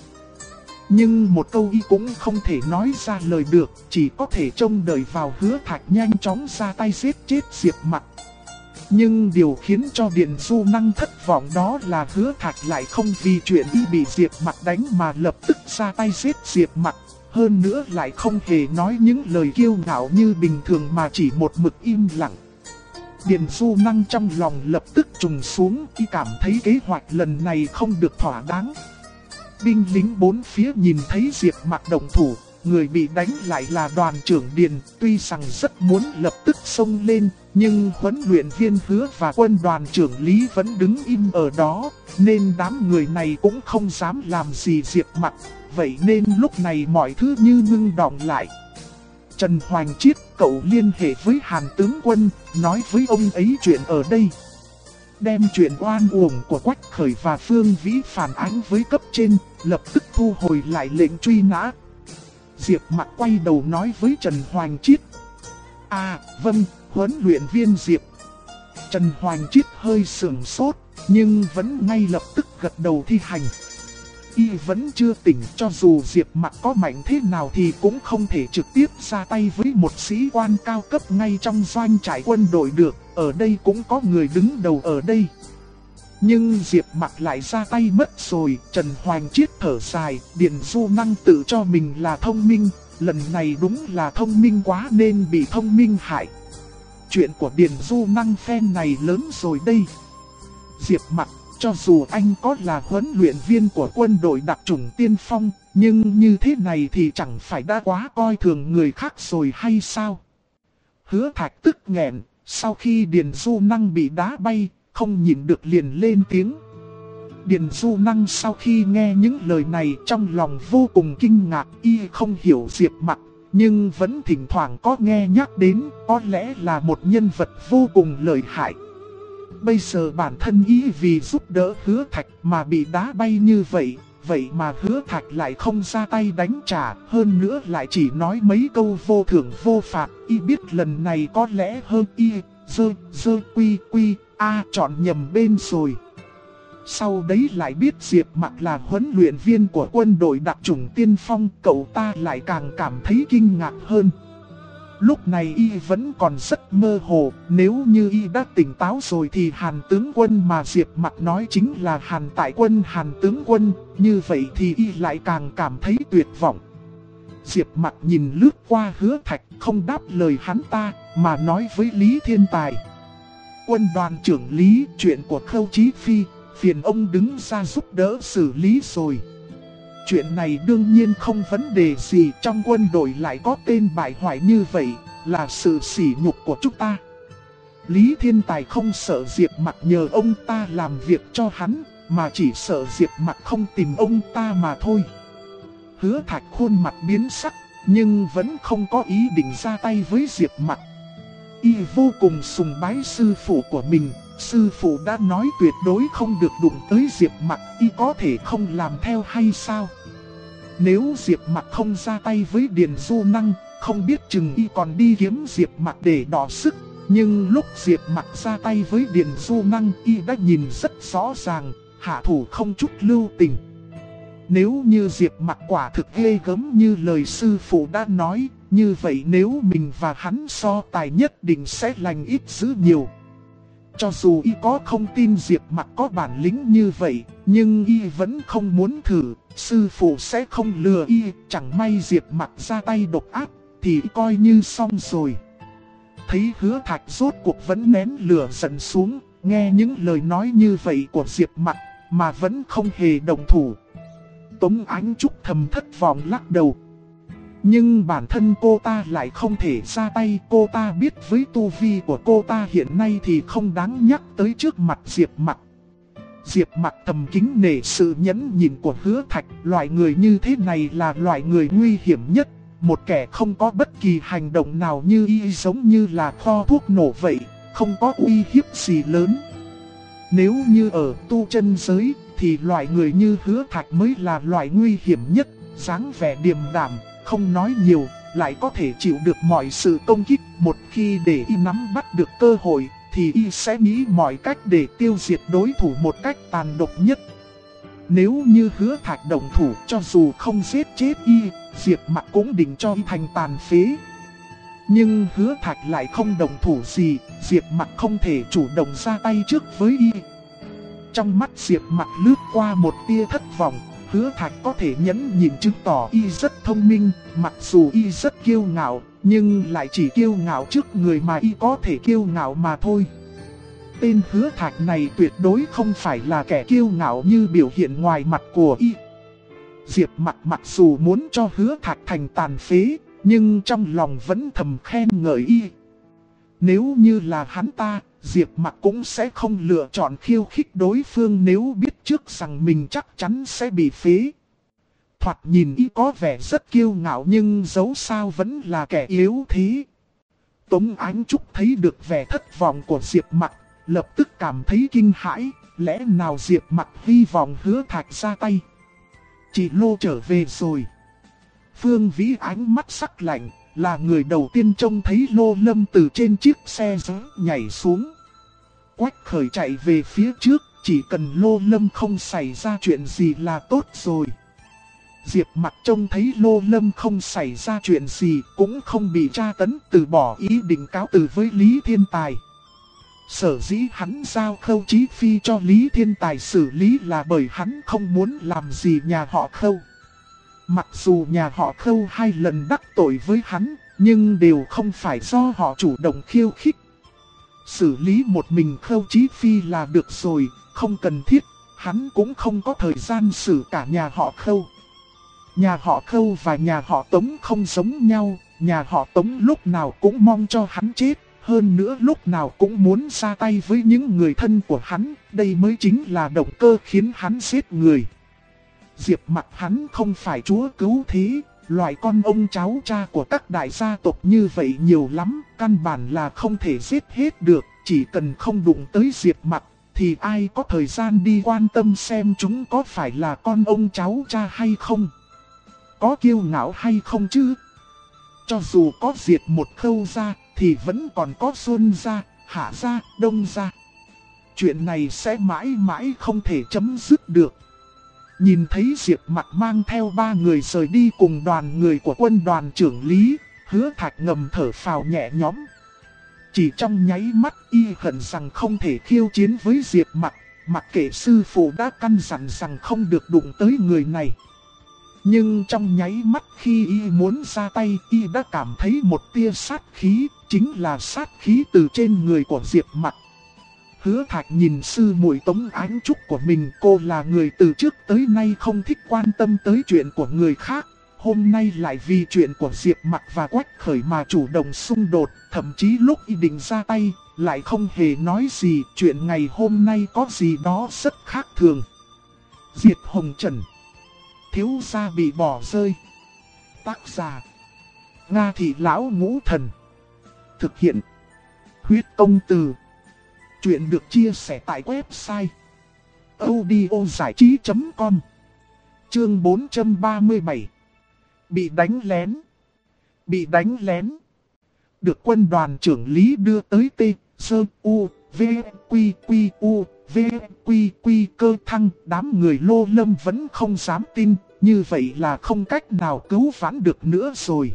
Nhưng một câu y cũng không thể nói ra lời được, chỉ có thể trông đợi vào Hứa Thạch nhanh chóng ra tay giết chết Diệp Mặc. Nhưng điều khiến cho Điền Du Năng thất vọng đó là Hứa Thạch lại không vì chuyện y bị Diệp Mặc đánh mà lập tức ra tay giết Diệp Mặc. Hơn nữa lại không hề nói những lời kiêu ngạo như bình thường mà chỉ một mực im lặng. Điền Du Năng trong lòng lập tức trùng xuống, y cảm thấy kế hoạch lần này không được thỏa đáng. Binh lính bốn phía nhìn thấy Diệp Mặc động thủ, người bị đánh lại là đoàn trưởng Điền, tuy rằng rất muốn lập tức xông lên, nhưng huấn luyện viên Hứa và quân đoàn trưởng Lý vẫn đứng im ở đó, nên đám người này cũng không dám làm gì Diệp Mặc, vậy nên lúc này mọi thứ như ngưng đọng lại. Trần Hoành Chiết, cậu liên hệ với Hàn tướng quân, nói với ông ấy chuyện ở đây. Đem chuyện oan uổng của Quách Khởi và Phương Vĩ phản ánh với cấp trên, lập tức thu hồi lại lệnh truy nã. Diệp Mặc quay đầu nói với Trần Hoành Chiết. Vâng, huấn luyện viên Diệp. Trần Hoành Chiết hơi sửng sốt, nhưng vẫn ngay lập tức gật đầu thi hành. Y vẫn chưa tỉnh, cho dù Diệp Mặc có mạnh thế nào thì cũng không thể trực tiếp ra tay với một sĩ quan cao cấp ngay trong doanh trại quân đội được, ở đây cũng có người đứng đầu ở đây. Nhưng Diệp Mặc lại ra tay mất rồi, Trần Hoành Chiết thở dài, Điền Du Năng tự cho mình là thông minh, lần này đúng là thông minh quá nên bị thông minh hại. Chuyện của Điền Du Năng phen này lớn rồi đây. Diệp Mặc, cho dù anh có là huấn luyện viên của quân đội đặc chủng tiên phong, nhưng như thế này thì chẳng phải đã quá coi thường người khác rồi hay sao? Hứa Thạch tức nghẹn, sau khi Điền Du Năng bị đá bay, không nhịn được liền lên tiếng. Điền Du Năng sau khi nghe những lời này trong lòng vô cùng kinh ngạc, y không hiểu Diệp Mặc, nhưng vẫn thỉnh thoảng có nghe nhắc đến, có lẽ là một nhân vật vô cùng lợi hại. Bây giờ bản thân y vì giúp đỡ Hứa Thạch mà bị đá bay như vậy, vậy mà Hứa Thạch lại không ra tay đánh trả, hơn nữa lại chỉ nói mấy câu vô thưởng vô phạt, y biết lần này có lẽ hơn y, chọn nhầm bên rồi. Sau đấy lại biết Diệp Mặc là huấn luyện viên của quân đội đặc chủng tiên phong, cậu ta lại càng cảm thấy kinh ngạc hơn. Lúc này y vẫn còn rất mơ hồ, nếu như y đã tỉnh táo rồi thì Hàn tướng quân mà Diệp Mặc nói chính là Hàn Tại Quân Hàn tướng quân, như vậy thì y lại càng cảm thấy tuyệt vọng. Diệp Mặc nhìn lướt qua Hứa Thạch, không đáp lời hắn ta, mà nói với Lý Thiên Tài. Quân đoàn trưởng Lý, chuyện của Khâu Chí Phi, phiền ông đứng ra giúp đỡ xử lý rồi. Chuyện này đương nhiên không vấn đề gì, trong quân đội lại có tên bại hoại như vậy, là sự sỉ nhục của chúng ta. Lý Thiên Tài không sợ Diệp Mặc nhờ ông ta làm việc cho hắn, mà chỉ sợ Diệp Mặc không tìm ông ta mà thôi. Hứa Thạch khuôn mặt biến sắc, nhưng vẫn không có ý định ra tay với Diệp Mặc. Y vô cùng sùng bái sư phụ của mình, sư phụ đã nói tuyệt đối không được đụng tới Diệp Mặc, y có thể không làm theo hay sao? Nếu Diệp Mặc không ra tay với Điền Du Năng, không biết chừng y còn đi kiếm Diệp Mặc để đọ sức. Nhưng lúc Diệp Mặc ra tay với Điền Du Năng, y đã nhìn rất rõ ràng, hạ thủ không chút lưu tình. Nếu như Diệp Mặc quả thực ghê gớm như lời sư phụ đã nói, như vậy nếu mình và hắn so tài nhất định sẽ lành ít dữ nhiều. Cho dù y có không tin Diệp Mặc có bản lĩnh như vậy, nhưng y vẫn không muốn thử, sư phụ sẽ không lừa y, chẳng may Diệp Mặc ra tay độc ác, thì coi như xong rồi. Thấy Hứa Thạch rốt cuộc vẫn nén lửa giận xuống, nghe những lời nói như vậy của Diệp Mặc, mà vẫn không hề động thủ. Tống Ánh Trúc thầm thất vọng lắc đầu. Nhưng bản thân cô ta lại không thể ra tay, cô ta biết với tu vi của cô ta hiện nay thì không đáng nhắc tới trước mặt Diệp Mặc. Diệp Mặc thầm kính nể sự nhẫn nhịn của Hứa Thạch, loại người như thế này là loại người nguy hiểm nhất, một kẻ không có bất kỳ hành động nào như y giống như là kho thuốc nổ vậy, không có uy hiếp gì lớn. Nếu như ở tu chân giới thì loại người như Hứa Thạch mới là loại nguy hiểm nhất, dáng vẻ điềm đạm, không nói nhiều, lại có thể chịu được mọi sự công kích. Một khi để y nắm bắt được cơ hội, thì y sẽ nghĩ mọi cách để tiêu diệt đối thủ một cách tàn độc nhất. Nếu như Hứa Thạch động thủ, cho dù không giết chết y, Diệp Mặc cũng định cho y thành tàn phế. Nhưng Hứa Thạch lại không động thủ gì, Diệp Mặc không thể chủ động ra tay trước với y. Trong mắt Diệp Mặc lướt qua một tia thất vọng. Hứa Thạch có thể nhẫn nhịn chứng tỏ y rất thông minh, mặc dù y rất kiêu ngạo, nhưng lại chỉ kiêu ngạo trước người mà y có thể kiêu ngạo mà thôi. Tên Hứa Thạch này tuyệt đối không phải là kẻ kiêu ngạo như biểu hiện ngoài mặt của y. Diệp mặc dù muốn cho Hứa Thạch thành tàn phế, nhưng trong lòng vẫn thầm khen ngợi y. Nếu như là hắn ta, Diệp mặc cũng sẽ không lựa chọn khiêu khích đối phương nếu biết trước rằng mình chắc chắn sẽ bị phế. Thoạt nhìn y có vẻ rất kiêu ngạo nhưng dẫu sao vẫn là kẻ yếu thế. Tống Ánh Trúc thấy được vẻ thất vọng của Diệp mặc, lập tức cảm thấy kinh hãi, lẽ nào Diệp mặc hy vọng Hứa Thạch ra tay. Chị Lô trở về rồi. Phương Vĩ ánh mắt sắc lạnh, là người đầu tiên trông thấy Lô Lâm từ trên chiếc xe gió nhảy xuống. Quách Khởi chạy về phía trước, chỉ cần Lô Lâm không xảy ra chuyện gì là tốt rồi. Diệp mặc trông thấy Lô Lâm không xảy ra chuyện gì, cũng không bị tra tấn, từ bỏ ý định cáo từ với Lý Thiên Tài. Sở dĩ hắn giao Khâu Chí Phi cho Lý Thiên Tài xử lý là bởi hắn không muốn làm gì nhà họ Khâu. Mặc dù nhà họ Khâu 2 lần đắc tội với hắn, nhưng đều không phải do họ chủ động khiêu khích. Xử lý một mình Khâu Chí Phi là được rồi, không cần thiết, hắn cũng không có thời gian xử cả nhà họ Khâu. Nhà họ Khâu và nhà họ Tống không giống nhau, nhà họ Tống lúc nào cũng mong cho hắn chết, hơn nữa lúc nào cũng muốn ra tay với những người thân của hắn, đây mới chính là động cơ khiến hắn giết người. Diệp mặc hắn không phải chúa cứu thế, loại con ông cháu cha của các đại gia tộc như vậy nhiều lắm, căn bản là không thể giết hết được, chỉ cần không đụng tới Diệp mặc, thì ai có thời gian đi quan tâm xem chúng có phải là con ông cháu cha hay không. Có kiêu ngạo hay không chứ? Cho dù có diệt một Khâu gia, thì vẫn còn có Xuân gia, Hạ gia, Đông gia. Chuyện này sẽ mãi mãi không thể chấm dứt được. Nhìn thấy Diệp mặc mang theo 3 người rời đi cùng đoàn người của quân đoàn trưởng Lý, Hứa Thạch ngầm thở phào nhẹ nhõm. Chỉ trong nháy mắt y hận rằng không thể khiêu chiến với Diệp mặc kệ sư phụ đã căn dặn rằng không được đụng tới người này. Nhưng trong nháy mắt khi y muốn ra tay, y đã cảm thấy một tia sát khí, chính là sát khí từ trên người của Diệp mặc. Hứa Thạch nhìn sư muội Tống Ánh Trúc của mình, cô là người từ trước tới nay không thích quan tâm tới chuyện của người khác. Hôm nay lại vì chuyện của Diệp mặc và Quách Khởi mà chủ động xung đột, thậm chí lúc y định ra tay, lại không hề nói gì, chuyện ngày hôm nay có gì đó rất khác thường. Diệt Hồng Trần, thiếu gia bị bỏ rơi. Tác giả Nga Thị Lão Ngũ Thần. Thực hiện Huyết Công Từ. Chuyện được chia sẻ tại website audiozảichí.com. Chương 437. Bị đánh lén. Bị đánh lén. Được quân đoàn trưởng Lý đưa tới T, Sơ, U, V, Quy, Quy, U, V, Quy, Quy Cơ Thăng. Đám người Lô Lâm vẫn không dám tin, như vậy là không cách nào cứu vãn được nữa rồi.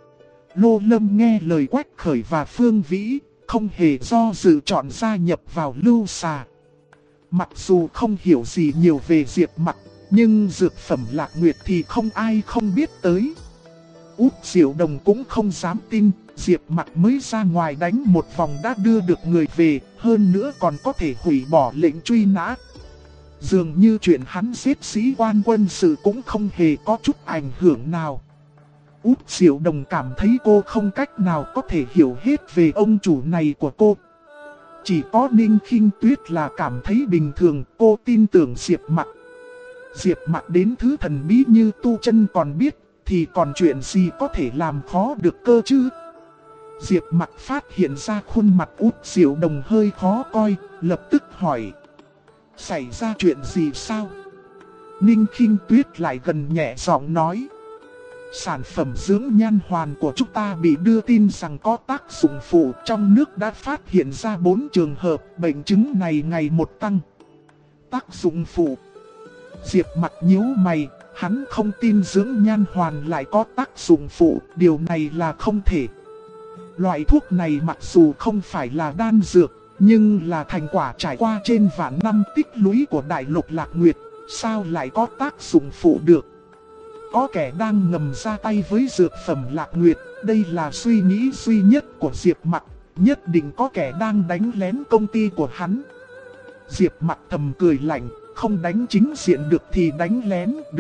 Lô Lâm nghe lời Quách Khởi và Phương Vĩ, không hề do dự chọn gia nhập vào Lưu Xà. Mặc dù không hiểu gì nhiều về Diệp mặc, nhưng dược phẩm Lạc Nguyệt thì không ai không biết tới. Út Diệu Đồng cũng không dám tin, Diệp mặc mới ra ngoài đánh một vòng đã đưa được người về, hơn nữa còn có thể hủy bỏ lệnh truy nã. Dường như chuyện hắn giết sĩ quan quân sự cũng không hề có chút ảnh hưởng nào. Út Diệu Đồng cảm thấy cô không cách nào có thể hiểu hết về ông chủ này của cô. Chỉ có Ninh Khinh Tuyết là cảm thấy bình thường, cô tin tưởng Diệp mặc. Diệp mặc đến thứ thần bí như Tu Chân còn biết, thì còn chuyện gì có thể làm khó được cơ chứ? Diệp mặc phát hiện ra khuôn mặt Út Diệu Đồng hơi khó coi, lập tức hỏi. Xảy ra chuyện gì sao? Ninh Khinh Tuyết lại gần nhẹ giọng nói. Sản phẩm dưỡng nhan hoàn của chúng ta bị đưa tin rằng có tác dụng phụ, trong nước đã phát hiện ra 4 trường hợp bệnh chứng này ngày một tăng. Tác dụng phụ? Diệp mặc nhíu mày, hắn không tin dưỡng nhan hoàn lại có tác dụng phụ, điều này là không thể. Loại thuốc này mặc dù không phải là đan dược, nhưng là thành quả trải qua trên vạn năm tích lũy của đại lục Lạc Nguyệt, sao lại có tác dụng phụ được? Có kẻ đang ngầm ra tay với dược phẩm Lạc Nguyệt, đây là suy nghĩ duy nhất của Diệp mặc, nhất định có kẻ đang đánh lén công ty của hắn. Diệp mặc thầm cười lạnh, không đánh chính diện được thì đánh lén được,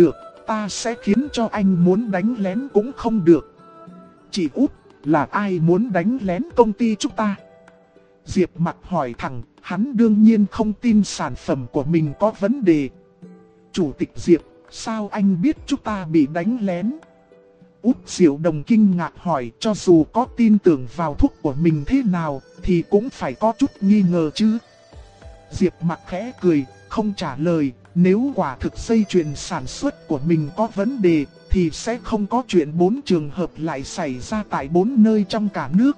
ta sẽ khiến cho anh muốn đánh lén cũng không được. Chị Út, là ai muốn đánh lén công ty chúng ta? Diệp Mặc hỏi thẳng, hắn đương nhiên không tin sản phẩm của mình có vấn đề. Chủ tịch Diệp, sao anh biết chúng ta bị đánh lén? Út Diệu Đồng kinh ngạc hỏi, cho dù có tin tưởng vào thuốc của mình thế nào thì cũng phải có chút nghi ngờ chứ. Diệp Mặc khẽ cười, không trả lời. Nếu quả thực dây chuyền sản xuất của mình có vấn đề thì sẽ không có chuyện 4 trường hợp lại xảy ra tại 4 nơi trong cả nước.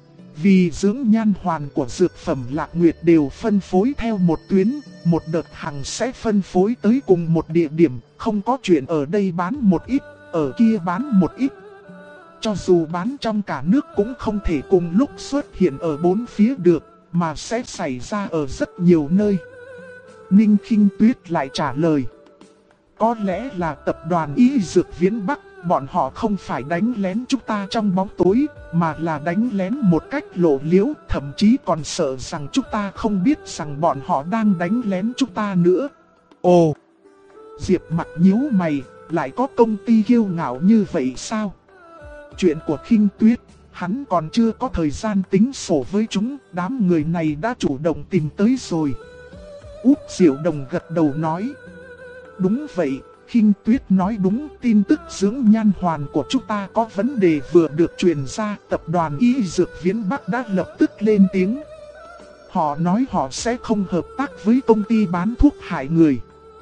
Vì dưỡng nhan hoàn của dược phẩm Lạc Nguyệt đều phân phối theo một tuyến, một đợt hàng sẽ phân phối tới cùng một địa điểm, không có chuyện ở đây bán một ít, ở kia bán một ít. Cho dù bán trong cả nước cũng không thể cùng lúc xuất hiện ở 4 phía được, mà sẽ xảy ra ở rất nhiều nơi. Ninh Khinh Tuyết lại trả lời. Có lẽ là tập đoàn Y Dược Viễn Bắc, bọn họ không phải đánh lén chúng ta trong bóng tối, mà là đánh lén một cách lộ liễu, thậm chí còn sợ rằng chúng ta không biết rằng bọn họ đang đánh lén chúng ta nữa. Ồ! Diệp Mặc nhíu mày, lại có công ty kiêu ngạo như vậy sao? Chuyện của Khinh Tuyết, hắn còn chưa có thời gian tính sổ với chúng, đám người này đã chủ động tìm tới rồi. Út Diệu Đồng gật đầu nói. Đúng vậy, Khinh Tuyết nói đúng, tin tức dưỡng nhan hoàn của chúng ta có vấn đề vừa được truyền ra, tập đoàn Y Dược Viễn Bắc đã lập tức lên tiếng. Họ nói họ sẽ không hợp tác với công ty bán thuốc hại người.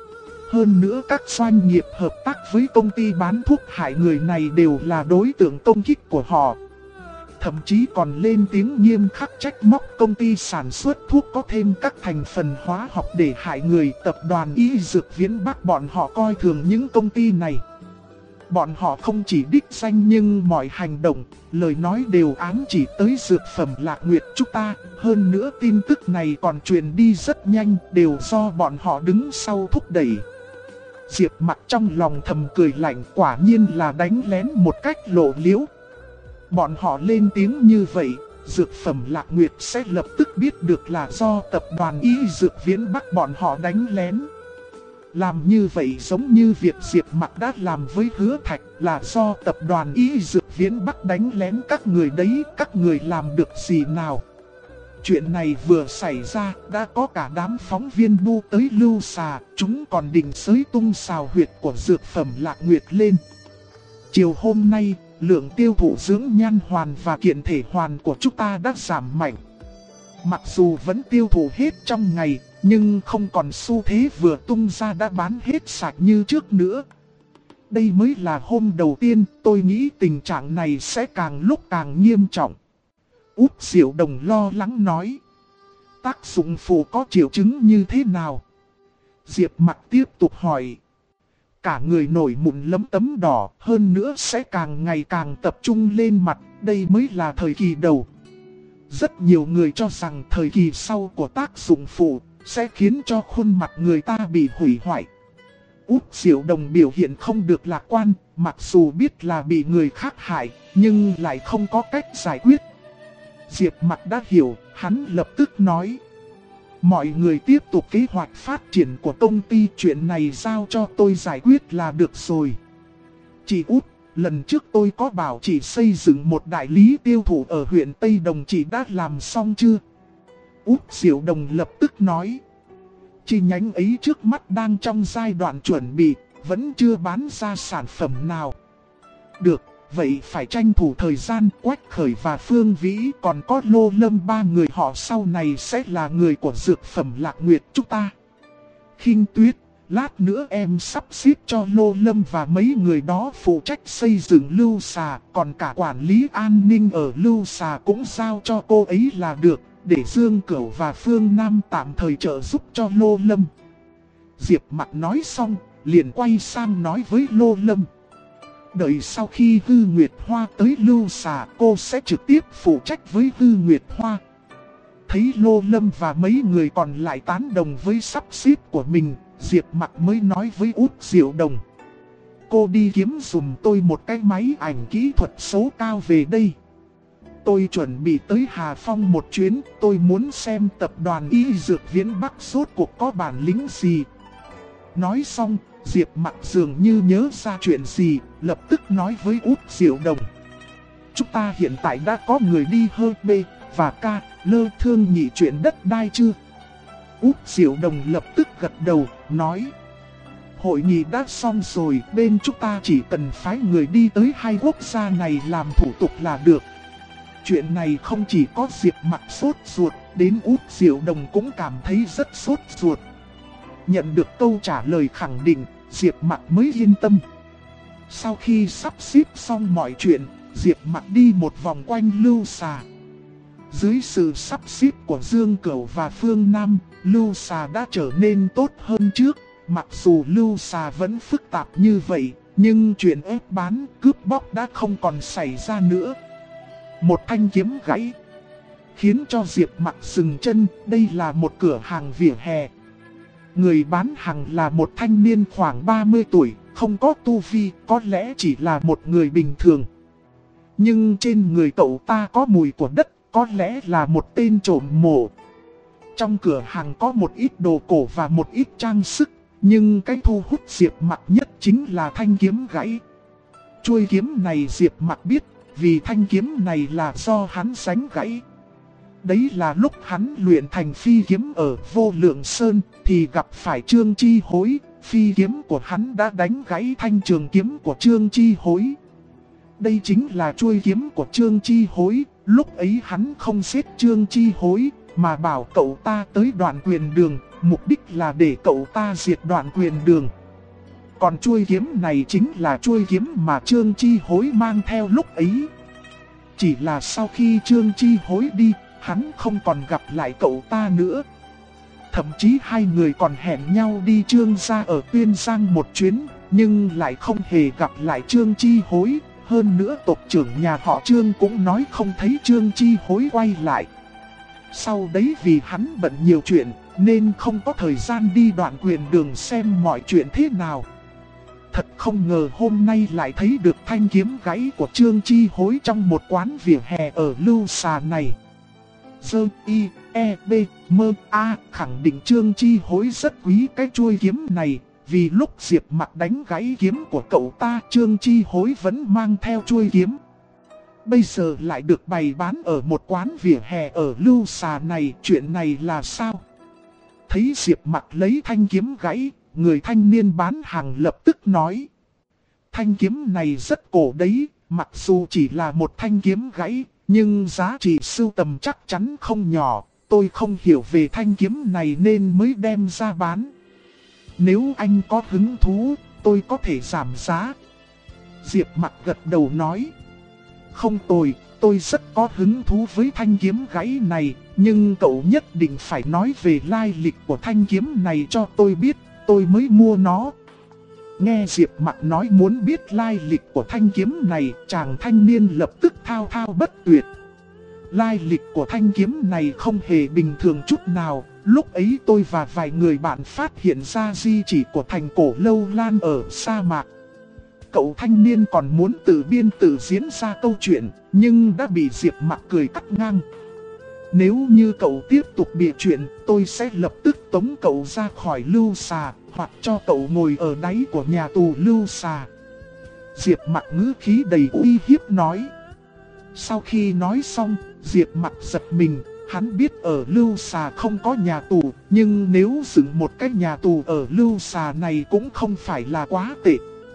Hơn nữa các doanh nghiệp hợp tác với công ty bán thuốc hại người này đều là đối tượng công kích của họ. Thậm chí còn lên tiếng nghiêm khắc trách móc công ty sản xuất thuốc có thêm các thành phần hóa học để hại người. Tập đoàn Y Dược Viễn Bắc bọn họ coi thường những công ty này. Bọn họ không chỉ đích danh nhưng mọi hành động, lời nói đều ám chỉ tới dược phẩm Lạc Nguyệt chúng ta. Hơn nữa tin tức này còn truyền đi rất nhanh, đều do bọn họ đứng sau thúc đẩy. Diệp Mặc trong lòng thầm cười lạnh, quả nhiên là đánh lén một cách lộ liễu. Bọn họ lên tiếng như vậy, dược phẩm Lạc Nguyệt sẽ lập tức biết được là do tập đoàn Y Dược Viễn Bắc bọn họ đánh lén. Làm như vậy giống như việc Diệp Mặc đã làm với Hứa Thạch, là do tập đoàn Y Dược Viễn Bắc đánh lén các người đấy, các người làm được gì nào? Chuyện này vừa xảy ra, đã có cả đám phóng viên bu tới lưu xà, chúng còn định xới tung xào huyệt của dược phẩm Lạc Nguyệt lên. Chiều hôm nay, lượng tiêu thụ dưỡng nhan hoàn và kiện thể hoàn của chúng ta đã giảm mạnh. Mặc dù vẫn tiêu thụ hết trong ngày, nhưng không còn xu thế vừa tung ra đã bán hết sạch như trước nữa. Đây mới là hôm đầu tiên, tôi nghĩ tình trạng này sẽ càng lúc càng nghiêm trọng. Út Diệu Đồng lo lắng nói. Tác dụng phụ có triệu chứng như thế nào? Diệp Mặc tiếp tục hỏi. Cả người nổi mụn lấm tấm đỏ, hơn nữa sẽ càng ngày càng tập trung lên mặt, đây mới là thời kỳ đầu. Rất nhiều người cho rằng thời kỳ sau của tác dụng phụ sẽ khiến cho khuôn mặt người ta bị hủy hoại. Út Diệu Đồng biểu hiện không được lạc quan, mặc dù biết là bị người khác hại, nhưng lại không có cách giải quyết. Diệp Mặc đã hiểu, hắn lập tức nói. Mọi người tiếp tục kế hoạch phát triển của công ty, chuyện này giao cho tôi giải quyết là được rồi. Chị Út, lần trước tôi có bảo chị xây dựng một đại lý tiêu thụ ở huyện Tây Đồng, chị đã làm xong chưa? Út Diệu Đồng lập tức nói. Chi nhánh ấy trước mắt đang trong giai đoạn chuẩn bị, vẫn chưa bán ra sản phẩm nào. Được, vậy phải tranh thủ thời gian. Quách Khởi và Phương Vĩ còn có Lô Lâm, ba người họ sau này sẽ là người của dược phẩm Lạc Nguyệt chúng ta. Khinh Tuyết, lát nữa em sắp xếp cho Lô Lâm và mấy người đó phụ trách xây dựng lưu xà, còn cả quản lý an ninh ở lưu xà cũng giao cho cô ấy là được, để Dương Cửu và Phương Nam tạm thời trợ giúp cho Lô Lâm. Diệp Mặc nói xong, liền quay sang nói với Lô Lâm. Đợi sau khi Hư Nguyệt Hoa tới lưu xà, cô sẽ trực tiếp phụ trách với Hư Nguyệt Hoa. Thấy Lô Lâm và mấy người còn lại tán đồng với sắp xếp của mình, Diệp Mặc mới nói với Út Diệu Đồng. Cô đi kiếm dùm tôi một cái máy ảnh kỹ thuật số cao về đây. Tôi chuẩn bị tới Hà Phong một chuyến, tôi muốn xem tập đoàn Y Dược Viễn Bắc rốt cuộc có bản lĩnh gì. Nói xong, Diệp Mặc dường như nhớ ra chuyện gì, lập tức nói với Út Diệu Đồng. Chúng ta hiện tại đã có người đi hơi B và K, lơ thương nghị chuyện đất đai chưa? Út Diệu Đồng lập tức gật đầu, nói. Hội nghị đã xong rồi, bên chúng ta chỉ cần phái người đi tới hai quốc gia này làm thủ tục là được. Chuyện này không chỉ có Diệp Mặc sốt ruột, đến Út Diệu Đồng cũng cảm thấy rất sốt ruột. Nhận được câu trả lời khẳng định, Diệp Mặc mới yên tâm. Sau khi sắp xếp xong mọi chuyện, Diệp Mặc đi một vòng quanh Lưu Xà. Dưới sự sắp xếp của Dương Cửu và Phương Nam, Lưu Xà đã trở nên tốt hơn trước. Mặc dù Lưu Xà vẫn phức tạp như vậy, nhưng chuyện ép bán, cướp bóc đã không còn xảy ra nữa. Một thanh kiếm gãy, khiến cho Diệp Mặc dừng chân. Đây là một cửa hàng vỉa hè. Người bán hàng là một thanh niên khoảng 30 tuổi, không có tu vi, có lẽ chỉ là một người bình thường. Nhưng trên người cậu ta có mùi của đất, có lẽ là một tên trộm mộ. Trong cửa hàng có một ít đồ cổ và một ít trang sức, nhưng cái thu hút Diệp Mặc nhất chính là thanh kiếm gãy. Chuôi kiếm này Diệp Mặc biết, vì thanh kiếm này là do hắn sánh gãy. Đấy là lúc hắn luyện thành phi kiếm ở Vô Lượng Sơn thì gặp phải Trương Chi Hối, phi kiếm của hắn đã đánh gãy thanh trường kiếm của Trương Chi Hối. Đây chính là chuôi kiếm của Trương Chi Hối, lúc ấy hắn không giết Trương Chi Hối mà bảo cậu ta tới Đoạn Quyền Đường, mục đích là để cậu ta diệt Đoạn Quyền Đường. Còn chuôi kiếm này chính là chuôi kiếm mà Trương Chi Hối mang theo lúc ấy. Chỉ là sau khi Trương Chi Hối đi, hắn không còn gặp lại cậu ta nữa. Thậm chí hai người còn hẹn nhau đi Trương gia ở Tuyên Giang một chuyến, nhưng lại không hề gặp lại Trương Chi Hối. Hơn nữa tộc trưởng nhà họ Trương cũng nói không thấy Trương Chi Hối quay lại. Sau đấy vì hắn bận nhiều chuyện, nên không có thời gian đi Đoạn Quyền Đường xem mọi chuyện thế nào. Thật không ngờ hôm nay lại thấy được thanh kiếm gãy của Trương Chi Hối trong một quán vỉa hè ở Lưu Xà này. Dơ y, e, b, mơ, a, khẳng định Trương Chi Hối rất quý cái chuôi kiếm này. Vì lúc Diệp Mặc đánh gãy kiếm của cậu ta, Trương Chi Hối vẫn mang theo chuôi kiếm. Bây giờ lại được bày bán ở một quán vỉa hè ở Lưu Xà này, chuyện này là sao? Thấy Diệp Mặc lấy thanh kiếm gãy, người thanh niên bán hàng lập tức nói. Thanh kiếm này rất cổ đấy, mặc dù chỉ là một thanh kiếm gãy, nhưng giá trị sưu tầm chắc chắn không nhỏ. Tôi không hiểu về thanh kiếm này nên mới đem ra bán. Nếu anh có hứng thú, tôi có thể giảm giá. Diệp Mặc gật đầu nói. Không tồi, tôi rất có hứng thú với thanh kiếm gãy này, nhưng cậu nhất định phải nói về lai lịch của thanh kiếm này cho tôi biết, tôi mới mua nó. Nghe Diệp Mặc nói muốn biết lai lịch của thanh kiếm này, chàng thanh niên lập tức thao thao bất tuyệt. Lai lịch của thanh kiếm này không hề bình thường chút nào. Lúc ấy tôi và vài người bạn phát hiện ra di chỉ của thành cổ Lâu Lan ở sa mạc. Cậu thanh niên còn muốn tự biên tự diễn ra câu chuyện, nhưng đã bị Diệp Mặc cười cắt ngang. Nếu như cậu tiếp tục bịa chuyện, tôi sẽ lập tức tống cậu ra khỏi Lưu Xà, hoặc cho cậu ngồi ở đáy của nhà tù Lưu Xà. Diệp Mặc ngữ khí đầy uy hiếp nói. Sau khi nói xong, Diệp Mặc giật mình. Hắn biết ở Lưu Xà không có nhà tù, nhưng nếu dựng một cái nhà tù ở Lưu Xà này cũng không phải là quá tệ.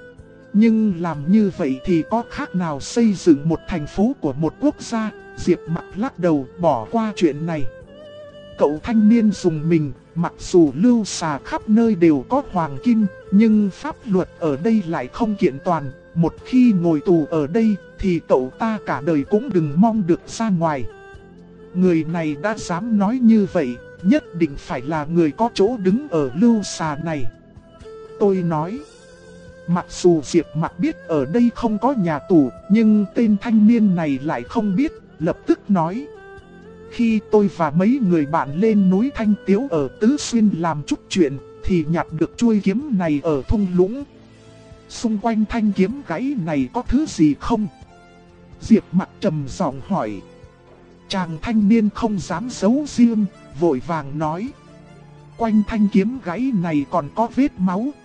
Nhưng làm như vậy thì có khác nào xây dựng một thành phố của một quốc gia? Diệp Mặc lắc đầu bỏ qua chuyện này. Cậu thanh niên dùng mình, mặc dù Lưu Xà khắp nơi đều có hoàng kim, nhưng pháp luật ở đây lại không kiện toàn. Một khi ngồi tù ở đây thì cậu ta cả đời cũng đừng mong được ra ngoài. Người này đã dám nói như vậy, nhất định phải là người có chỗ đứng ở Lưu Xà này. Tôi nói, mặc dù Diệp Mặc biết ở đây không có nhà tù, nhưng tên thanh niên này lại không biết, lập tức nói. Khi tôi và mấy người bạn lên núi Thanh Tiếu ở Tứ Xuyên làm chút chuyện, thì nhặt được chuôi kiếm này ở thung lũng. Xung quanh thanh kiếm gãy này có thứ gì không? Diệp Mặc trầm giọng hỏi. Chàng thanh niên không dám giấu riêng, vội vàng nói. Quanh thanh kiếm gãy này còn có vết máu,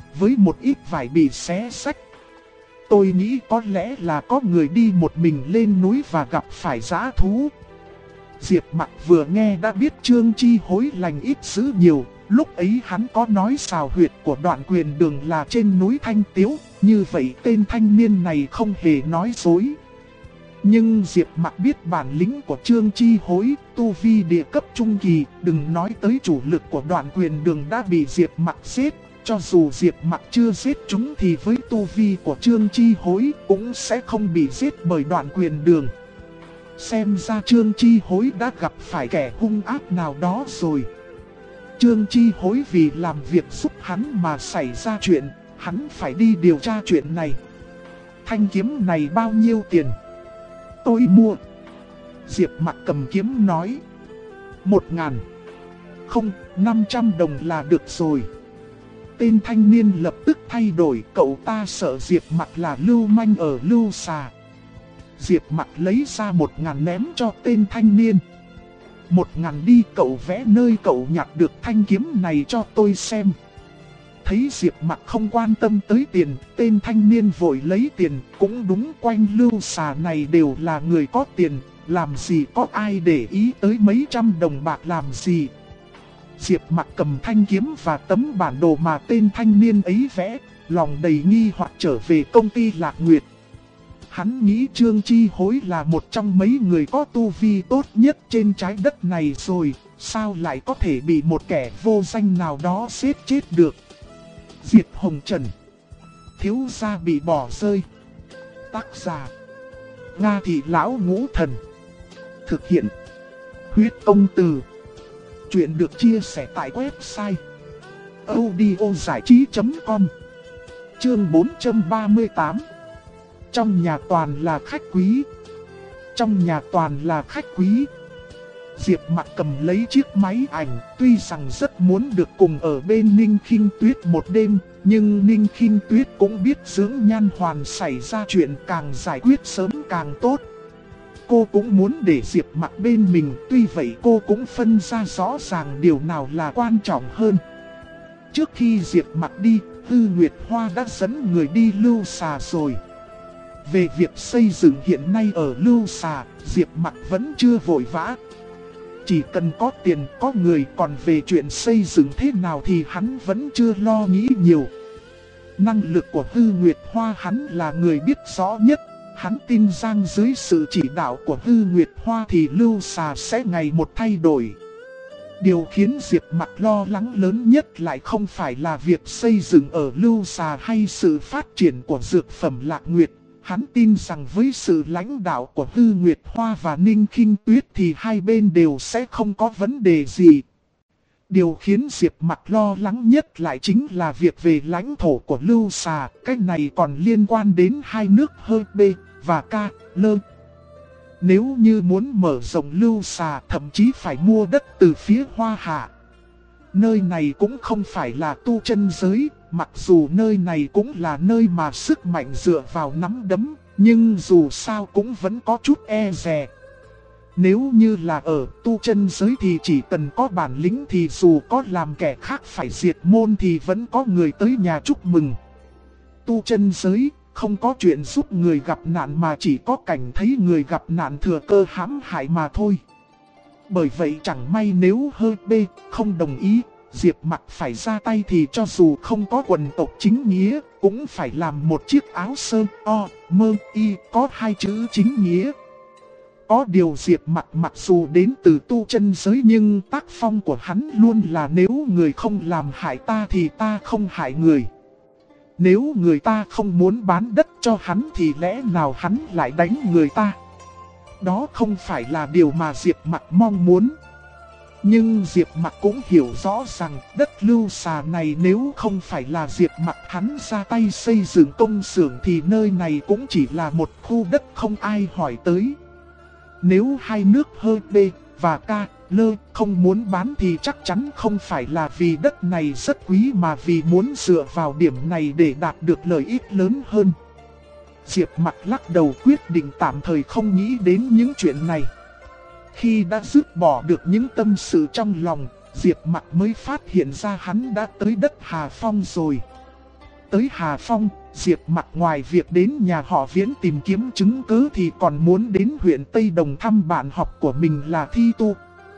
với một ít vải bị xé xách. Tôi nghĩ có lẽ là có người đi một mình lên núi và gặp phải dã thú. Diệp Mặc vừa nghe đã biết Trương Chi Hối lành ít dữ nhiều. Lúc ấy hắn có nói xào huyệt của Đoạn Quyền Đường là trên núi Thanh Tiếu. Như vậy tên thanh niên này không hề nói dối. Nhưng Diệp Mặc biết bản lĩnh của Trương Chi Hối, tu vi địa cấp trung kỳ, đừng nói tới chủ lực của Đoạn Quyền Đường đã bị Diệp Mặc giết. Cho dù Diệp Mặc chưa giết chúng thì với tu vi của Trương Chi Hối cũng sẽ không bị giết bởi Đoạn Quyền Đường. Xem ra Trương Chi Hối đã gặp phải kẻ hung ác nào đó rồi. Trương Chi Hối vì làm việc giúp hắn mà xảy ra chuyện, hắn phải đi điều tra chuyện này. Thanh kiếm này bao nhiêu tiền? Tôi mua. Diệp Mặc cầm kiếm nói. 1.000. Không, 500 đồng là được rồi. Tên thanh niên lập tức thay đổi, cậu ta sợ Diệp Mặc là lưu manh ở Lưu Xà. Diệp Mặc lấy ra 1.000 ném cho tên thanh niên. 1.000 đi, cậu vẽ nơi cậu nhặt được thanh kiếm này cho tôi xem. Thấy Diệp Mặc không quan tâm tới tiền, tên thanh niên vội lấy tiền. Cũng đúng, quanh Lưu Xà này đều là người có tiền, làm gì có ai để ý tới mấy trăm đồng bạc làm gì. Diệp Mặc cầm thanh kiếm và tấm bản đồ mà tên thanh niên ấy vẽ, lòng đầy nghi hoặc trở về công ty Lạc Nguyệt. Hắn nghĩ Trương Chi Hối là một trong mấy người có tu vi tốt nhất trên trái đất này rồi, sao lại có thể bị một kẻ vô danh nào đó giết chết được. Diệt Hồng Trần. Thiếu gia bị bỏ rơi. Tác giả: Nga Thị Lão Ngũ Thần. Thực hiện: Huyết Công Từ. Chuyện được chia sẻ tại website audiozảichí.com. Chương 438. Trong nhà toàn là khách quý. Trong nhà toàn là khách quý. Diệp Mặc cầm lấy chiếc máy ảnh, tuy rằng rất muốn được cùng ở bên Ninh Khinh Tuyết một đêm, nhưng Ninh Khinh Tuyết cũng biết Dưỡng Nhan Hoàn xảy ra chuyện, càng giải quyết sớm càng tốt. Cô cũng muốn để Diệp Mặc bên mình, tuy vậy cô cũng phân ra rõ ràng điều nào là quan trọng hơn. Trước khi Diệp Mặc đi, Tư Nguyệt Hoa đã dẫn người đi Lưu Xà rồi. Về việc xây dựng hiện nay ở Lưu Xà, Diệp Mặc vẫn chưa vội vã. Chỉ cần có tiền có người, còn về chuyện xây dựng thế nào thì hắn vẫn chưa lo nghĩ nhiều. Năng lực của Tư Nguyệt Hoa hắn là người biết rõ nhất. Hắn tin rằng dưới sự chỉ đạo của Tư Nguyệt Hoa thì Lưu Xà sẽ ngày một thay đổi. Điều khiến Diệp Mặc lo lắng lớn nhất lại không phải là việc xây dựng ở Lưu Xà hay sự phát triển của dược phẩm Lạc Nguyệt. Hắn tin rằng với sự lãnh đạo của Tư Nguyệt Hoa và Ninh Khinh Tuyết thì hai bên đều sẽ không có vấn đề gì. Điều khiến Diệp Mặc lo lắng nhất lại chính là việc về lãnh thổ của Lưu Xà. Cái này còn liên quan đến hai nước Hơ Bê và Ca Lơ. Nếu như muốn mở rộng Lưu Xà, thậm chí phải mua đất từ phía Hoa Hạ. Nơi này cũng không phải là tu chân giới, mặc dù nơi này cũng là nơi mà sức mạnh dựa vào nắm đấm, nhưng dù sao cũng vẫn có chút e dè. Nếu như là ở tu chân giới thì chỉ cần có bản lĩnh thì dù có làm kẻ khác phải diệt môn thì vẫn có người tới nhà chúc mừng. Tu chân giới không có chuyện giúp người gặp nạn mà chỉ có cảnh thấy người gặp nạn thừa cơ hãm hại mà thôi. Bởi vậy chẳng may nếu Hơ Bê không đồng ý, Diệp Mặc phải ra tay thì cho dù không có quần tộc chính nghĩa, cũng phải làm một chiếc áo sơ o mơ y có hai chữ chính nghĩa. Có điều Diệp Mặc mặc dù đến từ tu chân giới nhưng tác phong của hắn luôn là nếu người không làm hại ta thì ta không hại người. Nếu người ta không muốn bán đất cho hắn thì lẽ nào hắn lại đánh người ta? Đó không phải là điều mà Diệp Mặc mong muốn. Nhưng Diệp Mặc cũng hiểu rõ rằng đất Lưu Xà này nếu không phải là Diệp Mặc hắn ra tay xây dựng công xưởng thì nơi này cũng chỉ là một khu đất không ai hỏi tới. Nếu hai nước Hơ Bê và Ca Lơ không muốn bán thì chắc chắn không phải là vì đất này rất quý mà vì muốn dựa vào điểm này để đạt được lợi ích lớn hơn. Diệp Mặc lắc đầu quyết định tạm thời không nghĩ đến những chuyện này. Khi đã dứt bỏ được những tâm sự trong lòng, Diệp Mặc mới phát hiện ra hắn đã tới đất Hà Phong rồi. tới Hà Phong, Diệp Mặc ngoài việc đến nhà họ Viễn tìm kiếm chứng cứ thì còn muốn đến huyện Tây Đồng thăm bạn học của mình là Thi Tu.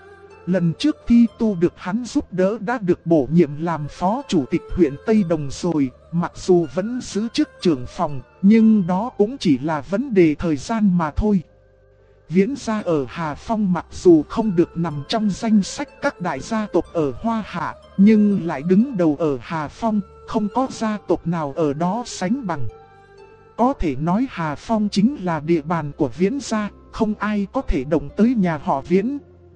Lần trước Thi Tu được hắn giúp đỡ đã được bổ nhiệm làm phó chủ tịch huyện Tây Đồng rồi, mặc dù vẫn giữ chức trưởng phòng, nhưng đó cũng chỉ là vấn đề thời gian mà thôi. Viễn gia ở Hà Phong mặc dù không được nằm trong danh sách các đại gia tộc ở Hoa Hạ, nhưng lại đứng đầu ở Hà Phong, không có gia tộc nào ở đó sánh bằng. Có thể nói Hà Phong chính là địa bàn của Viễn gia, không ai có thể động tới nhà họ Viễn.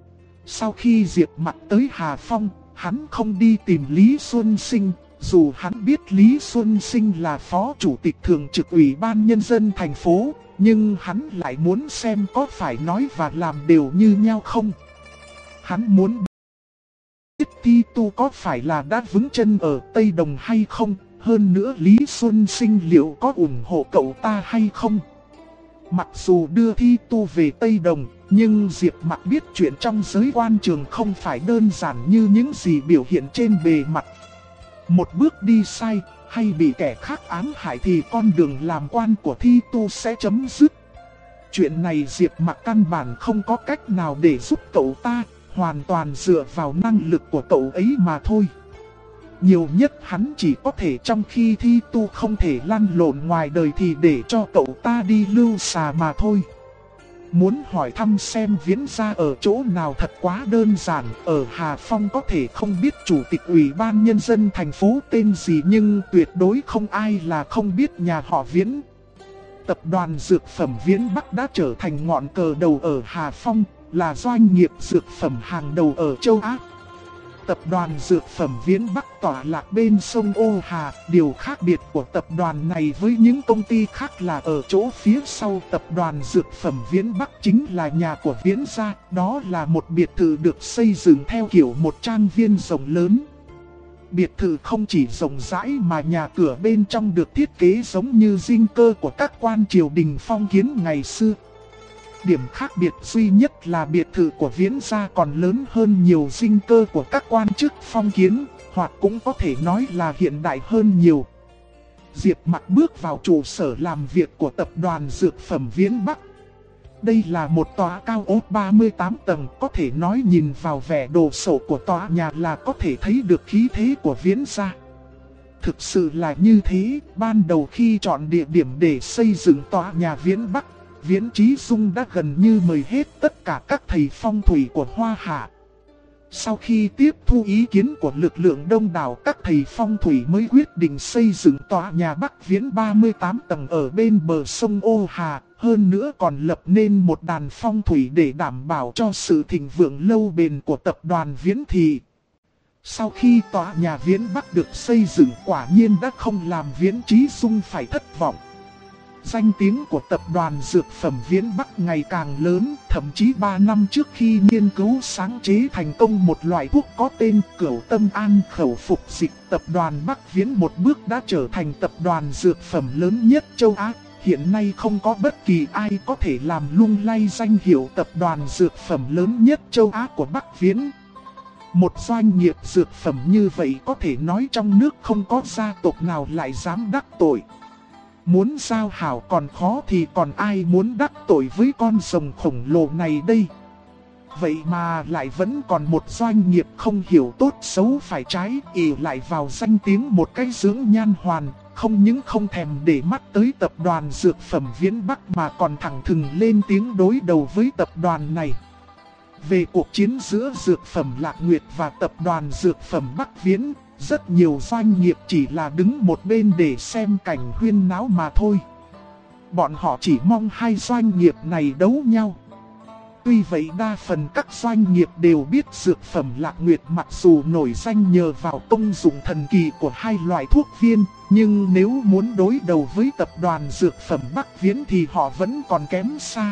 Sau khi Diệp Mặc tới Hà Phong, hắn không đi tìm Lý Xuân Sinh, dù hắn biết Lý Xuân Sinh là phó chủ tịch thường trực Ủy ban Nhân dân thành phố, nhưng hắn lại muốn xem có phải nói và làm đều như nhau không. Hắn muốn biết Thi Tu có phải là đã vững chân ở Tây Đồng hay không, hơn nữa Lý Xuân Sinh liệu có ủng hộ cậu ta hay không. Mặc dù đưa Thi Tu về Tây Đồng, nhưng Diệp Mặc biết chuyện trong giới quan trường không phải đơn giản như những gì biểu hiện trên bề mặt. Một bước đi sai, hay bị kẻ khác ám hại thì con đường làm quan của Thi Tu sẽ chấm dứt. Chuyện này Diệp Mặc căn bản không có cách nào để giúp cậu ta, hoàn toàn dựa vào năng lực của cậu ấy mà thôi. Nhiều nhất hắn chỉ có thể trong khi Thi Tu không thể lăn lộn ngoài đời thì để cho cậu ta đi lưu xà mà thôi. Muốn hỏi thăm xem Viễn gia ở chỗ nào thật quá đơn giản, ở Hà Phong có thể không biết chủ tịch Ủy ban Nhân dân thành phố tên gì nhưng tuyệt đối không ai là không biết nhà họ Viễn. Tập đoàn Dược phẩm Viễn Bắc đã trở thành ngọn cờ đầu ở Hà Phong, là doanh nghiệp dược phẩm hàng đầu ở châu Á. Tập đoàn Dược phẩm Viễn Bắc tọa lạc bên sông Ô Hà, điều khác biệt của tập đoàn này với những công ty khác là ở chỗ phía sau tập đoàn Dược phẩm Viễn Bắc chính là nhà của Viễn gia, đó là một biệt thự được xây dựng theo kiểu một trang viên rộng lớn. Biệt thự không chỉ rộng rãi mà nhà cửa bên trong được thiết kế giống như dinh cơ của các quan triều đình phong kiến ngày xưa. Điểm khác biệt duy nhất là biệt thự của Viễn gia còn lớn hơn nhiều dinh cơ của các quan chức phong kiến, hoặc cũng có thể nói là hiện đại hơn nhiều. Diệp Mặc bước vào trụ sở làm việc của tập đoàn Dược phẩm Viễn Bắc. Đây là một tòa cao ốc 38 tầng, có thể nói nhìn vào vẻ đồ sộ của tòa nhà là có thể thấy được khí thế của Viễn gia. Thực sự là như thế, ban đầu khi chọn địa điểm để xây dựng tòa nhà Viễn Bắc, Viễn Chí Dung đã gần như mời hết tất cả các thầy phong thủy của Hoa Hạ. Sau khi tiếp thu ý kiến của lực lượng đông đảo, các thầy phong thủy mới quyết định xây dựng tòa nhà Bắc Viễn 38 tầng ở bên bờ sông Ô Hà, hơn nữa còn lập nên một đàn phong thủy để đảm bảo cho sự thịnh vượng lâu bền của tập đoàn Viễn Thị. Sau khi tòa nhà Viễn Bắc được xây dựng quả nhiên đã không làm Viễn Chí Dung phải thất vọng. Danh tiếng của tập đoàn Dược phẩm Viễn Bắc ngày càng lớn, thậm chí 3 năm trước khi nghiên cứu sáng chế thành công một loại thuốc có tên Cửu Tâm An khẩu phục dịch, tập đoàn Bắc Viễn một bước đã trở thành tập đoàn dược phẩm lớn nhất châu Á. Hiện nay không có bất kỳ ai có thể làm lung lay danh hiệu tập đoàn dược phẩm lớn nhất châu Á của Bắc Viễn. Một doanh nghiệp dược phẩm như vậy có thể nói trong nước không có gia tộc nào lại dám đắc tội. Muốn giao hảo còn khó thì còn ai muốn đắc tội với con rồng khổng lồ này đây. Vậy mà lại vẫn còn một doanh nghiệp không hiểu tốt xấu phải trái, ỷ lại vào danh tiếng một cái dưỡng nhan hoàn, không những không thèm để mắt tới tập đoàn Dược phẩm Viễn Bắc mà còn thẳng thừng lên tiếng đối đầu với tập đoàn này. Về cuộc chiến giữa Dược phẩm Lạc Nguyệt và tập đoàn Dược phẩm Bắc Viễn, rất nhiều doanh nghiệp chỉ là đứng một bên để xem cảnh huyên náo mà thôi. Bọn họ chỉ mong hai doanh nghiệp này đấu nhau. Tuy vậy đa phần các doanh nghiệp đều biết Dược phẩm Lạc Nguyệt mặc dù nổi danh nhờ vào công dụng thần kỳ của hai loại thuốc viên, nhưng nếu muốn đối đầu với tập đoàn Dược phẩm Bắc Viễn thì họ vẫn còn kém xa.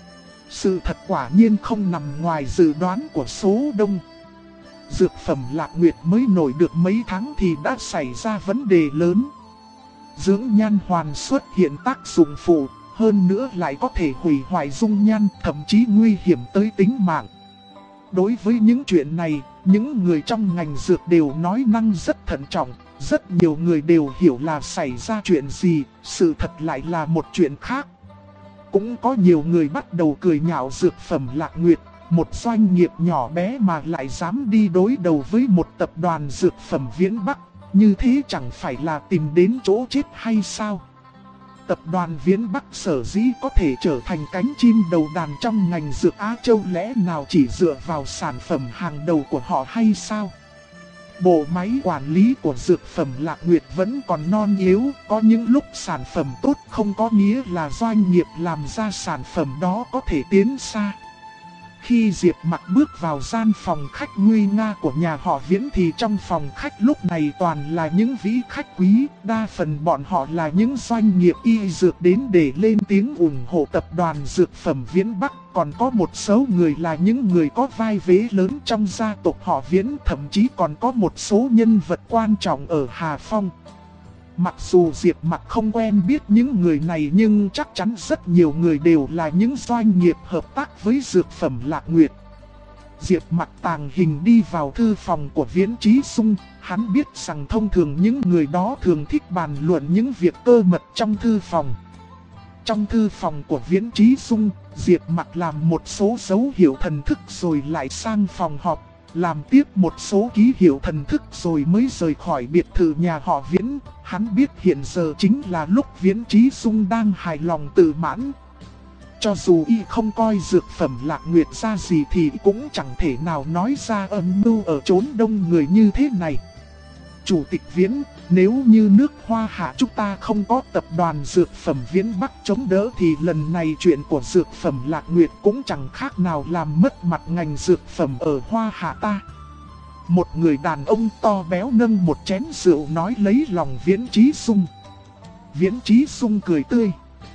Sự thật quả nhiên không nằm ngoài dự đoán của số đông. Dược phẩm Lạc Nguyệt mới nổi được mấy tháng thì đã xảy ra vấn đề lớn. Dưỡng nhan hoàn xuất hiện tác dụng phụ, hơn nữa lại có thể hủy hoại dung nhan, thậm chí nguy hiểm tới tính mạng. Đối với những chuyện này, những người trong ngành dược đều nói năng rất thận trọng. Rất nhiều người đều hiểu là xảy ra chuyện gì, sự thật lại là một chuyện khác. Cũng có nhiều người bắt đầu cười nhạo dược phẩm Lạc Nguyệt, một doanh nghiệp nhỏ bé mà lại dám đi đối đầu với một tập đoàn dược phẩm Viễn Bắc. Như thế chẳng phải là tìm đến chỗ chết hay sao? Tập đoàn Viễn Bắc sở dĩ có thể trở thành cánh chim đầu đàn trong ngành dược Á Châu, lẽ nào chỉ dựa vào sản phẩm hàng đầu của họ hay sao? Bộ máy quản lý của dược phẩm Lạc Nguyệt vẫn còn non yếu, có những lúc sản phẩm tốt không có nghĩa là doanh nghiệp làm ra sản phẩm đó có thể tiến xa. Khi Diệp Mặc bước vào gian phòng khách nguy nga của nhà họ Viễn thì trong phòng khách lúc này toàn là những vị khách quý, đa phần bọn họ là những doanh nghiệp y dược đến để lên tiếng ủng hộ tập đoàn dược phẩm Viễn Bắc, còn có một số người là những người có vai vế lớn trong gia tộc họ Viễn, thậm chí còn có một số nhân vật quan trọng ở Hà Phong. Mặc dù Diệp Mặc không quen biết những người này nhưng chắc chắn rất nhiều người đều là những doanh nghiệp hợp tác với dược phẩm Lạc Nguyệt. Diệp Mặc tàng hình đi vào thư phòng của Viễn Chí Sung, hắn biết rằng thông thường những người đó thường thích bàn luận những việc cơ mật trong thư phòng. Trong thư phòng của Viễn Chí Sung, Diệp Mặc làm một số dấu hiệu thần thức rồi lại sang phòng họp, làm tiếp một số ký hiệu thần thức rồi mới rời khỏi biệt thự nhà họ Viễn. Hắn biết hiện giờ chính là lúc Viễn Chí Sung đang hài lòng tự mãn. Cho dù y không coi dược phẩm Lạc Nguyệt ra gì thì cũng chẳng thể nào nói ra âm mưu ở chốn đông người như thế này. Chủ tịch Viễn, nếu như nước Hoa Hạ chúng ta không có tập đoàn dược phẩm Viễn Bắc chống đỡ thì lần này chuyện của dược phẩm Lạc Nguyệt cũng chẳng khác nào làm mất mặt ngành dược phẩm ở Hoa Hạ ta. Một người đàn ông to béo nâng một chén rượu nói lấy lòng Viễn Chí Sung. Viễn Chí Sung cười tươi.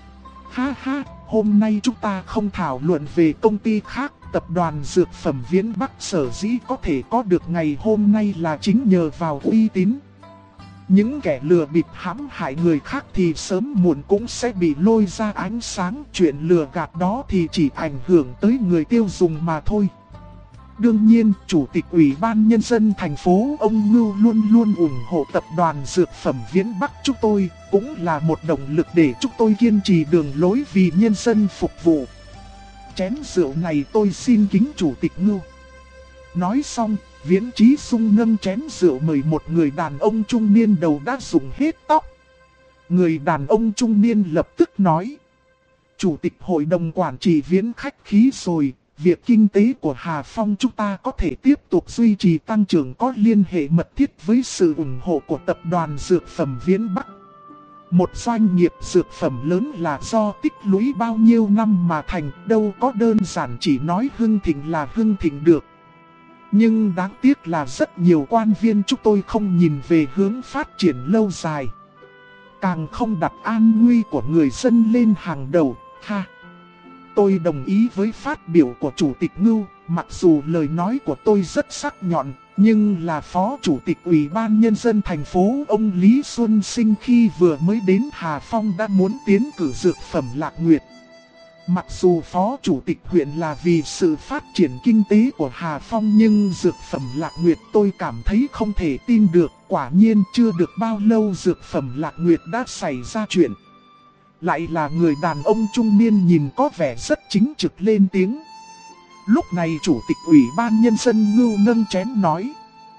Ha ha, hôm nay chúng ta không thảo luận về công ty khác. Tập đoàn dược phẩm Viễn Bắc sở dĩ có thể có được ngày hôm nay là chính nhờ vào uy tín. Những kẻ lừa bịp hãm hại người khác thì sớm muộn cũng sẽ bị lôi ra ánh sáng. Chuyện lừa gạt đó thì chỉ ảnh hưởng tới người tiêu dùng mà thôi. Đương nhiên, Chủ tịch Ủy ban Nhân dân thành phố ông Ngưu luôn luôn ủng hộ tập đoàn dược phẩm Viễn Bắc chúng tôi, cũng là một động lực để chúng tôi kiên trì đường lối vì nhân dân phục vụ. Chén rượu này tôi xin kính Chủ tịch Ngưu. Nói xong, Viễn Chí Sung nâng chén rượu mời một người đàn ông trung niên đầu đã rụng hết tóc. Người đàn ông trung niên lập tức nói: Chủ tịch hội đồng quản trị Viễn khách khí rồi, việc kinh tế của Hà Phong chúng ta có thể tiếp tục duy trì tăng trưởng có liên hệ mật thiết với sự ủng hộ của tập đoàn dược phẩm Viễn Bắc. Một doanh nghiệp dược phẩm lớn là do tích lũy bao nhiêu năm mà thành, đâu có đơn giản chỉ nói hưng thịnh là hưng thịnh được. Nhưng đáng tiếc là rất nhiều quan viên chúng tôi không nhìn về hướng phát triển lâu dài, càng không đặt an nguy của người dân lên hàng đầu. Ha! Tôi đồng ý với phát biểu của Chủ tịch Ngưu, mặc dù lời nói của tôi rất sắc nhọn, nhưng là Phó Chủ tịch Ủy ban Nhân dân thành phố ông Lý Xuân Sinh khi vừa mới đến Hà Phong đã muốn tiến cử dược phẩm Lạc Nguyệt. Mặc dù Phó Chủ tịch huyện là vì sự phát triển kinh tế của Hà Phong nhưng dược phẩm Lạc Nguyệt tôi cảm thấy không thể tin được. Quả nhiên chưa được bao lâu dược phẩm Lạc Nguyệt đã xảy ra chuyện. Lại là người đàn ông trung niên nhìn có vẻ rất chính trực lên tiếng. Lúc này Chủ tịch Ủy ban Nhân dân Ngưu nâng chén nói: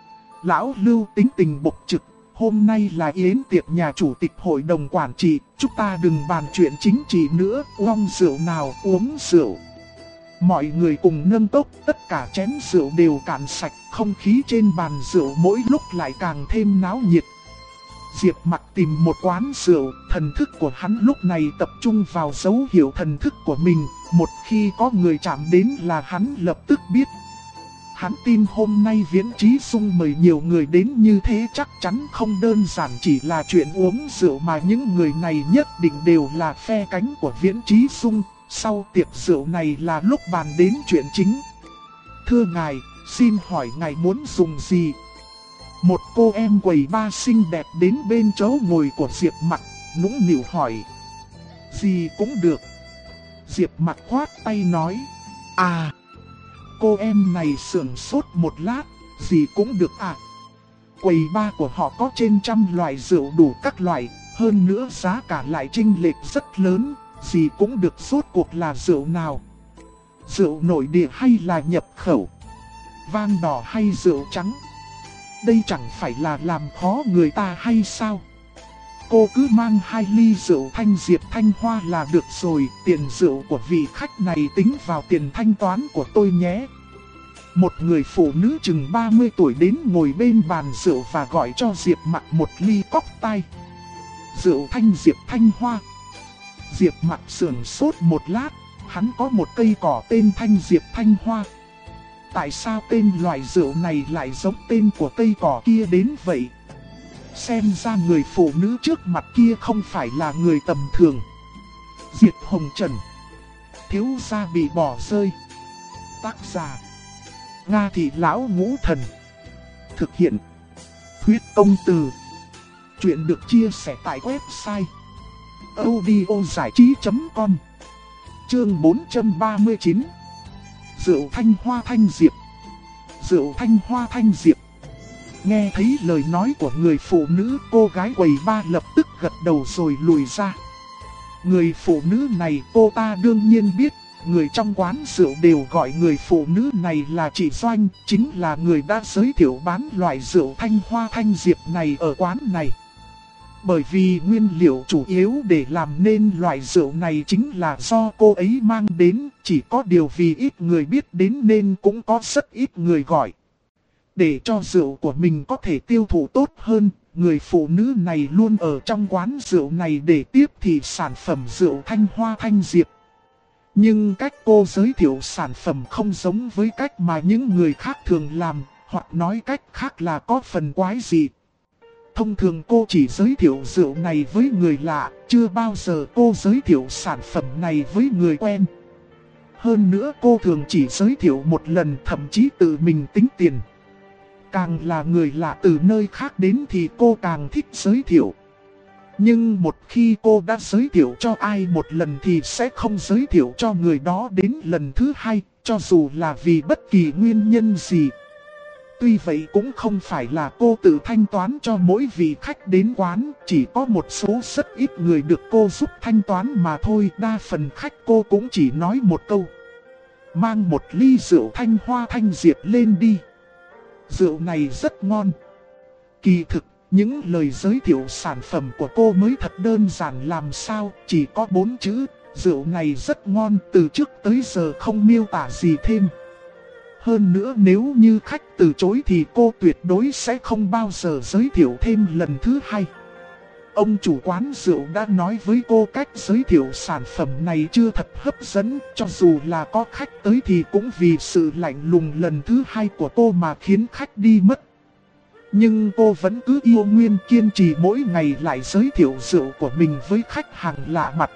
Lão Lưu tính tình bộc trực, hôm nay là yến tiệc nhà Chủ tịch Hội đồng Quản trị, chúng ta đừng bàn chuyện chính trị nữa, uống rượu nào uống rượu. Mọi người cùng nâng cốc, tất cả chén rượu đều cạn sạch, không khí trên bàn rượu mỗi lúc lại càng thêm náo nhiệt. Diệp Mặc tìm một quán rượu, thần thức của hắn lúc này tập trung vào dấu hiệu thần thức của mình, một khi có người chạm đến là hắn lập tức biết. Hắn tin hôm nay Viễn Chí Sung mời nhiều người đến như thế chắc chắn không đơn giản chỉ là chuyện uống rượu mà những người này nhất định đều là phe cánh của Viễn Chí Sung. Sau tiệc rượu này là lúc bàn đến chuyện chính. Thưa ngài, xin hỏi ngài muốn dùng gì? Một cô em quầy ba xinh đẹp đến bên chỗ ngồi của Diệp Mặc, nũng nịu hỏi. Gì cũng được. Diệp Mặc khoát tay nói. À, cô em này sửng sốt một lát, gì cũng được à? Quầy bar của họ có trên 100 loại rượu đủ các loại, hơn nữa giá cả lại chênh lệch rất lớn, gì cũng được rốt cuộc là rượu nào? Rượu nội địa hay là nhập khẩu? Vang đỏ hay rượu trắng? Đây chẳng phải là làm khó người ta hay sao? Cô cứ mang 2 ly rượu Thanh Diệp Thanh Hoa là được rồi, tiền rượu của vị khách này tính vào tiền thanh toán của tôi nhé. Một người phụ nữ chừng 30 tuổi đến ngồi bên bàn rượu và gọi cho Diệp Mặc một ly cocktail. Rượu Thanh Diệp Thanh Hoa. Diệp Mặc sửng sốt một lát, hắn có một cây cỏ tên Thanh Diệp Thanh Hoa. Tại sao tên loại rượu này lại giống tên của cây cỏ kia đến vậy? Xem ra người phụ nữ trước mặt kia không phải là người tầm thường. Diệp Hồng Trần. Thiếu gia bị bỏ rơi. Tác giả Nga Thị Lão Ngũ Thần. Thực hiện Huyết Công Từ. Chuyện được chia sẻ tại website audiozảichí.com. Chương 439. Rượu Thanh Hoa Thanh Diệp. Rượu Thanh Hoa Thanh Diệp. Nghe thấy lời nói của người phụ nữ, cô gái quầy bar lập tức gật đầu rồi lùi ra. Người phụ nữ này cô ta đương nhiên biết, người trong quán rượu đều gọi người phụ nữ này là chị Doanh, chính là người đã giới thiệu bán loại rượu Thanh Hoa Thanh Diệp này ở quán này. Bởi vì nguyên liệu chủ yếu để làm nên loại rượu này chính là do cô ấy mang đến, chỉ có điều vì ít người biết đến nên cũng có rất ít người gọi. Để cho rượu của mình có thể tiêu thụ tốt hơn, người phụ nữ này luôn ở trong quán rượu này để tiếp thị sản phẩm rượu Thanh Hoa Thanh Diệp. Nhưng cách cô giới thiệu sản phẩm không giống với cách mà những người khác thường làm, hoặc nói cách khác là có phần quái dị. Thông thường cô chỉ giới thiệu rượu này với người lạ, chưa bao giờ cô giới thiệu sản phẩm này với người quen. Hơn nữa cô thường chỉ giới thiệu một lần, thậm chí tự mình tính tiền. Càng là người lạ từ nơi khác đến thì cô càng thích giới thiệu. Nhưng một khi cô đã giới thiệu cho ai một lần thì sẽ không giới thiệu cho người đó đến lần thứ hai, cho dù là vì bất kỳ nguyên nhân gì. Tuy vậy cũng không phải là cô tự thanh toán cho mỗi vị khách đến quán, chỉ có một số rất ít người được cô giúp thanh toán mà thôi. Đa phần khách cô cũng chỉ nói một câu: mang một ly rượu Thanh Hoa Thanh Diệp lên đi. Rượu này rất ngon. Kỳ thực, những lời giới thiệu sản phẩm của cô mới thật đơn giản làm sao, chỉ có 4 chữ: rượu này rất ngon, từ trước tới giờ không miêu tả gì thêm. Hơn nữa nếu như khách từ chối thì cô tuyệt đối sẽ không bao giờ giới thiệu thêm lần thứ hai. Ông chủ quán rượu đã nói với cô cách giới thiệu sản phẩm này chưa thật hấp dẫn, cho dù là có khách tới thì cũng vì sự lạnh lùng lần thứ hai của cô mà khiến khách đi mất. Nhưng cô vẫn cứ yêu nguyên kiên trì mỗi ngày lại giới thiệu rượu của mình với khách hàng lạ mặt.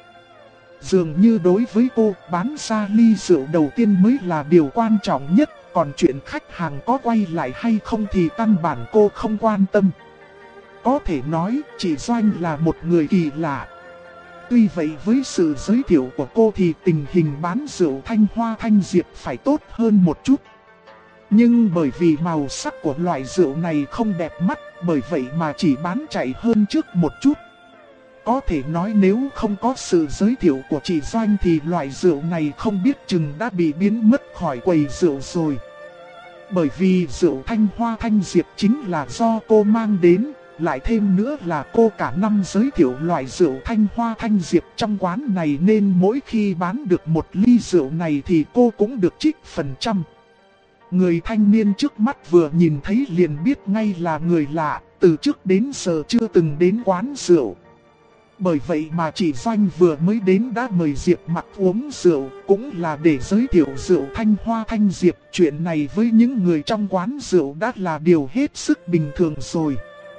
Dường như đối với cô, bán ra ly rượu đầu tiên mới là điều quan trọng nhất, còn chuyện khách hàng có quay lại hay không thì căn bản cô không quan tâm. Có thể nói, chị Doanh là một người kỳ lạ. Tuy vậy với sự giới thiệu của cô thì tình hình bán rượu Thanh Hoa Thanh Diệp phải tốt hơn một chút. Nhưng bởi vì màu sắc của loại rượu này không đẹp mắt, bởi vậy mà chỉ bán chạy hơn trước một chút. Có thể nói nếu không có sự giới thiệu của chị Doanh thì loại rượu này không biết chừng đã bị biến mất khỏi quầy rượu rồi. Bởi vì rượu Thanh Hoa Thanh Diệp chính là do cô mang đến, lại thêm nữa là cô cả năm giới thiệu loại rượu Thanh Hoa Thanh Diệp trong quán này, nên mỗi khi bán được một ly rượu này thì cô cũng được trích phần trăm. Người thanh niên trước mắt vừa nhìn thấy liền biết ngay là người lạ, từ trước đến giờ chưa từng đến quán rượu. Bởi vậy mà chị Doanh vừa mới đến đã mời Diệp Mặc uống rượu, cũng là để giới thiệu rượu Thanh Hoa Thanh Diệp. Chuyện này với những người trong quán rượu đã là điều hết sức bình thường rồi.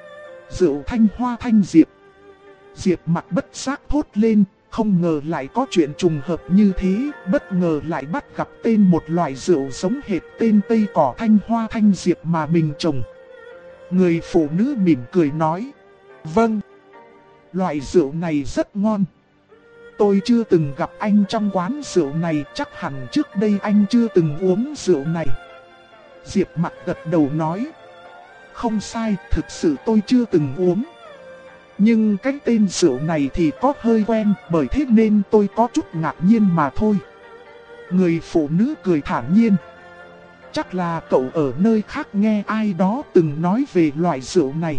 Rượu Thanh Hoa Thanh Diệp. Diệp Mặc bất giác thốt lên, không ngờ lại có chuyện trùng hợp như thế, bất ngờ lại bắt gặp tên một loại rượu giống hệt tên cây cỏ Thanh Hoa Thanh Diệp mà mình trồng. Người phụ nữ mỉm cười nói: vâng, loại rượu này rất ngon. Tôi chưa từng gặp anh trong quán rượu này, chắc hẳn trước đây anh chưa từng uống rượu này. Diệp Mặc gật đầu nói. Không sai, thực sự tôi chưa từng uống. Nhưng cái tên rượu này thì có hơi quen, bởi thế nên tôi có chút ngạc nhiên mà thôi. Người phụ nữ cười thản nhiên. Chắc là cậu ở nơi khác nghe ai đó từng nói về loại rượu này.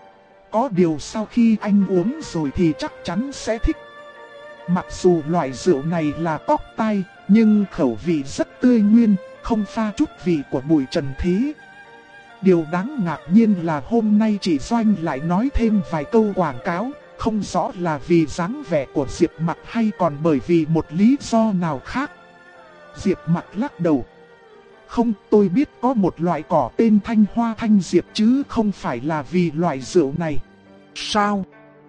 Có điều sau khi anh uống rồi thì chắc chắn sẽ thích. Mặc dù loại rượu này là cocktail, nhưng khẩu vị rất tươi nguyên, không pha chút vị của bụi trần thế. Điều đáng ngạc nhiên là hôm nay chị Doanh lại nói thêm vài câu quảng cáo, không rõ là vì dáng vẻ của Diệp Mặc hay còn bởi vì một lý do nào khác. Diệp Mặc lắc đầu. Không, tôi biết có một loại cỏ tên Thanh Hoa Thanh Diệp chứ không phải là vì loại rượu này. Sao?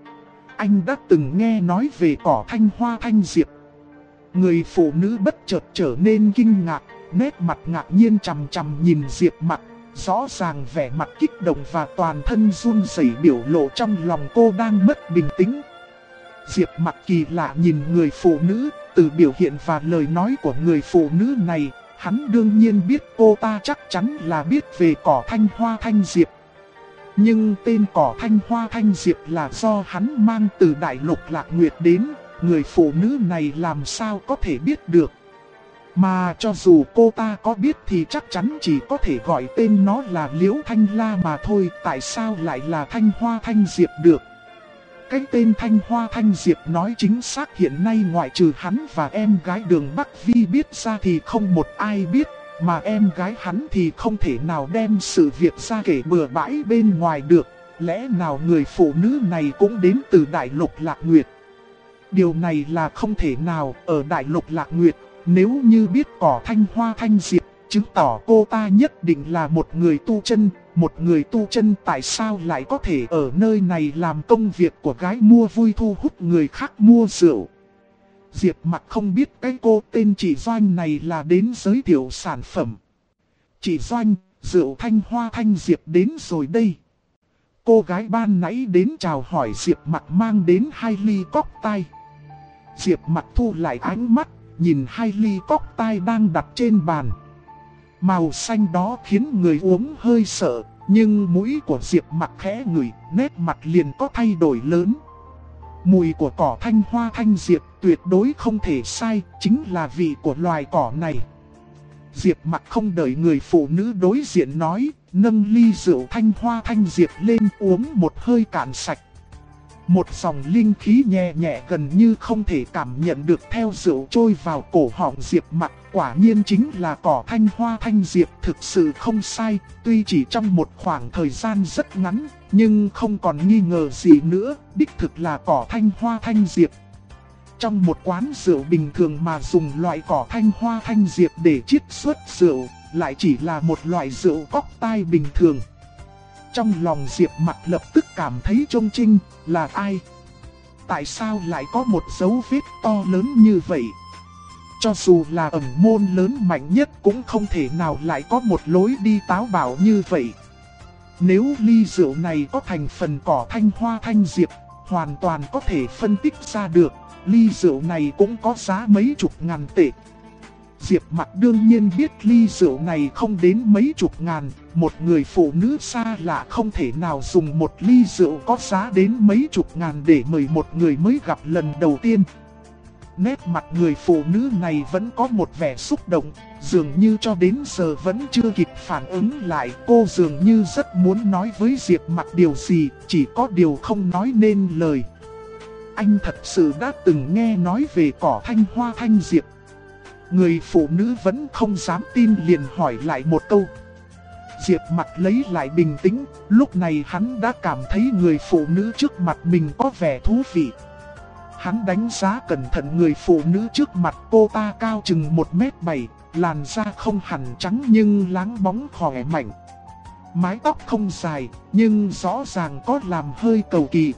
Anh đã từng nghe nói về cỏ Thanh Hoa Thanh Diệp. Người phụ nữ bất chợt trở nên kinh ngạc, nét mặt ngạc nhiên chằm chằm nhìn Diệp Mặc. Rõ ràng vẻ mặt kích động và toàn thân run rẩy biểu lộ trong lòng cô đang mất bình tĩnh. Diệp Mặc kỳ lạ nhìn người phụ nữ, từ biểu hiện và lời nói của người phụ nữ này, hắn đương nhiên biết cô ta chắc chắn là biết về cỏ Thanh Hoa Thanh Diệp. Nhưng tên cỏ Thanh Hoa Thanh Diệp là do hắn mang từ Đại Lục Lạc Nguyệt đến, người phụ nữ này làm sao có thể biết được. Mà cho dù cô ta có biết thì chắc chắn chỉ có thể gọi tên nó là Liễu Thanh La mà thôi, tại sao lại là Thanh Hoa Thanh Diệp được. Cái tên Thanh Hoa Thanh Diệp nói chính xác hiện nay ngoại trừ hắn và em gái Đường Bắc Vi biết ra thì không một ai biết, mà em gái hắn thì không thể nào đem sự việc ra kể bừa bãi bên ngoài được, lẽ nào người phụ nữ này cũng đến từ Đại Lục Lạc Nguyệt. Điều này là không thể nào, ở Đại Lục Lạc Nguyệt, nếu như biết cỏ Thanh Hoa Thanh Diệp, chứng tỏ cô ta nhất định là một người tu chân tại sao lại có thể ở nơi này làm công việc của gái mua vui thu hút người khác mua rượu. Diệp Mặc không biết cái cô tên chị Doanh này là đến giới thiệu sản phẩm. Chị Doanh, rượu Thanh Hoa Thanh Diệp đến rồi đây. Cô gái ban nãy đến chào hỏi Diệp Mặc mang đến 2 ly cocktail. Diệp Mặc thu lại ánh mắt, nhìn 2 ly cocktail đang đặt trên bàn. Màu xanh đó khiến người uống hơi sợ, nhưng mũi của Diệp Mặc khẽ ngửi, nét mặt liền có thay đổi lớn. Mùi của cỏ Thanh Hoa Thanh Diệp tuyệt đối không thể sai, chính là vị của loài cỏ này. Diệp Mặc không đợi người phụ nữ đối diện nói, nâng ly rượu Thanh Hoa Thanh Diệp lên uống một hơi cạn sạch. Một dòng linh khí nhẹ nhẹ gần như không thể cảm nhận được theo rượu trôi vào cổ họng Diệp Mặc, quả nhiên chính là cỏ Thanh Hoa Thanh Diệp, thực sự không sai, tuy chỉ trong một khoảng thời gian rất ngắn, nhưng không còn nghi ngờ gì nữa, đích thực là cỏ Thanh Hoa Thanh Diệp. Trong một quán rượu bình thường mà dùng loại cỏ Thanh Hoa Thanh Diệp để chiết xuất rượu, lại chỉ là một loại rượu cocktail bình thường. Trong lòng Diệp Mặc lập tức cảm thấy chông chinh, là ai? Tại sao lại có một dấu vết to lớn như vậy? Cho dù là ẩn môn lớn mạnh nhất cũng không thể nào lại có một lối đi táo bạo như vậy. Nếu ly rượu này có thành phần cỏ Thanh Hoa Thanh Diệp, hoàn toàn có thể phân tích ra được, ly rượu này cũng có giá mấy chục ngàn tệ. Diệp Mặc đương nhiên biết ly rượu này không đến mấy chục ngàn, một người phụ nữ xa lạ không thể nào dùng một ly rượu có giá đến mấy chục ngàn để mời một người mới gặp lần đầu tiên. Nét mặt người phụ nữ này vẫn có một vẻ xúc động, dường như cho đến giờ vẫn chưa kịp phản ứng lại. Cô dường như rất muốn nói với Diệp Mặc điều gì, chỉ có điều không nói nên lời. Anh thật sự đã từng nghe nói về cỏ Thanh Hoa Thanh Diệp. Người phụ nữ vẫn không dám tin liền hỏi lại một câu. Diệp Mặc lấy lại bình tĩnh, lúc này hắn đã cảm thấy người phụ nữ trước mặt mình có vẻ thú vị. Hắn đánh giá cẩn thận người phụ nữ trước mặt, cô ta cao chừng 1m7, làn da không hẳn trắng nhưng láng bóng khỏe mạnh. Mái tóc không dài, nhưng rõ ràng có làm hơi cầu kỳ.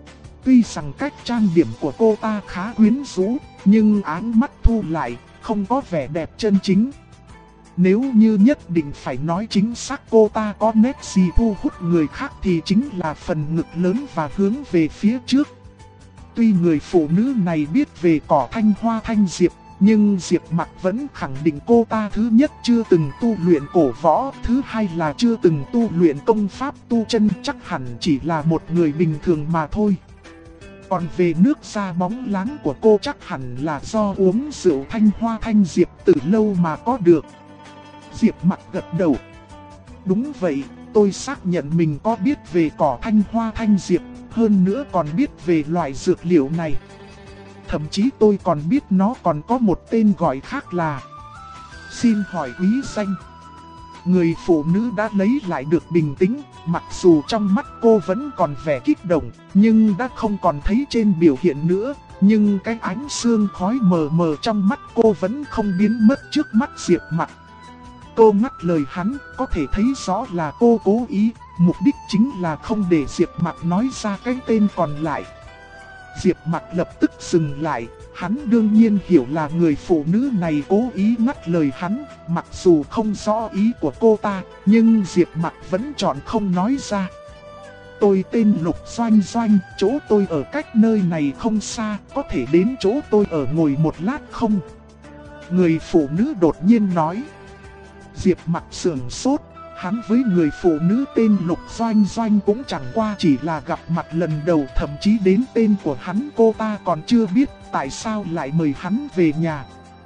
Tuy rằng cách trang điểm của cô ta khá quyến rũ, nhưng áng mắt thu lại, không có vẻ đẹp chân chính. Nếu như nhất định phải nói chính xác cô ta có nét gì thu hút người khác thì chính là phần ngực lớn và hướng về phía trước. tuy người phụ nữ này biết về cỏ thanh hoa thanh diệp, nhưng Diệp Mặc vẫn khẳng định cô ta thứ nhất chưa từng tu luyện cổ võ, thứ hai là chưa từng tu luyện công pháp tu chân, chắc hẳn chỉ là một người bình thường mà thôi. Còn về nước da bóng láng của cô chắc hẳn là do uống rượu thanh hoa thanh diệp từ lâu mà có được. Diệp Mặc gật đầu. Đúng vậy, tôi xác nhận mình có biết về cỏ thanh hoa thanh diệp, hơn nữa còn biết về loại dược liệu này. Thậm chí tôi còn biết nó còn có một tên gọi khác là... Xin hỏi quý danh. Người phụ nữ đã lấy lại được bình tĩnh, mặc dù trong mắt cô vẫn còn vẻ kích động, nhưng đã không còn thấy trên biểu hiện nữa. Nhưng cái ánh sương khói mờ mờ trong mắt cô vẫn không biến mất trước mắt Diệp Mặc. Cô ngắt lời hắn, có thể thấy rõ là cô cố ý, mục đích chính là không để Diệp Mặc nói ra cái tên còn lại. Diệp Mặc lập tức dừng lại, hắn đương nhiên hiểu là người phụ nữ này cố ý ngắt lời hắn, mặc dù không rõ ý của cô ta, nhưng Diệp Mặc vẫn chọn không nói ra. Tôi tên Lục Doanh Doanh, chỗ tôi ở cách nơi này không xa, có thể đến chỗ tôi ở ngồi một lát không? Người phụ nữ đột nhiên nói. Diệp Mặc sườn sốt, hắn với người phụ nữ tên Lục Doanh Doanh cũng chẳng qua chỉ là gặp mặt lần đầu, thậm chí đến tên của hắn cô ta còn chưa biết, tại sao lại mời hắn về nhà.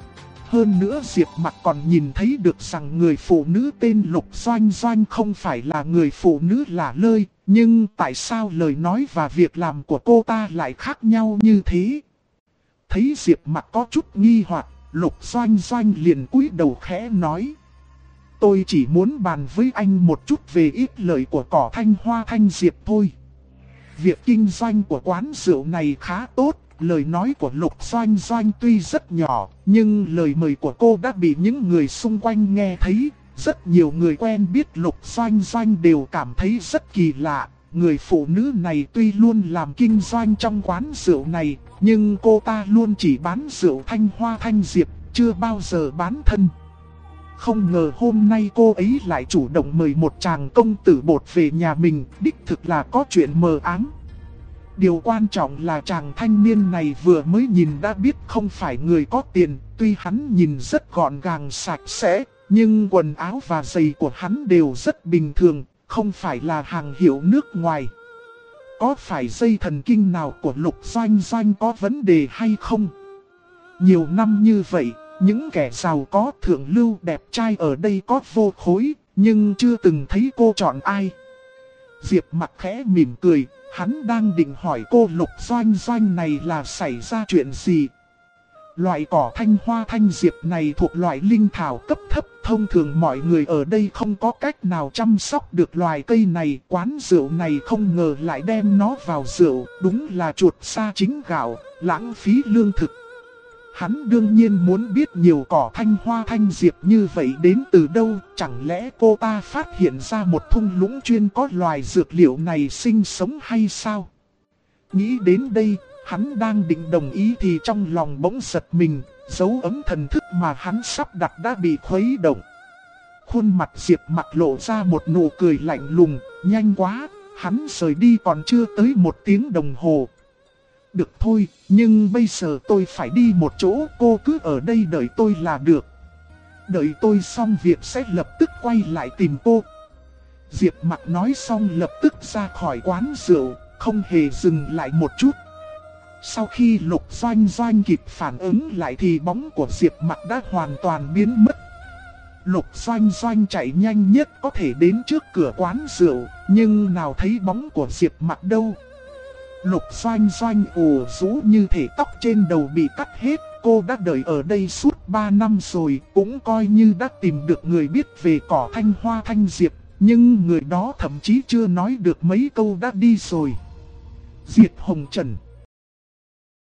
Hơn nữa Diệp Mặc còn nhìn thấy được rằng người phụ nữ tên Lục Doanh Doanh không phải là người phụ nữ lả lơi, nhưng tại sao lời nói và việc làm của cô ta lại khác nhau như thế? Thấy Diệp Mặc có chút nghi hoặc, Lục Doanh Doanh liền cúi đầu khẽ nói. Tôi chỉ muốn bàn với anh một chút về ít lợi của cỏ thanh hoa thanh diệp thôi. Việc kinh doanh của quán rượu này khá tốt, lời nói của Lục Doanh Doanh tuy rất nhỏ, nhưng lời mời của cô đã bị những người xung quanh nghe thấy. Rất nhiều người quen biết Lục Doanh Doanh đều cảm thấy rất kỳ lạ. Người phụ nữ này tuy luôn làm kinh doanh trong quán rượu này, nhưng cô ta luôn chỉ bán rượu thanh hoa thanh diệp, chưa bao giờ bán thân. Không ngờ hôm nay cô ấy lại chủ động mời một chàng công tử bột về nhà mình, đích thực là có chuyện mờ ám. Điều quan trọng là chàng thanh niên này vừa mới nhìn đã biết không phải người có tiền, tuy hắn nhìn rất gọn gàng sạch sẽ, nhưng quần áo và giày của hắn đều rất bình thường, không phải là hàng hiệu nước ngoài. Có phải dây thần kinh nào của Lục Doanh Doanh có vấn đề hay không? Nhiều năm như vậy, những kẻ giàu có thượng lưu đẹp trai ở đây có vô khối, nhưng chưa từng thấy cô chọn ai. Diệp Mặc khẽ mỉm cười, hắn đang định hỏi cô Lục Doanh Doanh này là xảy ra chuyện gì. Loại cỏ thanh hoa thanh diệp này thuộc loại linh thảo cấp thấp, thông thường mọi người ở đây không có cách nào chăm sóc được loài cây này. Quán rượu này không ngờ lại đem nó vào rượu, đúng là chuột sa chính gạo, lãng phí lương thực. Hắn đương nhiên muốn biết nhiều cỏ thanh hoa thanh diệp như vậy đến từ đâu, chẳng lẽ cô ta phát hiện ra một thung lũng chuyên có loài dược liệu này sinh sống hay sao? Nghĩ đến đây, hắn đang định đồng ý thì trong lòng bỗng giật mình, dấu ấm thần thức mà hắn sắp đặt đã bị khuấy động. Khuôn mặt Diệp Mặc lộ ra một nụ cười lạnh lùng, nhanh quá, hắn rời đi còn chưa tới 1 tiếng đồng hồ. Được thôi, nhưng bây giờ tôi phải đi một chỗ, cô cứ ở đây đợi tôi là được. Đợi tôi xong việc sẽ lập tức quay lại tìm cô. Diệp Mặc nói xong lập tức ra khỏi quán rượu, không hề dừng lại một chút. Sau khi Lục Doanh Doanh kịp phản ứng lại thì bóng của Diệp Mặc đã hoàn toàn biến mất. Lục Doanh Doanh chạy nhanh nhất có thể đến trước cửa quán rượu, nhưng nào thấy bóng của Diệp Mặc đâu. Lục Doanh Doanh ủ rũ như thể tóc trên đầu bị cắt hết. Cô đã đợi ở đây suốt 3 năm rồi, cũng coi như đã tìm được người biết về cỏ thanh hoa thanh diệp. Nhưng người đó thậm chí chưa nói được mấy câu đã đi rồi. Diệt Hồng Trần.